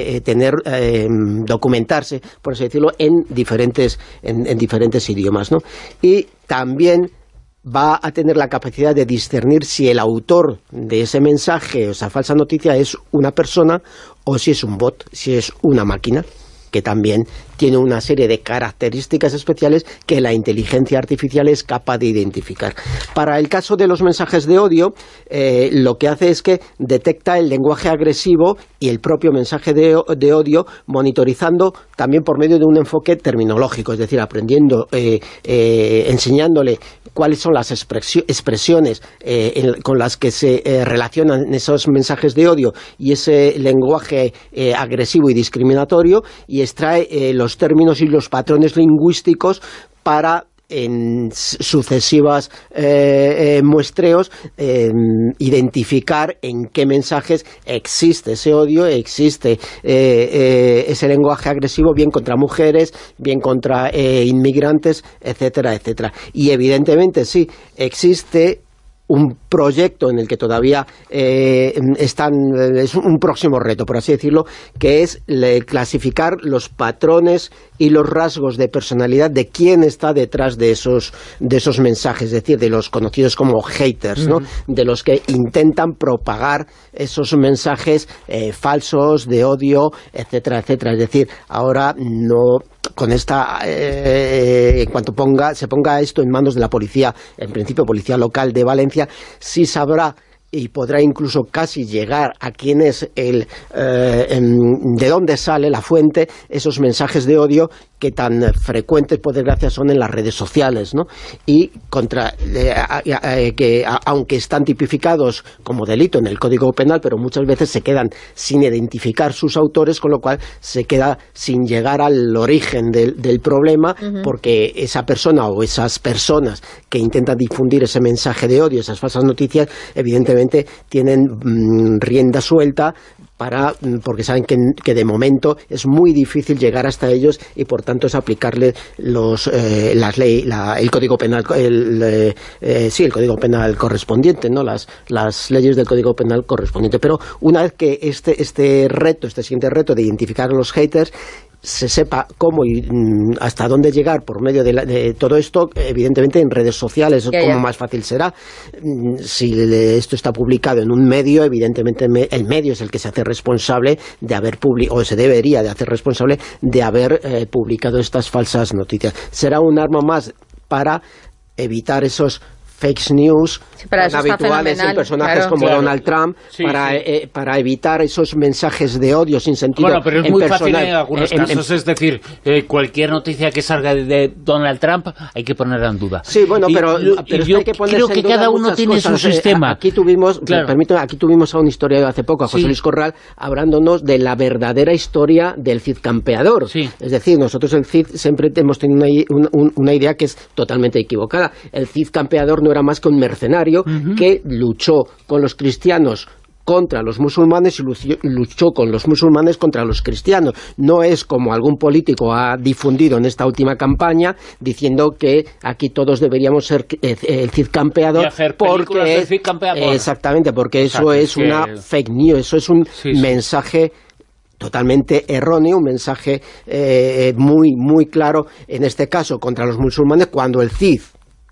S13: documentarse, por así decirlo, en diferentes idiomas, ¿no? Y también va a tener la capacidad de discernir si el autor de ese mensaje o esa falsa noticia es una persona o si es un bot, si es una máquina, que también tiene una serie de características especiales que la inteligencia artificial es capaz de identificar. Para el caso de los mensajes de odio, lo que hace es que detecta el lenguaje agresivo y el propio mensaje de odio, monitorizando también por medio de un enfoque terminológico, es decir, aprendiendo, enseñándole cuáles son las expresiones con las que se relacionan esos mensajes de odio y ese lenguaje agresivo y discriminatorio, y extrae los términos y los patrones lingüísticos para, en sucesivas muestreos, identificar en qué mensajes existe ese odio, existe ese lenguaje agresivo, bien contra mujeres, bien contra inmigrantes, etcétera, etcétera. Y evidentemente sí, existe un proyecto en el que todavía es un próximo reto, por así decirlo, que es clasificar los patrones y los rasgos de personalidad de quién está detrás de esos mensajes, es decir, de los conocidos como haters, ¿no? De los que intentan propagar esos mensajes falsos, de odio, etcétera, etcétera. Es decir, ahora no, con esta, en cuanto se ponga esto en manos de la policía, en principio policía local de Valencia, sí sabrá y podrá incluso casi llegar a quién es de dónde sale la fuente, esos mensajes de odio que tan frecuentes, por desgracia, son en las redes sociales, ¿no? Y que aunque están tipificados como delito en el Código Penal, pero muchas veces se quedan sin identificar sus autores, con lo cual se queda sin llegar al origen del problema, porque esa persona o esas personas que intentan difundir ese mensaje de odio, esas falsas noticias, evidentemente tienen rienda suelta, porque saben que de momento es muy difícil llegar hasta ellos, y por tanto es aplicarle el Código Penal, el Código Penal correspondiente, ¿no? Las leyes del Código Penal correspondiente. Pero una vez que este siguiente reto de identificar a los haters, se sepa cómo y hasta dónde llegar por medio de todo esto, evidentemente en redes sociales como más fácil será. Si esto está publicado en un medio, evidentemente el medio es el que se hace responsable de haber publicado, o se debería de hacer responsable de haber publicado estas falsas noticias. Será un arma más para evitar esos fake news tan habituales en personajes como Donald Trump, para evitar esos mensajes de odio sin sentido.
S2: Bueno, pero es muy fácil en algunos casos, es decir, cualquier noticia que salga de Donald Trump hay que ponerla en duda.
S13: Sí, bueno, pero
S2: yo
S13: hay que
S2: creo que cada uno tiene su sistema.
S13: Aquí tuvimos, permíteme, aquí tuvimos a un historiador hace poco, a José Luis Corral, hablándonos de la verdadera historia del Cid campeador. Es decir, nosotros el Cid siempre hemos tenido una idea que es totalmente equivocada. El Cid campeador no era más que un mercenario que luchó con los cristianos contra los musulmanes y luchó con los musulmanes contra los cristianos. No es como algún político ha difundido en esta última campaña diciendo que aquí todos deberíamos ser el Cid campeador, porque
S2: Cid campeador.
S13: Exactamente, porque eso es una fake news, eso es un mensaje totalmente erróneo, un mensaje muy, muy claro, en este caso contra los musulmanes, cuando el Cid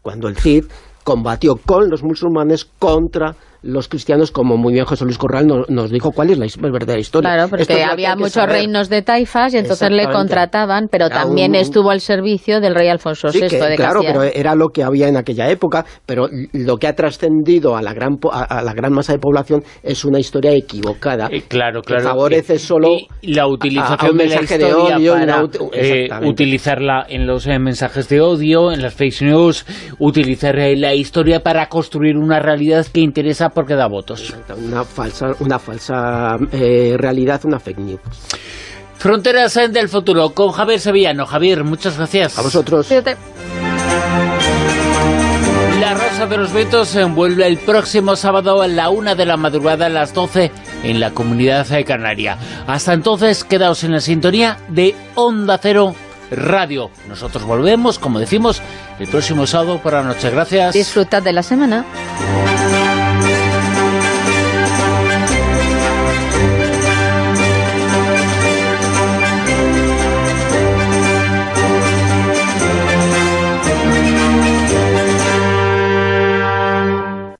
S13: combatió con los musulmanes contra los cristianos, como muy bien José Luis Corral nos dijo cuál es la verdadera historia.
S4: Claro, porque había muchos reinos de taifas y entonces le contrataban, pero también estuvo al servicio del rey Alfonso VI de Castilla.
S13: Claro, pero era lo que había en aquella época, pero lo que ha trascendido a la gran masa de población es una historia equivocada.
S2: Claro.
S13: Que favorece solo
S2: la utilización de la historia de odio para utilizarla en los mensajes de odio, en las fake news, utilizar la historia para construir una realidad que interesa porque da votos.
S13: Una falsa realidad, una fake news.
S2: Fronteras del futuro con Javier Sevillano. Javier, muchas gracias.
S13: A vosotros.
S4: Fíjate.
S2: La Rosa de los Vientos se envuelve el próximo sábado a la 1 de la madrugada, a las 12 en la Comunidad Canaria. Hasta entonces, quedaos en la sintonía de Onda Cero Radio. Nosotros volvemos, como decimos, el próximo sábado por la noche. Gracias.
S4: Disfrutad de la semana.